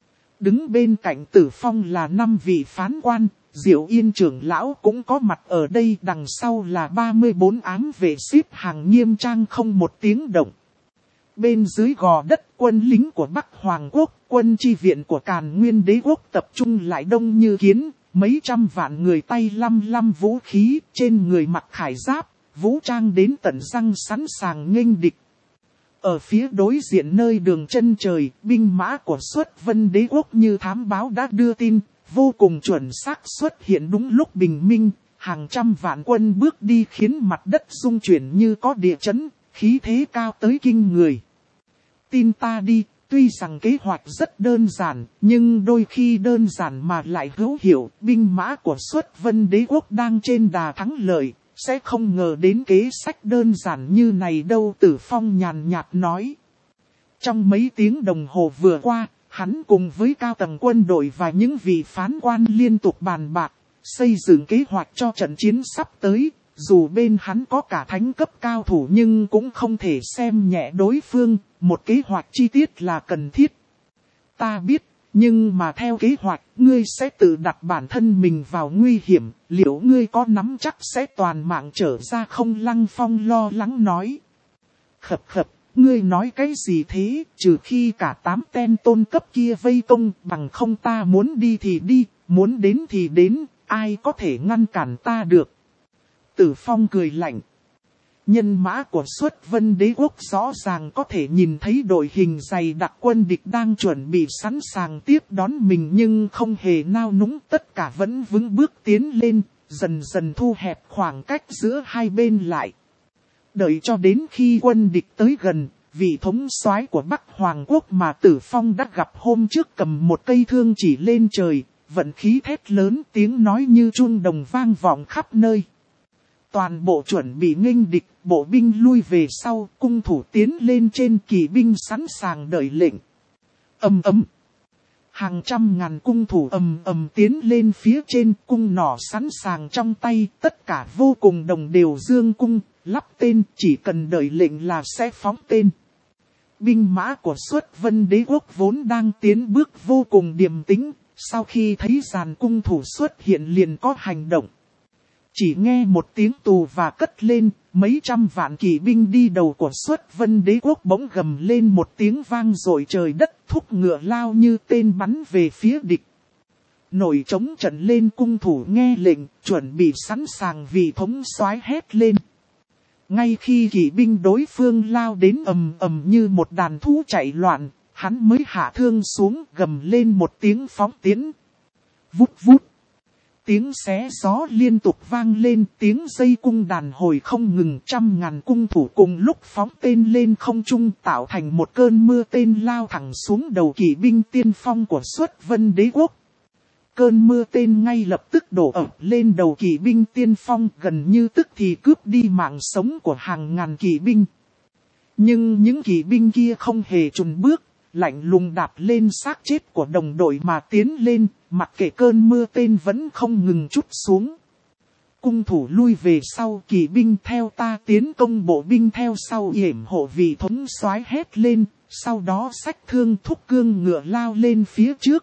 Đứng bên cạnh Tử Phong là năm vị phán quan. Diệu Yên trưởng lão cũng có mặt ở đây, đằng sau là ba mươi bốn ám vệ xếp hàng nghiêm trang không một tiếng động. Bên dưới gò đất, quân lính của Bắc Hoàng quốc, quân chi viện của Càn Nguyên Đế quốc tập trung lại đông như kiến, mấy trăm vạn người tay lăm lăm vũ khí, trên người mặc khải giáp, vũ trang đến tận răng sẵn sàng nghênh địch. Ở phía đối diện nơi đường chân trời, binh mã của Xuất Vân Đế quốc như thám báo đã đưa tin. Vô cùng chuẩn xác xuất hiện đúng lúc bình minh, hàng trăm vạn quân bước đi khiến mặt đất rung chuyển như có địa chấn, khí thế cao tới kinh người. Tin ta đi, tuy rằng kế hoạch rất đơn giản, nhưng đôi khi đơn giản mà lại hữu hiệu, binh mã của Xuất Vân Đế quốc đang trên đà thắng lợi, sẽ không ngờ đến kế sách đơn giản như này đâu, Tử Phong nhàn nhạt nói. Trong mấy tiếng đồng hồ vừa qua, hắn cùng với cao tầng quân đội và những vị phán quan liên tục bàn bạc, xây dựng kế hoạch cho trận chiến sắp tới. Dù bên hắn có cả thánh cấp cao thủ nhưng cũng không thể xem nhẹ đối phương, một kế hoạch chi tiết là cần thiết. Ta biết, nhưng mà theo kế hoạch, ngươi sẽ tự đặt bản thân mình vào nguy hiểm, liệu ngươi có nắm chắc sẽ toàn mạng trở ra không? Lăng Phong lo lắng nói. Khập khập. Ngươi nói cái gì thế, trừ khi cả tám tên tôn cấp kia vây công, bằng không ta muốn đi thì đi, muốn đến thì đến, ai có thể ngăn cản ta được. Tử Phong cười lạnh. Nhân mã của Xuất Vân Đế quốc rõ ràng có thể nhìn thấy đội hình dày đặc quân địch đang chuẩn bị sẵn sàng tiếp đón mình nhưng không hề nao núng, tất cả vẫn vững bước tiến lên, dần dần thu hẹp khoảng cách giữa hai bên lại. Đợi cho đến khi quân địch tới gần, vị thống soái của Bắc Hoàng Quốc mà Tử Phong đã gặp hôm trước cầm một cây thương chỉ lên trời, vận khí thét lớn, tiếng nói như chuông đồng vang vọng khắp nơi. Toàn bộ chuẩn bị nghênh địch, bộ binh lui về sau, cung thủ tiến lên trên, kỵ binh sẵn sàng đợi lệnh. Ầm ầm. Hàng trăm ngàn cung thủ ầm ầm tiến lên phía trên, cung nỏ sẵn sàng trong tay, tất cả vô cùng đồng đều dương cung, lắp tên, chỉ cần đợi lệnh là sẽ phóng tên. Binh mã của Xuất Vân Đế Quốc vốn đang tiến bước vô cùng điềm tĩnh, sau khi thấy dàn cung thủ xuất hiện liền có hành động. Chỉ nghe một tiếng tù và cất lên, mấy trăm vạn kỵ binh đi đầu của Xuất Vân Đế Quốc bỗng gầm lên một tiếng vang dội trời đất, thúc ngựa lao như tên bắn về phía địch. Nổi trống trận lên, cung thủ nghe lệnh, chuẩn bị sẵn sàng, vì thống soái hét lên. Ngay khi kỵ binh đối phương lao đến ầm ầm như một đàn thú chạy loạn, hắn mới hạ thương xuống, gầm lên một tiếng phóng tiến. Vút vút. Tiếng xé gió liên tục vang lên, tiếng dây cung đàn hồi không ngừng, trăm ngàn cung thủ cùng lúc phóng tên lên không trung, tạo thành một cơn mưa tên lao thẳng xuống đầu kỵ binh tiên phong của Xuất Vân Đế Quốc. Cơn mưa tên ngay lập tức đổ ập lên đầu kỵ binh tiên phong, gần như tức thì cướp đi mạng sống của hàng ngàn kỵ binh. Nhưng những kỵ binh kia không hề chùn bước, lạnh lùng đạp lên xác chết của đồng đội mà tiến lên, mặc kệ cơn mưa tên vẫn không ngừng trút xuống. Cung thủ lui về sau, kỵ binh theo ta tiến công, bộ binh theo sau yểm hộ, vị thống soái hét lên, sau đó xách thương thúc cương ngựa lao lên phía trước.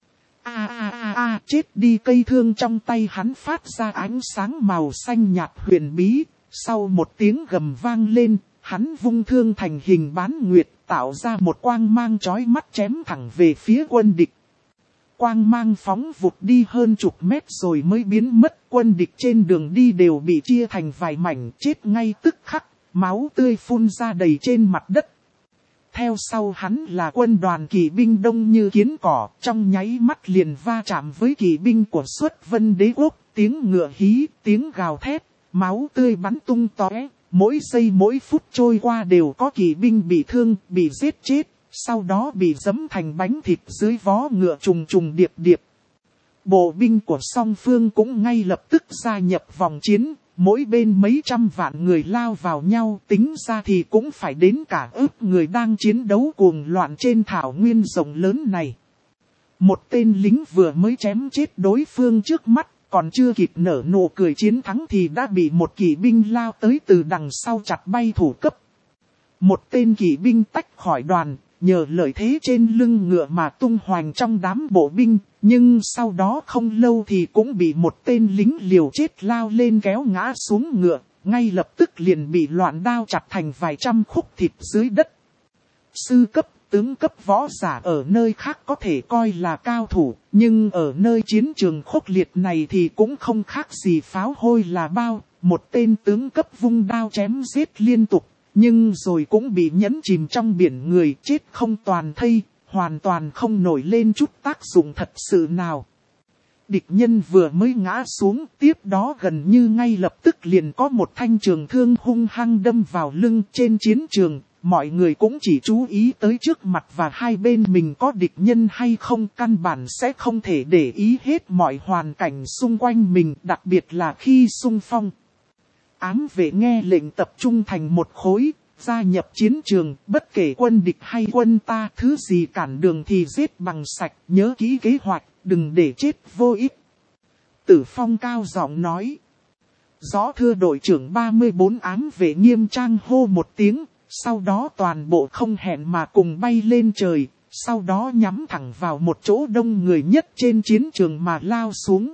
A a a a, chết đi, cây thương trong tay hắn phát ra ánh sáng màu xanh nhạt huyền bí, sau một tiếng gầm vang lên, hắn vung thương thành hình bán nguyệt, tạo ra một quang mang chói mắt chém thẳng về phía quân địch. Quang mang phóng vụt đi hơn chục mét rồi mới biến mất, quân địch trên đường đi đều bị chia thành vài mảnh, chết ngay tức khắc, máu tươi phun ra đầy trên mặt đất. Theo sau hắn là quân đoàn kỵ binh đông như kiến cỏ, trong nháy mắt liền va chạm với kỵ binh của Xuất Vân Đế Quốc, tiếng ngựa hí, tiếng gào thét, máu tươi bắn tung tóe, mỗi giây mỗi phút trôi qua đều có kỵ binh bị thương, bị giết chết, sau đó bị giẫm thành bánh thịt dưới vó ngựa trùng trùng điệp điệp. Bộ binh của song phương cũng ngay lập tức gia nhập vòng chiến. Mỗi bên mấy trăm vạn người lao vào nhau, tính ra thì cũng phải đến cả ức người đang chiến đấu cuồng loạn trên thảo nguyên rộng lớn này. Một tên lính vừa mới chém chết đối phương trước mắt, còn chưa kịp nở nụ cười chiến thắng thì đã bị một kỵ binh lao tới từ đằng sau chặt bay thủ cấp. Một tên kỵ binh tách khỏi đoàn, nhờ lợi thế trên lưng ngựa mà tung hoành trong đám bộ binh, nhưng sau đó không lâu thì cũng bị một tên lính liều chết lao lên kéo ngã xuống ngựa, ngay lập tức liền bị loạn đao chặt thành vài trăm khúc thịt dưới đất. Sư cấp, tướng cấp võ giả ở nơi khác có thể coi là cao thủ, nhưng ở nơi chiến trường khốc liệt này thì cũng không khác gì pháo hôi là bao, một tên tướng cấp vung đao chém giết liên tục. Nhưng rồi cũng bị nhấn chìm trong biển người, chết không toàn thây, hoàn toàn không nổi lên chút tác dụng thật sự nào. Địch nhân vừa mới ngã xuống, tiếp đó gần như ngay lập tức liền có một thanh trường thương hung hăng đâm vào lưng. Trên chiến trường, mọi người cũng chỉ chú ý tới trước mặt và hai bên mình có địch nhân hay không, căn bản sẽ không thể để ý hết mọi hoàn cảnh xung quanh mình, đặc biệt là khi xung phong. Ám vệ nghe lệnh tập trung thành một khối, gia nhập chiến trường, bất kể quân địch hay quân ta, thứ gì cản đường thì giết bằng sạch, nhớ kỹ kế hoạch, đừng để chết vô ích. Tử Phong cao giọng nói. Rõ thưa đội trưởng ba mươi bốn ám vệ nghiêm trang hô một tiếng, sau đó toàn bộ không hẹn mà cùng bay lên trời, sau đó nhắm thẳng vào một chỗ đông người nhất trên chiến trường mà lao xuống.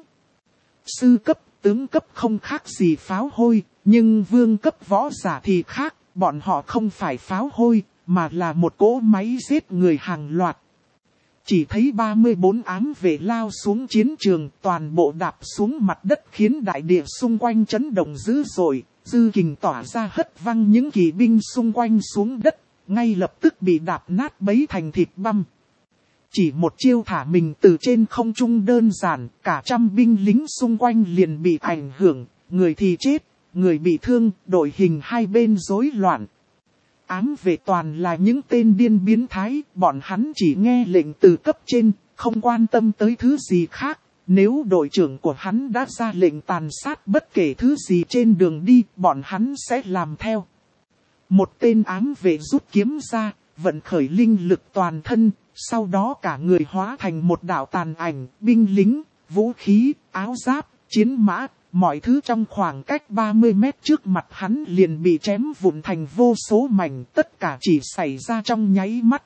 Sư cấp, tướng cấp không khác gì pháo hôi, nhưng vương cấp võ giả thì khác, bọn họ không phải pháo hôi, mà là một cỗ máy giết người hàng loạt. Chỉ thấy ba mươi bốn ám vệ lao xuống chiến trường, toàn bộ đạp xuống mặt đất khiến đại địa xung quanh chấn động dữ dội, dư kình tỏa ra hất văng những kỵ binh xung quanh xuống đất, ngay lập tức bị đạp nát bấy thành thịt băm. Chỉ một chiêu thả mình từ trên không trung đơn giản, cả trăm binh lính xung quanh liền bị ảnh hưởng, người thì chết, người bị thương, đội hình hai bên rối loạn. Ám vệ toàn là những tên điên biến thái, bọn hắn chỉ nghe lệnh từ cấp trên, không quan tâm tới thứ gì khác. Nếu đội trưởng của hắn đã ra lệnh tàn sát bất kể thứ gì trên đường đi, bọn hắn sẽ làm theo. Một tên ám vệ rút kiếm ra, vận khởi linh lực toàn thân, sau đó cả người hóa thành một đạo tàn ảnh, binh lính, vũ khí, áo giáp, chiến mã, mọi thứ trong khoảng cách ba mươi mét trước mặt hắn liền bị chém vụn thành vô số mảnh, tất cả chỉ xảy ra trong nháy mắt.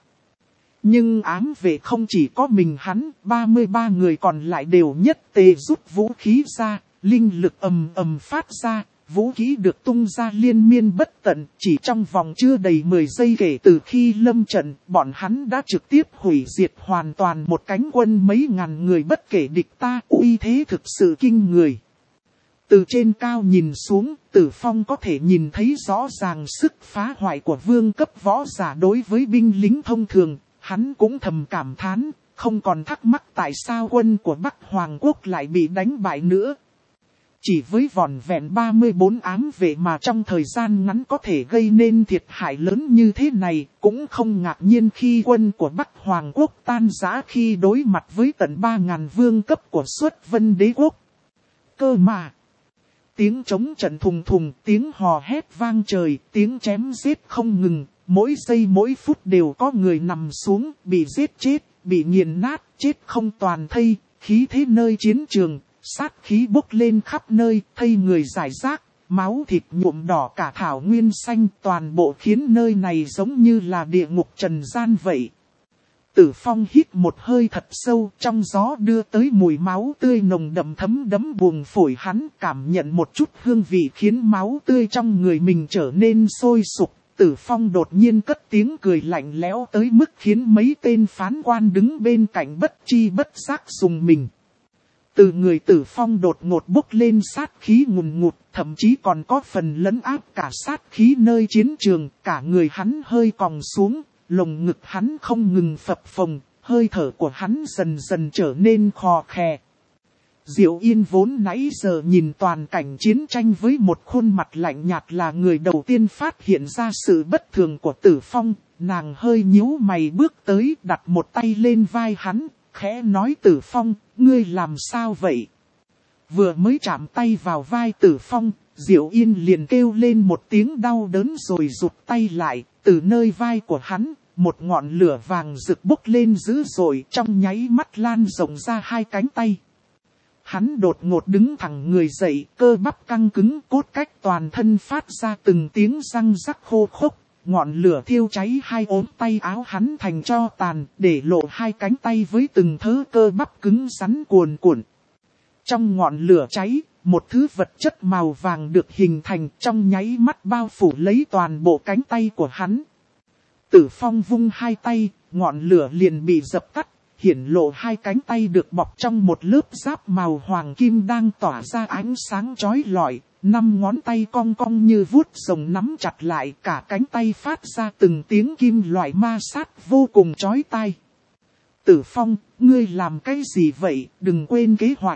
Nhưng ám vệ không chỉ có mình hắn, ba mươi ba người còn lại đều nhất tề rút vũ khí ra, linh lực ầm ầm phát ra, vũ khí được tung ra liên miên bất tận, chỉ trong vòng chưa đầy mười giây kể từ khi lâm trận, bọn hắn đã trực tiếp hủy diệt hoàn toàn một cánh quân mấy ngàn người bất kể địch ta, uy thế thực sự kinh người. Từ trên cao nhìn xuống, Tử Phong có thể nhìn thấy rõ ràng sức phá hoại của vương cấp võ giả đối với binh lính thông thường. Hắn cũng thầm cảm thán, không còn thắc mắc tại sao quân của Bắc Hoàng Quốc lại bị đánh bại nữa. Chỉ với vỏn vẹn ba mươi bốn ám vệ mà trong thời gian ngắn có thể gây nên thiệt hại lớn như thế này, cũng không ngạc nhiên khi quân của Bắc Hoàng Quốc tan rã khi đối mặt với tận ba nghìn vương cấp của Xuất Vân Đế Quốc. Cơ mà, tiếng trống trận thùng thùng, tiếng hò hét vang trời, tiếng chém giết không ngừng. Mỗi giây mỗi phút đều có người nằm xuống, bị giết chết, bị nghiền nát, chết không toàn thây, khí thế nơi chiến trường, sát khí bốc lên khắp nơi, thây người rải rác, máu thịt nhuộm đỏ cả thảo nguyên xanh, toàn bộ khiến nơi này giống như là địa ngục trần gian vậy. Tử Phong hít một hơi thật sâu, trong gió đưa tới mùi máu tươi nồng đậm thấm đẫm buồng phổi hắn, cảm nhận một chút hương vị khiến máu tươi trong người mình trở nên sôi sục. Tử Phong đột nhiên cất tiếng cười lạnh lẽo tới mức khiến mấy tên phán quan đứng bên cạnh bất chi bất giác rùng mình. Từ người Tử Phong đột ngột bốc lên sát khí ngùn ngụt, thậm chí còn có phần lấn áp cả sát khí nơi chiến trường, cả người hắn hơi còng xuống, lồng ngực hắn không ngừng phập phồng, hơi thở của hắn dần dần trở nên khò khè. Diệu Yên vốn nãy giờ nhìn toàn cảnh chiến tranh với một khuôn mặt lạnh nhạt là người đầu tiên phát hiện ra sự bất thường của Tử Phong, nàng hơi nhíu mày bước tới đặt một tay lên vai hắn, khẽ nói Tử Phong, ngươi làm sao vậy? Vừa mới chạm tay vào vai Tử Phong, Diệu Yên liền kêu lên một tiếng đau đớn rồi rụt tay lại, từ nơi vai của hắn, một ngọn lửa vàng rực bốc lên dữ dội trong nháy mắt lan rộng ra hai cánh tay. Hắn đột ngột đứng thẳng người dậy, cơ bắp căng cứng, cốt cách toàn thân phát ra từng tiếng răng rắc khô khốc, ngọn lửa thiêu cháy hai ốm tay áo hắn thành tro tàn, để lộ hai cánh tay với từng thớ cơ bắp cứng rắn cuồn cuộn. Trong ngọn lửa cháy, một thứ vật chất màu vàng được hình thành trong nháy mắt bao phủ lấy toàn bộ cánh tay của hắn. Tử Phong vung hai tay, ngọn lửa liền bị dập tắt. Hiển lộ hai cánh tay được bọc trong một lớp giáp màu hoàng kim đang tỏa ra ánh sáng chói lọi, năm ngón tay cong cong như vuốt rồng nắm chặt lại, cả cánh tay phát ra từng tiếng kim loại ma sát vô cùng chói tai. Tử Phong, ngươi làm cái gì vậy, đừng quên kế hoạch.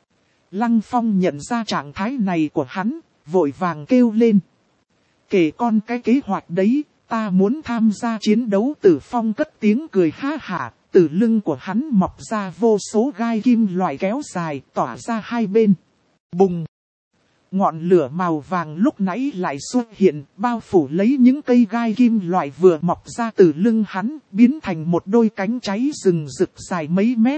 Lăng Phong nhận ra trạng thái này của hắn, vội vàng kêu lên. Kể con cái kế hoạch đấy, ta muốn tham gia chiến đấu. Tử Phong cất tiếng cười ha hả. Từ lưng của hắn mọc ra vô số gai kim loại kéo dài tỏa ra hai bên. Bùng! Ngọn lửa màu vàng lúc nãy lại xuất hiện, bao phủ lấy những cây gai kim loại vừa mọc ra từ lưng hắn, biến thành một đôi cánh cháy rừng rực dài mấy mét.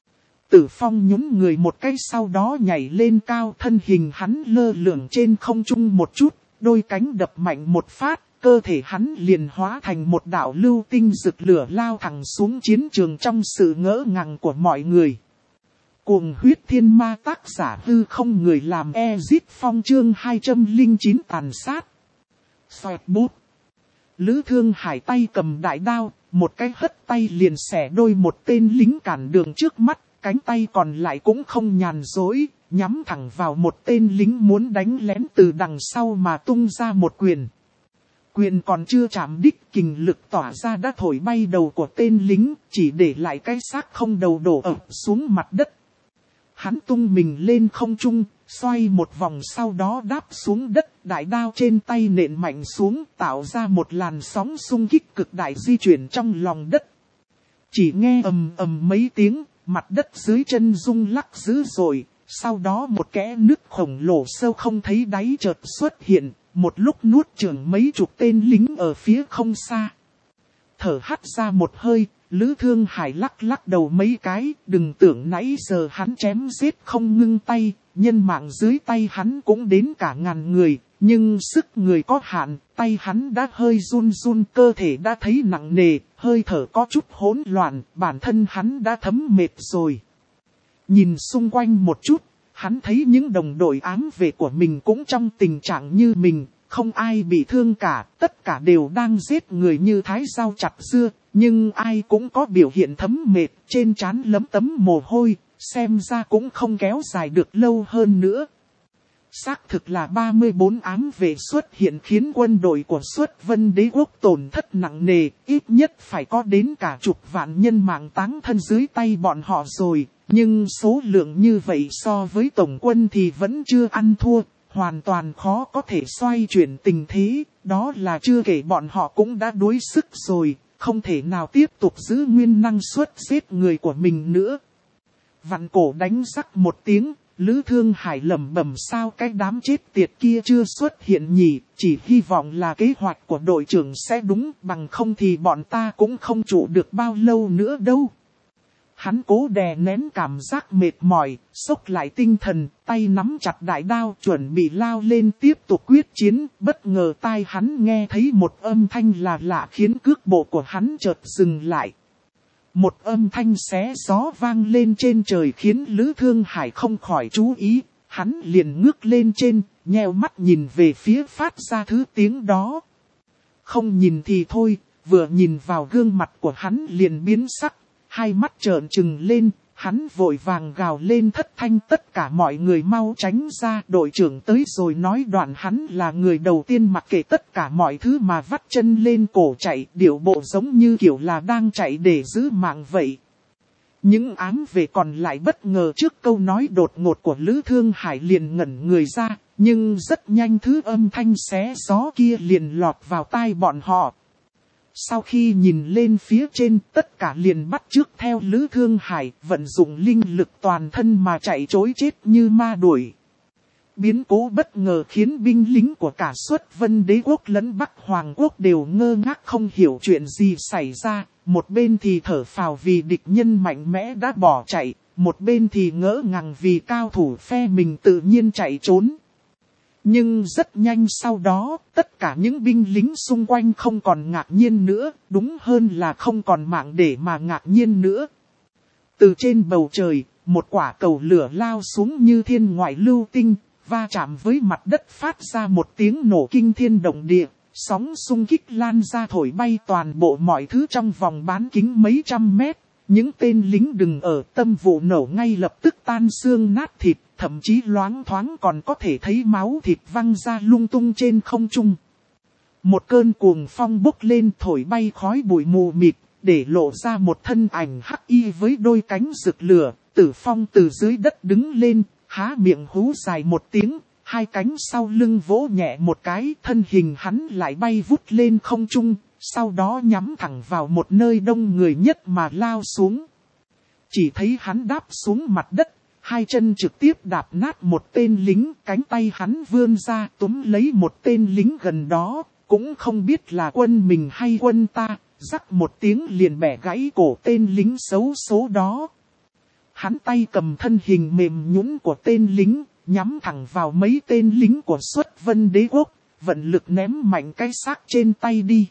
Tử Phong nhún người một cái sau đó nhảy lên cao, thân hình hắn lơ lửng trên không trung một chút, đôi cánh đập mạnh một phát. Cơ thể hắn liền hóa thành một đạo lưu tinh rực lửa lao thẳng xuống chiến trường trong sự ngỡ ngàng của mọi người. Cuồng huyết thiên ma tác giả hư không người làm Ezit Phong chương hai trăm lẻ chín tàn sát. Xoẹt bút. Lữ Thương Hải tay cầm đại đao, một cái hất tay liền xẻ đôi một tên lính cản đường trước mắt, cánh tay còn lại cũng không nhàn dối, nhắm thẳng vào một tên lính muốn đánh lén từ đằng sau mà tung ra một quyền. Quyền còn chưa chạm đích, kình lực tỏa ra đã thổi bay đầu của tên lính, chỉ để lại cái xác không đầu đổ ập xuống mặt đất. Hắn tung mình lên không trung, xoay một vòng sau đó đáp xuống đất, đại đao trên tay nện mạnh xuống, tạo ra một làn sóng xung kích cực đại di chuyển trong lòng đất. Chỉ nghe ầm ầm mấy tiếng, mặt đất dưới chân rung lắc dữ dội, sau đó một kẽ nứt khổng lồ sâu không thấy đáy chợt xuất hiện, một lúc nuốt chửng mấy chục tên lính ở phía không xa. Thở hắt ra một hơi, Lữ Thương Hải lắc lắc đầu mấy cái, đừng tưởng nãy giờ hắn chém giết không ngưng tay, nhân mạng dưới tay hắn cũng đến cả ngàn người, nhưng sức người có hạn, tay hắn đã hơi run run, cơ thể đã thấy nặng nề, hơi thở có chút hỗn loạn, bản thân hắn đã thấm mệt rồi. Nhìn xung quanh một chút, hắn thấy những đồng đội ám vệ của mình cũng trong tình trạng như mình, không ai bị thương cả, tất cả đều đang giết người như thái rau chặt dưa, nhưng ai cũng có biểu hiện thấm mệt, trên trán lấm tấm mồ hôi, xem ra cũng không kéo dài được lâu hơn nữa. Xác thực là ba mươi bốn ám vệ xuất hiện khiến quân đội của Xuất Vân Đế quốc tổn thất nặng nề, ít nhất phải có đến cả chục vạn nhân mạng táng thân dưới tay bọn họ rồi, nhưng số lượng như vậy so với tổng quân thì vẫn chưa ăn thua, hoàn toàn khó có thể xoay chuyển tình thế, đó là chưa kể bọn họ cũng đã đuối sức rồi, không thể nào tiếp tục giữ nguyên năng suất giết người của mình nữa. Vặn cổ đánh rắc một tiếng, Lữ Thương Hải lẩm bẩm sao cái đám chết tiệt kia chưa xuất hiện nhỉ, chỉ hy vọng là kế hoạch của đội trưởng sẽ đúng, bằng không thì bọn ta cũng không trụ được bao lâu nữa đâu. Hắn cố đè nén cảm giác mệt mỏi, xốc lại tinh thần, tay nắm chặt đại đao chuẩn bị lao lên tiếp tục quyết chiến, bất ngờ tai hắn nghe thấy một âm thanh lạ lạ khiến cước bộ của hắn chợt dừng lại. Một âm thanh xé gió vang lên trên trời khiến Lữ Thương Hải không khỏi chú ý, hắn liền ngước lên trên, nheo mắt nhìn về phía phát ra thứ tiếng đó. Không nhìn thì thôi, vừa nhìn vào gương mặt của hắn liền biến sắc, hai mắt trợn trừng lên, hắn vội vàng gào lên thất thanh tất cả mọi người mau tránh ra, đội trưởng tới rồi nói đoạn hắn là người đầu tiên mặc kệ tất cả mọi thứ mà vắt chân lên cổ chạy, điệu bộ giống như kiểu là đang chạy để giữ mạng vậy. Những ám vệ còn lại bất ngờ trước câu nói đột ngột của Lữ Thương Hải liền ngẩn người ra, nhưng rất nhanh thứ âm thanh xé gió kia liền lọt vào tai bọn họ. Sau khi nhìn lên phía trên, tất cả liền bắt chước theo Lữ Thương Hải, vận dụng linh lực toàn thân mà chạy trối chết như ma đuổi. Biến cố bất ngờ khiến binh lính của cả Xuất Vân Đế quốc lẫn Bắc Hoàng quốc đều ngơ ngác không hiểu chuyện gì xảy ra, một bên thì thở phào vì địch nhân mạnh mẽ đã bỏ chạy, một bên thì ngỡ ngàng vì cao thủ phe mình tự nhiên chạy trốn. Nhưng rất nhanh sau đó, tất cả những binh lính xung quanh không còn ngạc nhiên nữa, đúng hơn là không còn mạng để mà ngạc nhiên nữa. Từ trên bầu trời, một quả cầu lửa lao xuống như thiên ngoại lưu tinh, va chạm với mặt đất phát ra một tiếng nổ kinh thiên động địa, sóng xung kích lan ra thổi bay toàn bộ mọi thứ trong vòng bán kính mấy trăm mét. Những tên lính đừng ở tâm vụ nổ ngay lập tức tan xương nát thịt, thậm chí loáng thoáng còn có thể thấy máu thịt văng ra lung tung trên không trung. Một cơn cuồng phong bốc lên thổi bay khói bụi mù mịt, để lộ ra một thân ảnh hắc y với đôi cánh rực lửa. Tử Phong từ dưới đất đứng lên, há miệng hú dài một tiếng, hai cánh sau lưng vỗ nhẹ một cái, thân hình hắn lại bay vút lên không trung. Sau đó nhắm thẳng vào một nơi đông người nhất mà lao xuống. Chỉ thấy hắn đáp xuống mặt đất, hai chân trực tiếp đạp nát một tên lính, cánh tay hắn vươn ra túm lấy một tên lính gần đó, cũng không biết là quân mình hay quân ta, rắc một tiếng liền bẻ gãy cổ tên lính xấu số đó. Hắn tay cầm thân hình mềm nhũn của tên lính, nhắm thẳng vào mấy tên lính của Xuất Vân Đế quốc, vận lực ném mạnh cái xác trên tay đi.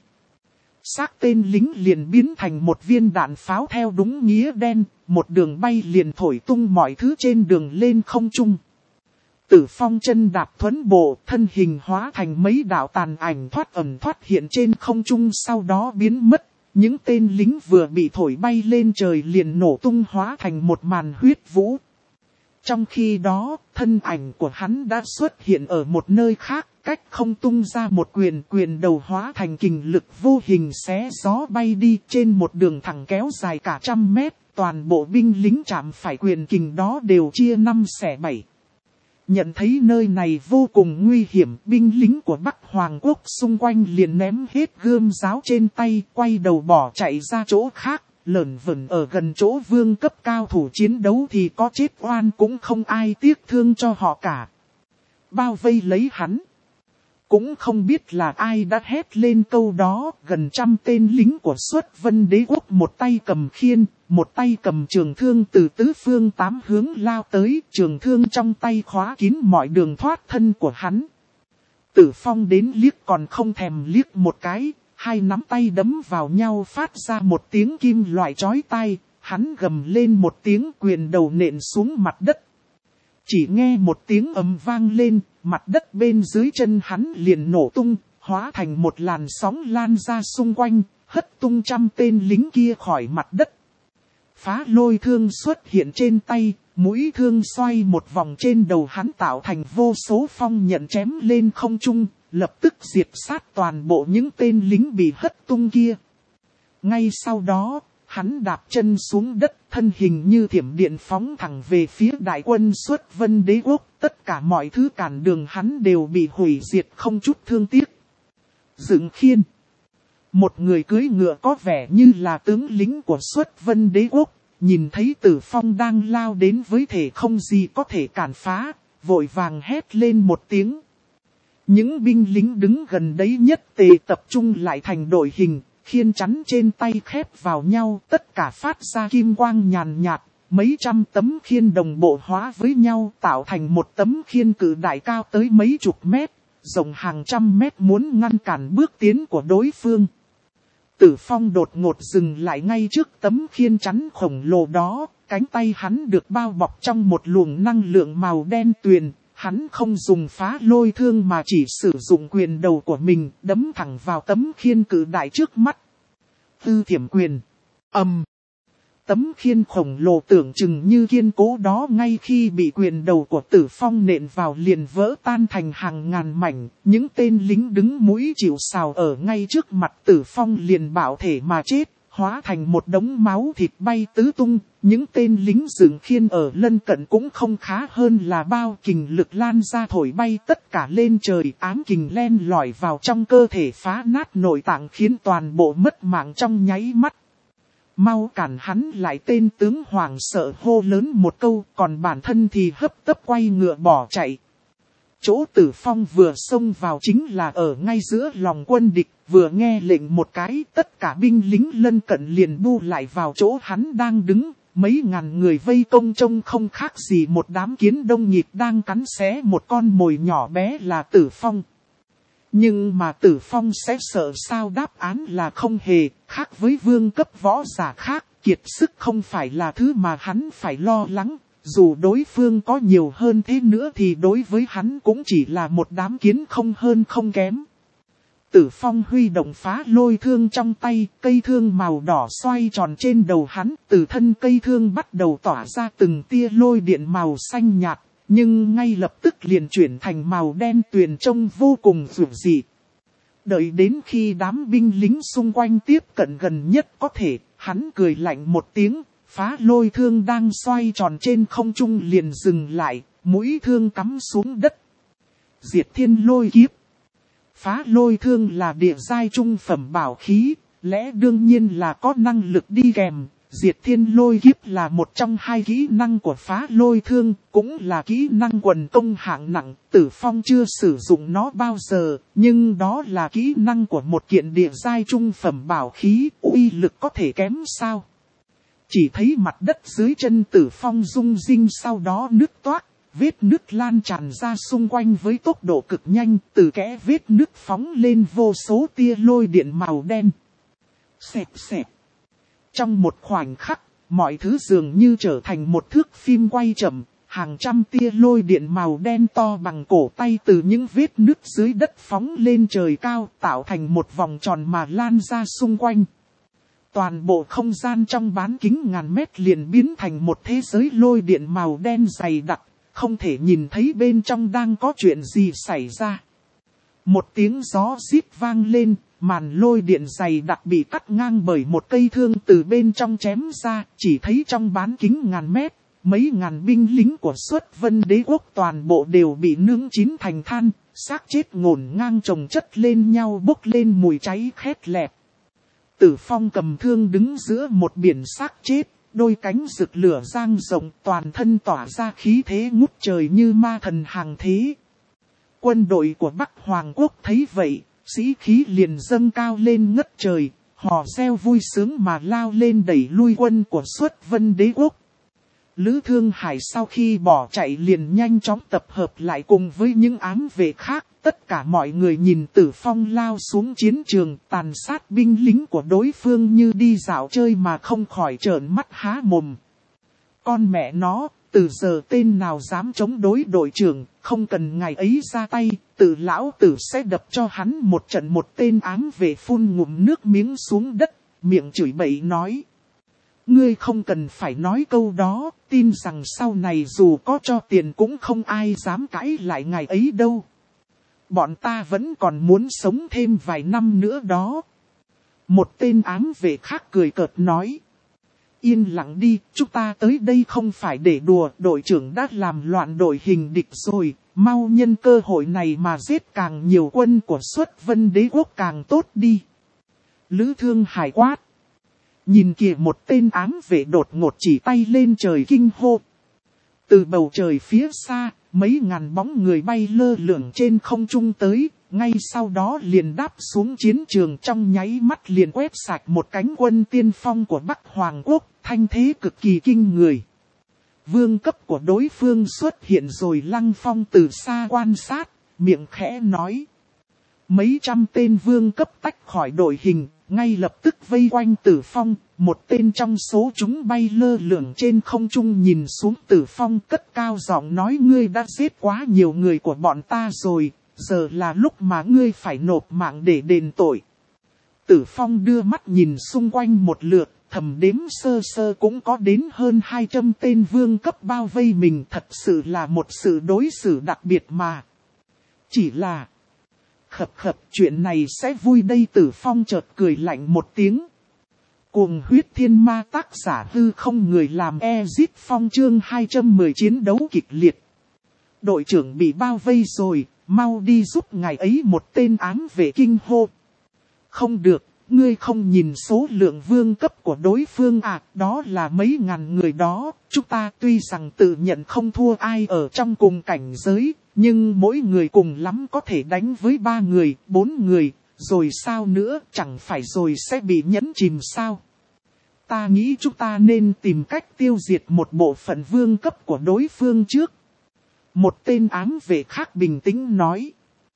Xác tên lính liền biến thành một viên đạn pháo theo đúng nghĩa đen, một đường bay liền thổi tung mọi thứ trên đường lên không trung. Tử Phong chân đạp thuấn bộ, thân hình hóa thành mấy đạo tàn ảnh thoát ẩn thoát hiện trên không trung sau đó biến mất. Những tên lính vừa bị thổi bay lên trời liền nổ tung hóa thành một màn huyết vũ. Trong khi đó, thân ảnh của hắn đã xuất hiện ở một nơi khác, cách không tung ra một quyền quyền đầu hóa thành kình lực vô hình xé gió bay đi trên một đường thẳng kéo dài cả trăm mét, toàn bộ binh lính chạm phải quyền kình đó đều chia năm xẻ bảy. Nhận thấy nơi này vô cùng nguy hiểm, binh lính của Bắc Hoàng Quốc xung quanh liền ném hết gươm giáo trên tay, quay đầu bỏ chạy ra chỗ khác, lởn vởn ở gần chỗ vương cấp cao thủ chiến đấu thì có chết oan cũng không ai tiếc thương cho họ cả. Bao vây lấy hắn. Cũng không biết là ai đã hét lên câu đó, gần trăm tên lính của Xuất Vân Đế Quốc một tay cầm khiên, một tay cầm trường thương từ tứ phương tám hướng lao tới, trường thương trong tay khóa kín mọi đường thoát thân của hắn. Tử Phong đến liếc còn không thèm liếc một cái, hai nắm tay đấm vào nhau phát ra một tiếng kim loại chói tai, hắn gầm lên một tiếng quyền đầu nện xuống mặt đất. Chỉ nghe một tiếng ầm vang lên, mặt đất bên dưới chân hắn liền nổ tung, hóa thành một làn sóng lan ra xung quanh, hất tung trăm tên lính kia khỏi mặt đất. Phá lôi thương xuất hiện trên tay, mũi thương xoay một vòng trên đầu hắn tạo thành vô số phong nhận chém lên không trung, lập tức diệt sát toàn bộ những tên lính bị hất tung kia. Ngay sau đó, hắn đạp chân xuống đất, thân hình như thiểm điện phóng thẳng về phía đại quân Xuất Vân Đế Quốc. Tất cả mọi thứ cản đường hắn đều bị hủy diệt không chút thương tiếc. Dựng khiên. Một người cưỡi ngựa có vẻ như là tướng lính của Xuất Vân Đế Quốc, nhìn thấy Tử Phong đang lao đến với thể không gì có thể cản phá, vội vàng hét lên một tiếng. Những binh lính đứng gần đấy nhất tề tập trung lại thành đội hình. Khiên chắn trên tay khép vào nhau, tất cả phát ra kim quang nhàn nhạt, mấy trăm tấm khiên đồng bộ hóa với nhau tạo thành một tấm khiên cự đại cao tới mấy chục mét, rộng hàng trăm mét muốn ngăn cản bước tiến của đối phương. Tử Phong đột ngột dừng lại ngay trước tấm khiên chắn khổng lồ đó, cánh tay hắn được bao bọc trong một luồng năng lượng màu đen tuyền. Hắn không dùng phá lôi thương mà chỉ sử dụng quyền đầu của mình đấm thẳng vào tấm khiên cự đại trước mắt. Tư thiểm quyền. Ầm. Tấm khiên khổng lồ tưởng chừng như kiên cố đó ngay khi bị quyền đầu của Tử Phong nện vào liền vỡ tan thành hàng ngàn mảnh. Những tên lính đứng mũi chịu sào ở ngay trước mặt Tử Phong liền bạo thể mà chết, hóa thành một đống máu thịt bay tứ tung. Những tên lính dựng khiên ở lân cận cũng không khá hơn là bao, kình lực lan ra thổi bay tất cả lên trời, ám kình len lỏi vào trong cơ thể phá nát nội tạng khiến toàn bộ mất mạng trong nháy mắt. Mau cản hắn lại, tên tướng hoàng sợ hô lớn một câu, còn bản thân thì hấp tấp quay ngựa bỏ chạy. Chỗ Tử Phong vừa xông vào chính là ở ngay giữa lòng quân địch, vừa nghe lệnh một cái, tất cả binh lính lân cận liền bu lại vào chỗ hắn đang đứng. Mấy ngàn người vây công trông không khác gì một đám kiến đông nhịp đang cắn xé một con mồi nhỏ bé là Tử Phong. Nhưng mà Tử Phong sẽ sợ sao? Đáp án là không hề, khác với vương cấp võ giả khác, kiệt sức không phải là thứ mà hắn phải lo lắng. Dù đối phương có nhiều hơn thế nữa thì đối với hắn cũng chỉ là một đám kiến không hơn không kém. Tử Phong huy động phá lôi thương trong tay, cây thương màu đỏ xoay tròn trên đầu hắn, từ thân cây thương bắt đầu tỏa ra từng tia lôi điện màu xanh nhạt, nhưng ngay lập tức liền chuyển thành màu đen tuyền trông vô cùng dữ dị. Đợi đến khi đám binh lính xung quanh tiếp cận gần nhất có thể, hắn cười lạnh một tiếng, phá lôi thương đang xoay tròn trên không trung liền dừng lại, mũi thương cắm xuống đất. Diệt thiên lôi kiếp. Phá lôi thương là địa giai trung phẩm bảo khí, lẽ đương nhiên là có năng lực đi kèm. Diệt thiên lôi kiếp là một trong hai kỹ năng của phá lôi thương, cũng là kỹ năng quần công hạng nặng. Tử Phong chưa sử dụng nó bao giờ, nhưng đó là kỹ năng của một kiện địa giai trung phẩm bảo khí, uy lực có thể kém sao? Chỉ thấy mặt đất dưới chân Tử Phong rung rinh, sau đó nứt toác. Vết nứt lan tràn ra xung quanh với tốc độ cực nhanh, từ kẽ vết nứt phóng lên vô số tia lôi điện màu đen. Xẹp xẹp. Trong một khoảnh khắc, mọi thứ dường như trở thành một thước phim quay chậm, hàng trăm tia lôi điện màu đen to bằng cổ tay từ những vết nứt dưới đất phóng lên trời cao, tạo thành một vòng tròn mà lan ra xung quanh. Toàn bộ không gian trong bán kính ngàn mét liền biến thành một thế giới lôi điện màu đen dày đặc. Không thể nhìn thấy bên trong đang có chuyện gì xảy ra. Một tiếng gió rít vang lên, màn lôi điện dày đặc bị cắt ngang bởi một cây thương từ bên trong chém ra, chỉ thấy trong bán kính ngàn mét, mấy ngàn binh lính của Xuất Vân Đế quốc toàn bộ đều bị nướng chín thành than, xác chết ngổn ngang chồng chất lên nhau bốc lên mùi cháy khét lẹt. Tử Phong cầm thương đứng giữa một biển xác chết, đôi cánh rực lửa dang rộng, toàn thân tỏa ra khí thế ngút trời như ma thần hàng thế. Quân đội của Bắc Hoàng quốc thấy vậy, sĩ khí liền dâng cao lên ngất trời, họ reo vui sướng mà lao lên đẩy lui quân của Xuất Vân Đế quốc. Lữ Thương Hải sau khi bỏ chạy liền nhanh chóng tập hợp lại cùng với những ám vệ khác. Tất cả mọi người nhìn Tử Phong lao xuống chiến trường, tàn sát binh lính của đối phương như đi dạo chơi mà không khỏi trợn mắt há mồm. Con mẹ nó, từ giờ tên nào dám chống đối đội trưởng, không cần ngày ấy ra tay, tự lão tử sẽ đập cho hắn một trận. Một tên ám vệ phun ngụm nước miếng xuống đất, miệng chửi bậy nói. Ngươi không cần phải nói câu đó, tin rằng sau này dù có cho tiền cũng không ai dám cãi lại ngày ấy đâu. Bọn ta vẫn còn muốn sống thêm vài năm nữa đó. Một tên ám vệ khác cười cợt nói. Yên lặng đi, chúng ta tới đây không phải để đùa, đội trưởng đã làm loạn đội hình địch rồi, mau nhân cơ hội này mà giết càng nhiều quân của Xuất Vân Đế quốc càng tốt đi. Lữ Thương Hải quát. Nhìn kìa, một tên ám vệ đột ngột chỉ tay lên trời kinh hô. Từ bầu trời phía xa, mấy ngàn bóng người bay lơ lửng trên không trung tới, ngay sau đó liền đáp xuống chiến trường, trong nháy mắt liền quét sạch một cánh quân tiên phong của Bắc Hoàng quốc, thanh thế cực kỳ kinh người. Vương cấp của đối phương xuất hiện rồi. Lăng Phong từ xa quan sát, miệng khẽ nói. Mấy trăm tên vương cấp tách khỏi đội hình, ngay lập tức vây quanh Tử Phong. Một tên trong số chúng bay lơ lửng trên không trung nhìn xuống Tử Phong, cất cao giọng nói: ngươi đã giết quá nhiều người của bọn ta rồi, giờ là lúc mà ngươi phải nộp mạng để đền tội. Tử Phong đưa mắt nhìn xung quanh một lượt, thầm đếm sơ sơ cũng có đến hơn hai trăm tên vương cấp bao vây mình, thật sự là một sự đối xử đặc biệt mà. Chỉ là... Khập khập, chuyện này sẽ vui đây. Tử Phong chợt cười lạnh một tiếng. Cuồng huyết thiên ma, tác giả hư không người làm. Exit Phong chương hai trăm mười chiến đấu kịch liệt. Đội trưởng bị bao vây rồi, mau đi giúp ngài ấy. Một tên ám vệ kinh hô. Không được, ngươi không nhìn số lượng vương cấp của đối phương à, đó là mấy ngàn người đó. Chúng ta tuy rằng tự nhận không thua ai ở trong cùng cảnh giới, nhưng mỗi người cùng lắm có thể đánh với ba người, bốn người, rồi sao nữa, chẳng phải rồi sẽ bị nhấn chìm sao. Ta nghĩ chúng ta nên tìm cách tiêu diệt một bộ phận vương cấp của đối phương trước. Một tên ám vệ khác bình tĩnh nói.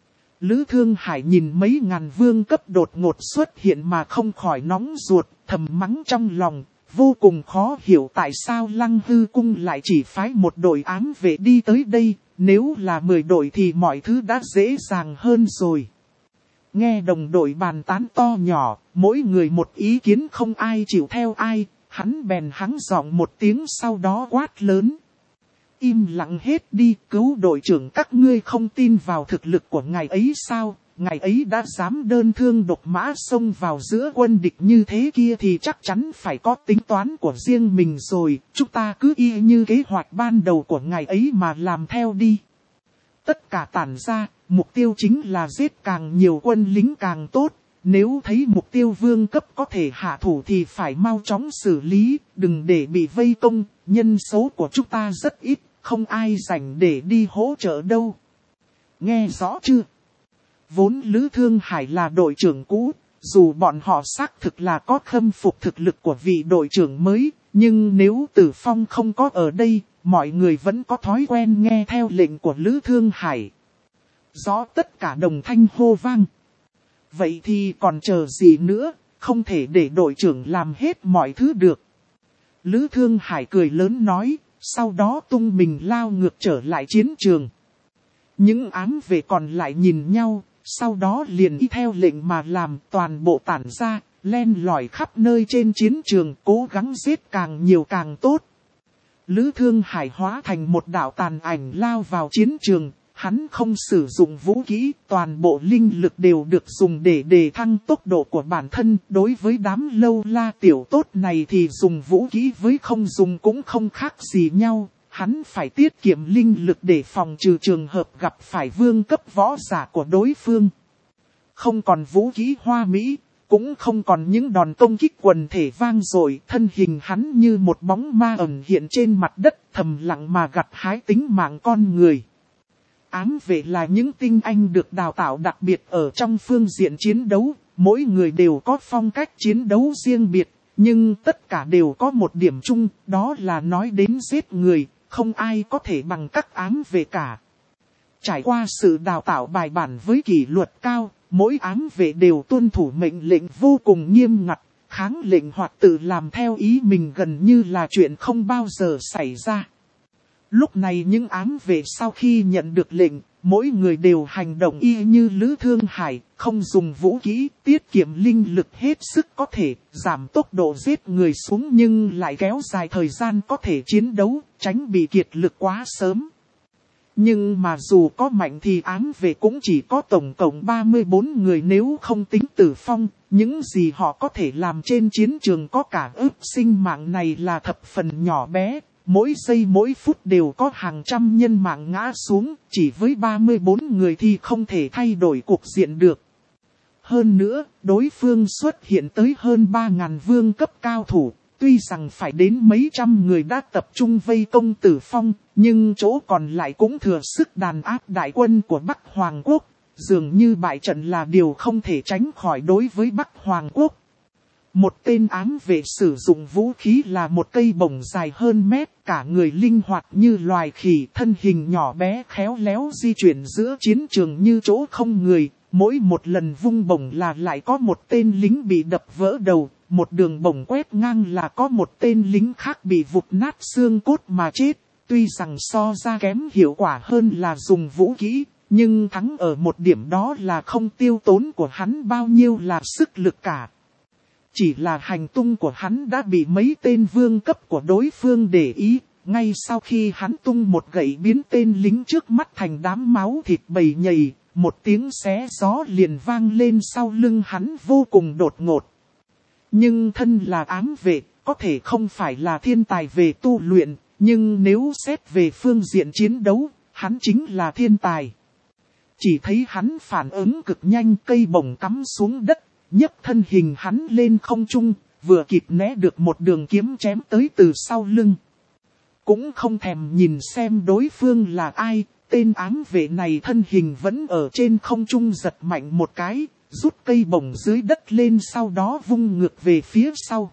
Lữ Thương Hải nhìn mấy ngàn vương cấp đột ngột xuất hiện mà không khỏi nóng ruột, thầm mắng trong lòng, vô cùng khó hiểu tại sao Lăng Hư Cung lại chỉ phái một đội ám vệ đi tới đây. Nếu là mười đội thì mọi thứ đã dễ dàng hơn rồi. Nghe đồng đội bàn tán to nhỏ, mỗi người một ý kiến không ai chịu theo ai, hắn bèn hắng giọng một tiếng sau đó quát lớn. Im lặng hết đi, cứu đội trưởng, các ngươi không tin vào thực lực của ngài ấy sao? Ngài ấy đã dám đơn thương độc mã xông vào giữa quân địch như thế kia thì chắc chắn phải có tính toán của riêng mình rồi. Chúng ta cứ y như kế hoạch ban đầu của ngài ấy mà làm theo đi. Tất cả tản ra, mục tiêu chính là giết càng nhiều quân lính càng tốt. Nếu thấy mục tiêu vương cấp có thể hạ thủ thì phải mau chóng xử lý, đừng để bị vây công. Nhân số của chúng ta rất ít, không ai rảnh để đi hỗ trợ đâu. Nghe rõ chưa? Vốn Lữ Thương Hải là đội trưởng cũ, dù bọn họ xác thực là có khâm phục thực lực của vị đội trưởng mới, nhưng nếu Tử Phong không có ở đây, mọi người vẫn có thói quen nghe theo lệnh của Lữ Thương Hải. Rõ tất cả đồng thanh hô vang. Vậy thì còn chờ gì nữa, không thể để đội trưởng làm hết mọi thứ được. Lữ Thương Hải cười lớn nói, sau đó tung mình lao ngược trở lại chiến trường. Những ám vệ còn lại nhìn nhau, sau đó liền y theo lệnh mà làm, toàn bộ tản ra, len lỏi khắp nơi trên chiến trường, cố gắng giết càng nhiều càng tốt. Lữ Thương Hải hóa thành một đạo tàn ảnh lao vào chiến trường, Hắn không sử dụng vũ khí, toàn bộ linh lực đều được dùng để đề thăng tốc độ của bản thân. Đối với đám lâu la tiểu tốt này thì dùng vũ khí với không dùng cũng không khác gì nhau. Hắn phải tiết kiệm linh lực để phòng trừ trường hợp gặp phải vương cấp võ giả của đối phương. Không còn vũ khí hoa mỹ, cũng không còn những đòn công kích quần thể vang dội, thân hình hắn như một bóng ma ẩn hiện trên mặt đất, thầm lặng mà gặt hái tính mạng con người. Ám vệ là những tinh anh được đào tạo đặc biệt ở trong phương diện chiến đấu, mỗi người đều có phong cách chiến đấu riêng biệt, nhưng tất cả đều có một điểm chung, đó là nói đến giết người, không ai có thể bằng các ám vệ cả. Trải qua sự đào tạo bài bản với kỷ luật cao, mỗi ám vệ đều tuân thủ mệnh lệnh vô cùng nghiêm ngặt, kháng lệnh hoặc tự làm theo ý mình gần như là chuyện không bao giờ xảy ra. Lúc này những ám vệ sau khi nhận được lệnh, mỗi người đều hành động y như Lữ Thương Hải, không dùng vũ khí, tiết kiệm linh lực hết sức có thể, giảm tốc độ giết người xuống nhưng lại kéo dài thời gian có thể chiến đấu, tránh bị kiệt lực quá sớm. Nhưng mà dù có mạnh thì ám vệ cũng chỉ có tổng cộng ba mươi bốn người nếu không tính tử phong, những gì họ có thể làm trên chiến trường có cả ức sinh mạng này là thập phần nhỏ bé. Mỗi giây mỗi phút đều có hàng trăm nhân mạng ngã xuống, chỉ với ba mươi bốn người thì không thể thay đổi cục diện được. Hơn nữa, đối phương xuất hiện tới hơn ba nghìn vương cấp cao thủ, tuy rằng phải đến mấy trăm người đã tập trung vây công Tử Phong, nhưng chỗ còn lại cũng thừa sức đàn áp đại quân của Bắc Hoàng Quốc, dường như bại trận là điều không thể tránh khỏi đối với Bắc Hoàng Quốc. Một tên ám vệ sử dụng vũ khí là một cây bổng dài hơn mét, cả người linh hoạt như loài khỉ, thân hình nhỏ bé khéo léo di chuyển giữa chiến trường như chỗ không người. Mỗi một lần vung bổng là lại có một tên lính bị đập vỡ đầu, một đường bổng quét ngang là có một tên lính khác bị vụt nát xương cốt mà chết. Tuy rằng so ra kém hiệu quả hơn là dùng vũ khí, nhưng thắng ở một điểm đó là không tiêu tốn của hắn bao nhiêu là sức lực cả. Chỉ là hành tung của hắn đã bị mấy tên vương cấp của đối phương để ý, ngay sau khi hắn tung một gậy biến tên lính trước mắt thành đám máu thịt bầy nhầy, một tiếng xé gió liền vang lên sau lưng hắn vô cùng đột ngột. Nhưng thân là ám vệ, có thể không phải là thiên tài về tu luyện, nhưng nếu xét về phương diện chiến đấu, hắn chính là thiên tài. Chỉ thấy hắn phản ứng cực nhanh, cây bổng cắm xuống đất. Nhấc thân hình hắn lên không trung, vừa kịp né được một đường kiếm chém tới từ sau lưng. Cũng không thèm nhìn xem đối phương là ai, tên ám vệ này thân hình vẫn ở trên không trung giật mạnh một cái, rút cây bổng dưới đất lên sau đó vung ngược về phía sau.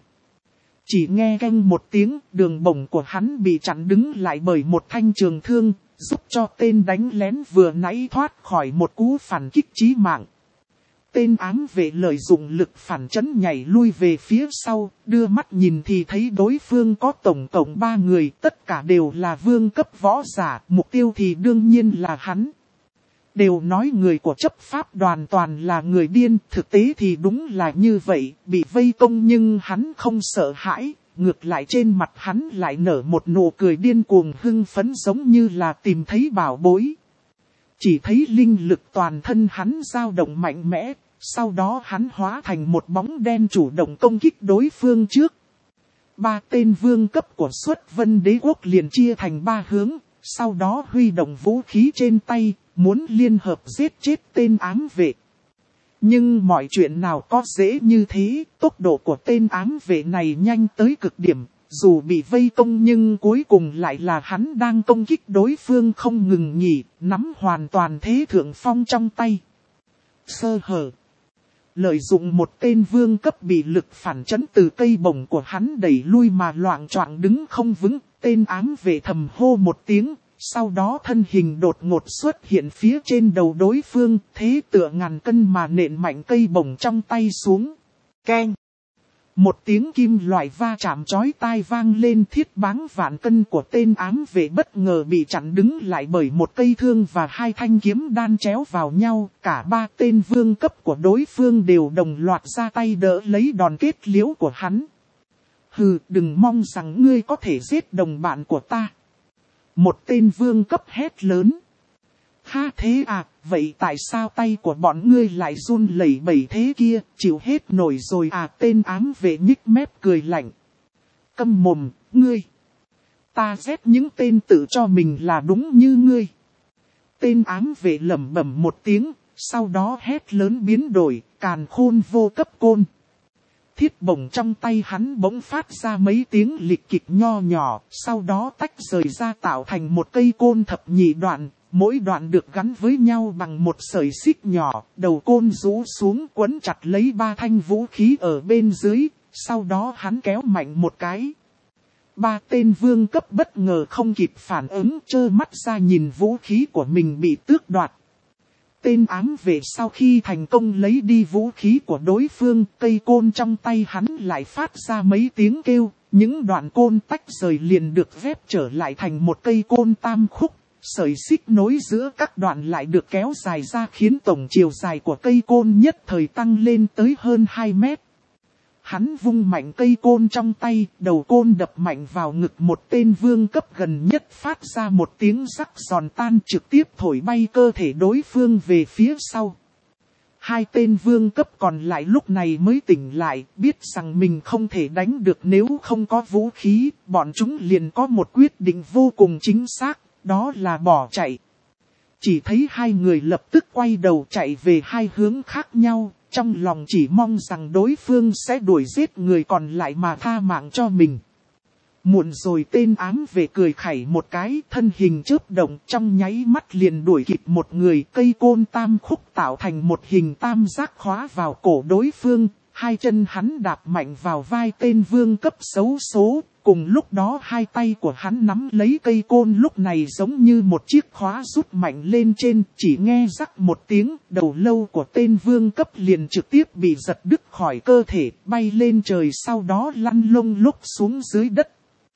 Chỉ nghe canh một tiếng, đường bổng của hắn bị chặn đứng lại bởi một thanh trường thương, giúp cho tên đánh lén vừa nãy thoát khỏi một cú phản kích chí mạng. Tên ám vệ lợi dụng lực phản chấn nhảy lui về phía sau, đưa mắt nhìn thì thấy đối phương có tổng cộng ba người, tất cả đều là vương cấp võ giả, mục tiêu thì đương nhiên là hắn. Đều nói người của chấp pháp đoàn toàn là người điên, thực tế thì đúng là như vậy, bị vây công nhưng hắn không sợ hãi, ngược lại trên mặt hắn lại nở một nụ cười điên cuồng hưng phấn giống như là tìm thấy bảo bối. Chỉ thấy linh lực toàn thân hắn dao động mạnh mẽ. Sau đó hắn hóa thành một bóng đen chủ động công kích đối phương trước. Ba tên vương cấp của Xuất Vân Đế Quốc liền chia thành ba hướng, sau đó huy động vũ khí trên tay, muốn liên hợp giết chết tên ám vệ. Nhưng mọi chuyện nào có dễ như thế, tốc độ của tên ám vệ này nhanh tới cực điểm, dù bị vây công nhưng cuối cùng lại là hắn đang công kích đối phương không ngừng nghỉ, nắm hoàn toàn thế thượng phong trong tay. Sơ hở. Lợi dụng một tên vương cấp bị lực phản chấn từ cây bổng của hắn đẩy lui mà loạng choạng đứng không vững, tên ám vệ thầm hô một tiếng, sau đó thân hình đột ngột xuất hiện phía trên đầu đối phương, thế tựa ngàn cân mà nện mạnh cây bổng trong tay xuống. Keng! Một tiếng kim loại va chạm chói tai vang lên, thiết báng vạn cân của tên ám vệ bất ngờ bị chặn đứng lại bởi một cây thương và hai thanh kiếm đan chéo vào nhau. Cả ba tên vương cấp của đối phương đều đồng loạt ra tay đỡ lấy đòn kết liễu của hắn. Hừ, đừng mong rằng ngươi có thể giết đồng bạn của ta. Một tên vương cấp hét lớn. Ha thế à, vậy tại sao tay của bọn ngươi lại run lẩy bẩy thế kia, chịu hết nổi rồi à? Tên ám vệ nhích mép cười lạnh. Câm mồm, ngươi. Ta ghét những tên tự cho mình là đúng như ngươi. Tên ám vệ lẩm bẩm một tiếng, sau đó hét lớn biến đổi, càn khôn vô cấp côn. Thiết bổng trong tay hắn bỗng phát ra mấy tiếng lịch kịch nho nhỏ, sau đó tách rời ra tạo thành một cây côn thập nhị đoạn, mỗi đoạn được gắn với nhau bằng một sợi xích nhỏ, đầu côn rũ xuống quấn chặt lấy ba thanh vũ khí ở bên dưới, sau đó hắn kéo mạnh một cái. Ba tên vương cấp bất ngờ không kịp phản ứng, trơ mắt ra nhìn vũ khí của mình bị tước đoạt. Tên ám vệ sau khi thành công lấy đi vũ khí của đối phương, cây côn trong tay hắn lại phát ra mấy tiếng kêu, những đoạn côn tách rời liền được ghép trở lại thành một cây côn tam khúc, sợi xích nối giữa các đoạn lại được kéo dài ra khiến tổng chiều dài của cây côn nhất thời tăng lên tới hơn hai mét. Hắn vung mạnh cây côn trong tay, đầu côn đập mạnh vào ngực một tên vương cấp gần nhất phát ra một tiếng rắc giòn tan trực tiếp thổi bay cơ thể đối phương về phía sau. Hai tên vương cấp còn lại lúc này mới tỉnh lại, biết rằng mình không thể đánh được nếu không có vũ khí, bọn chúng liền có một quyết định vô cùng chính xác, đó là bỏ chạy. Chỉ thấy hai người lập tức quay đầu chạy về hai hướng khác nhau. Trong lòng chỉ mong rằng đối phương sẽ đuổi giết người còn lại mà tha mạng cho mình. Muộn rồi, tên ám vệ cười khẩy một cái, thân hình chớp động trong nháy mắt liền đuổi kịp một người, cây côn tam khúc tạo thành một hình tam giác khóa vào cổ đối phương, hai chân hắn đạp mạnh vào vai tên vương cấp xấu số. Cùng lúc đó hai tay của hắn nắm lấy cây côn lúc này giống như một chiếc khóa rút mạnh lên trên, chỉ nghe rắc một tiếng, đầu lâu của tên vương cấp liền trực tiếp bị giật đứt khỏi cơ thể, bay lên trời sau đó lăn lông lốc xuống dưới đất.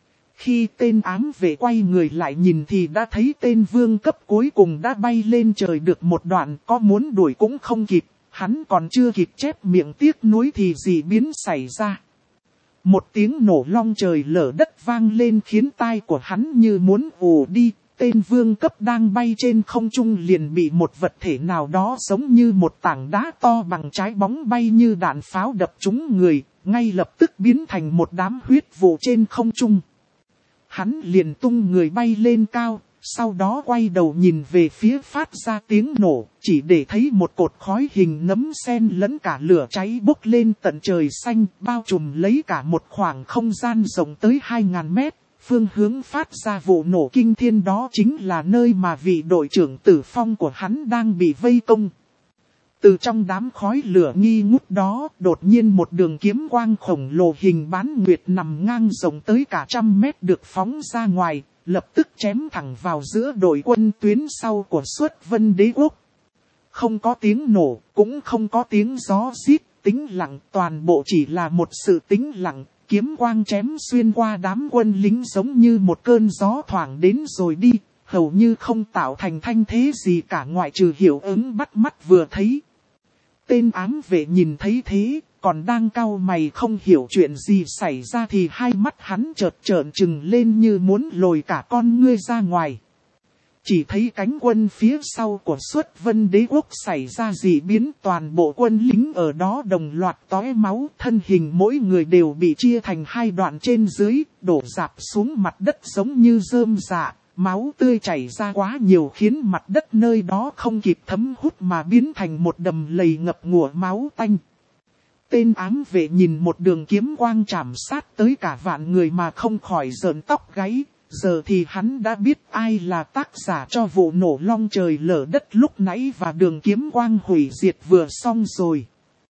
Khi tên ám vệ quay người lại nhìn thì đã thấy tên vương cấp cuối cùng đã bay lên trời được một đoạn, có muốn đuổi cũng không kịp, hắn còn chưa kịp chép miệng tiếc nuối thì dị biến xảy ra. Một tiếng nổ long trời lở đất vang lên khiến tai của hắn như muốn ù đi, tên vương cấp đang bay trên không trung liền bị một vật thể nào đó giống như một tảng đá to bằng trái bóng bay như đạn pháo đập trúng người, ngay lập tức biến thành một đám huyết vụ trên không trung. Hắn liền tung người bay lên cao, sau đó quay đầu nhìn về phía phát ra tiếng nổ, chỉ để thấy một cột khói hình nấm sen lẫn cả lửa cháy bốc lên tận trời xanh, bao trùm lấy cả một khoảng không gian rộng tới hai ngàn mét. Phương hướng phát ra vụ nổ kinh thiên đó chính là nơi mà vị đội trưởng Tử Phong của hắn đang bị vây công. Từ trong đám khói lửa nghi ngút đó, đột nhiên một đường kiếm quang khổng lồ hình bán nguyệt nằm ngang rộng tới cả trăm mét được phóng ra ngoài, lập tức chém thẳng vào giữa đội quân tuyến sau của Xuất Vân Đế Quốc. Không có tiếng nổ, cũng không có tiếng gió rít, tĩnh lặng, toàn bộ chỉ là một sự tĩnh lặng, kiếm quang chém xuyên qua đám quân lính giống như một cơn gió thoảng đến rồi đi, hầu như không tạo thành thanh thế gì cả ngoại trừ hiệu ứng bắt mắt vừa thấy. Tên ám vệ nhìn thấy thế, còn đang cau mày không hiểu chuyện gì xảy ra thì hai mắt hắn chợt trợn trừng lên như muốn lồi cả con ngươi ra ngoài. Chỉ thấy cánh quân phía sau của Xuất Vân Đế Quốc xảy ra dị biến, toàn bộ quân lính ở đó đồng loạt tóe máu, thân hình mỗi người đều bị chia thành hai đoạn trên dưới, đổ rạp xuống mặt đất giống như rơm rạ. Máu tươi chảy ra quá nhiều khiến mặt đất nơi đó không kịp thấm hút mà biến thành một đầm lầy ngập ngụa máu tanh. Tên ám vệ nhìn một đường kiếm quang chạm sát tới cả vạn người mà không khỏi rợn tóc gáy. Giờ thì hắn đã biết ai là tác giả cho vụ nổ long trời lở đất lúc nãy và đường kiếm quang hủy diệt vừa xong rồi.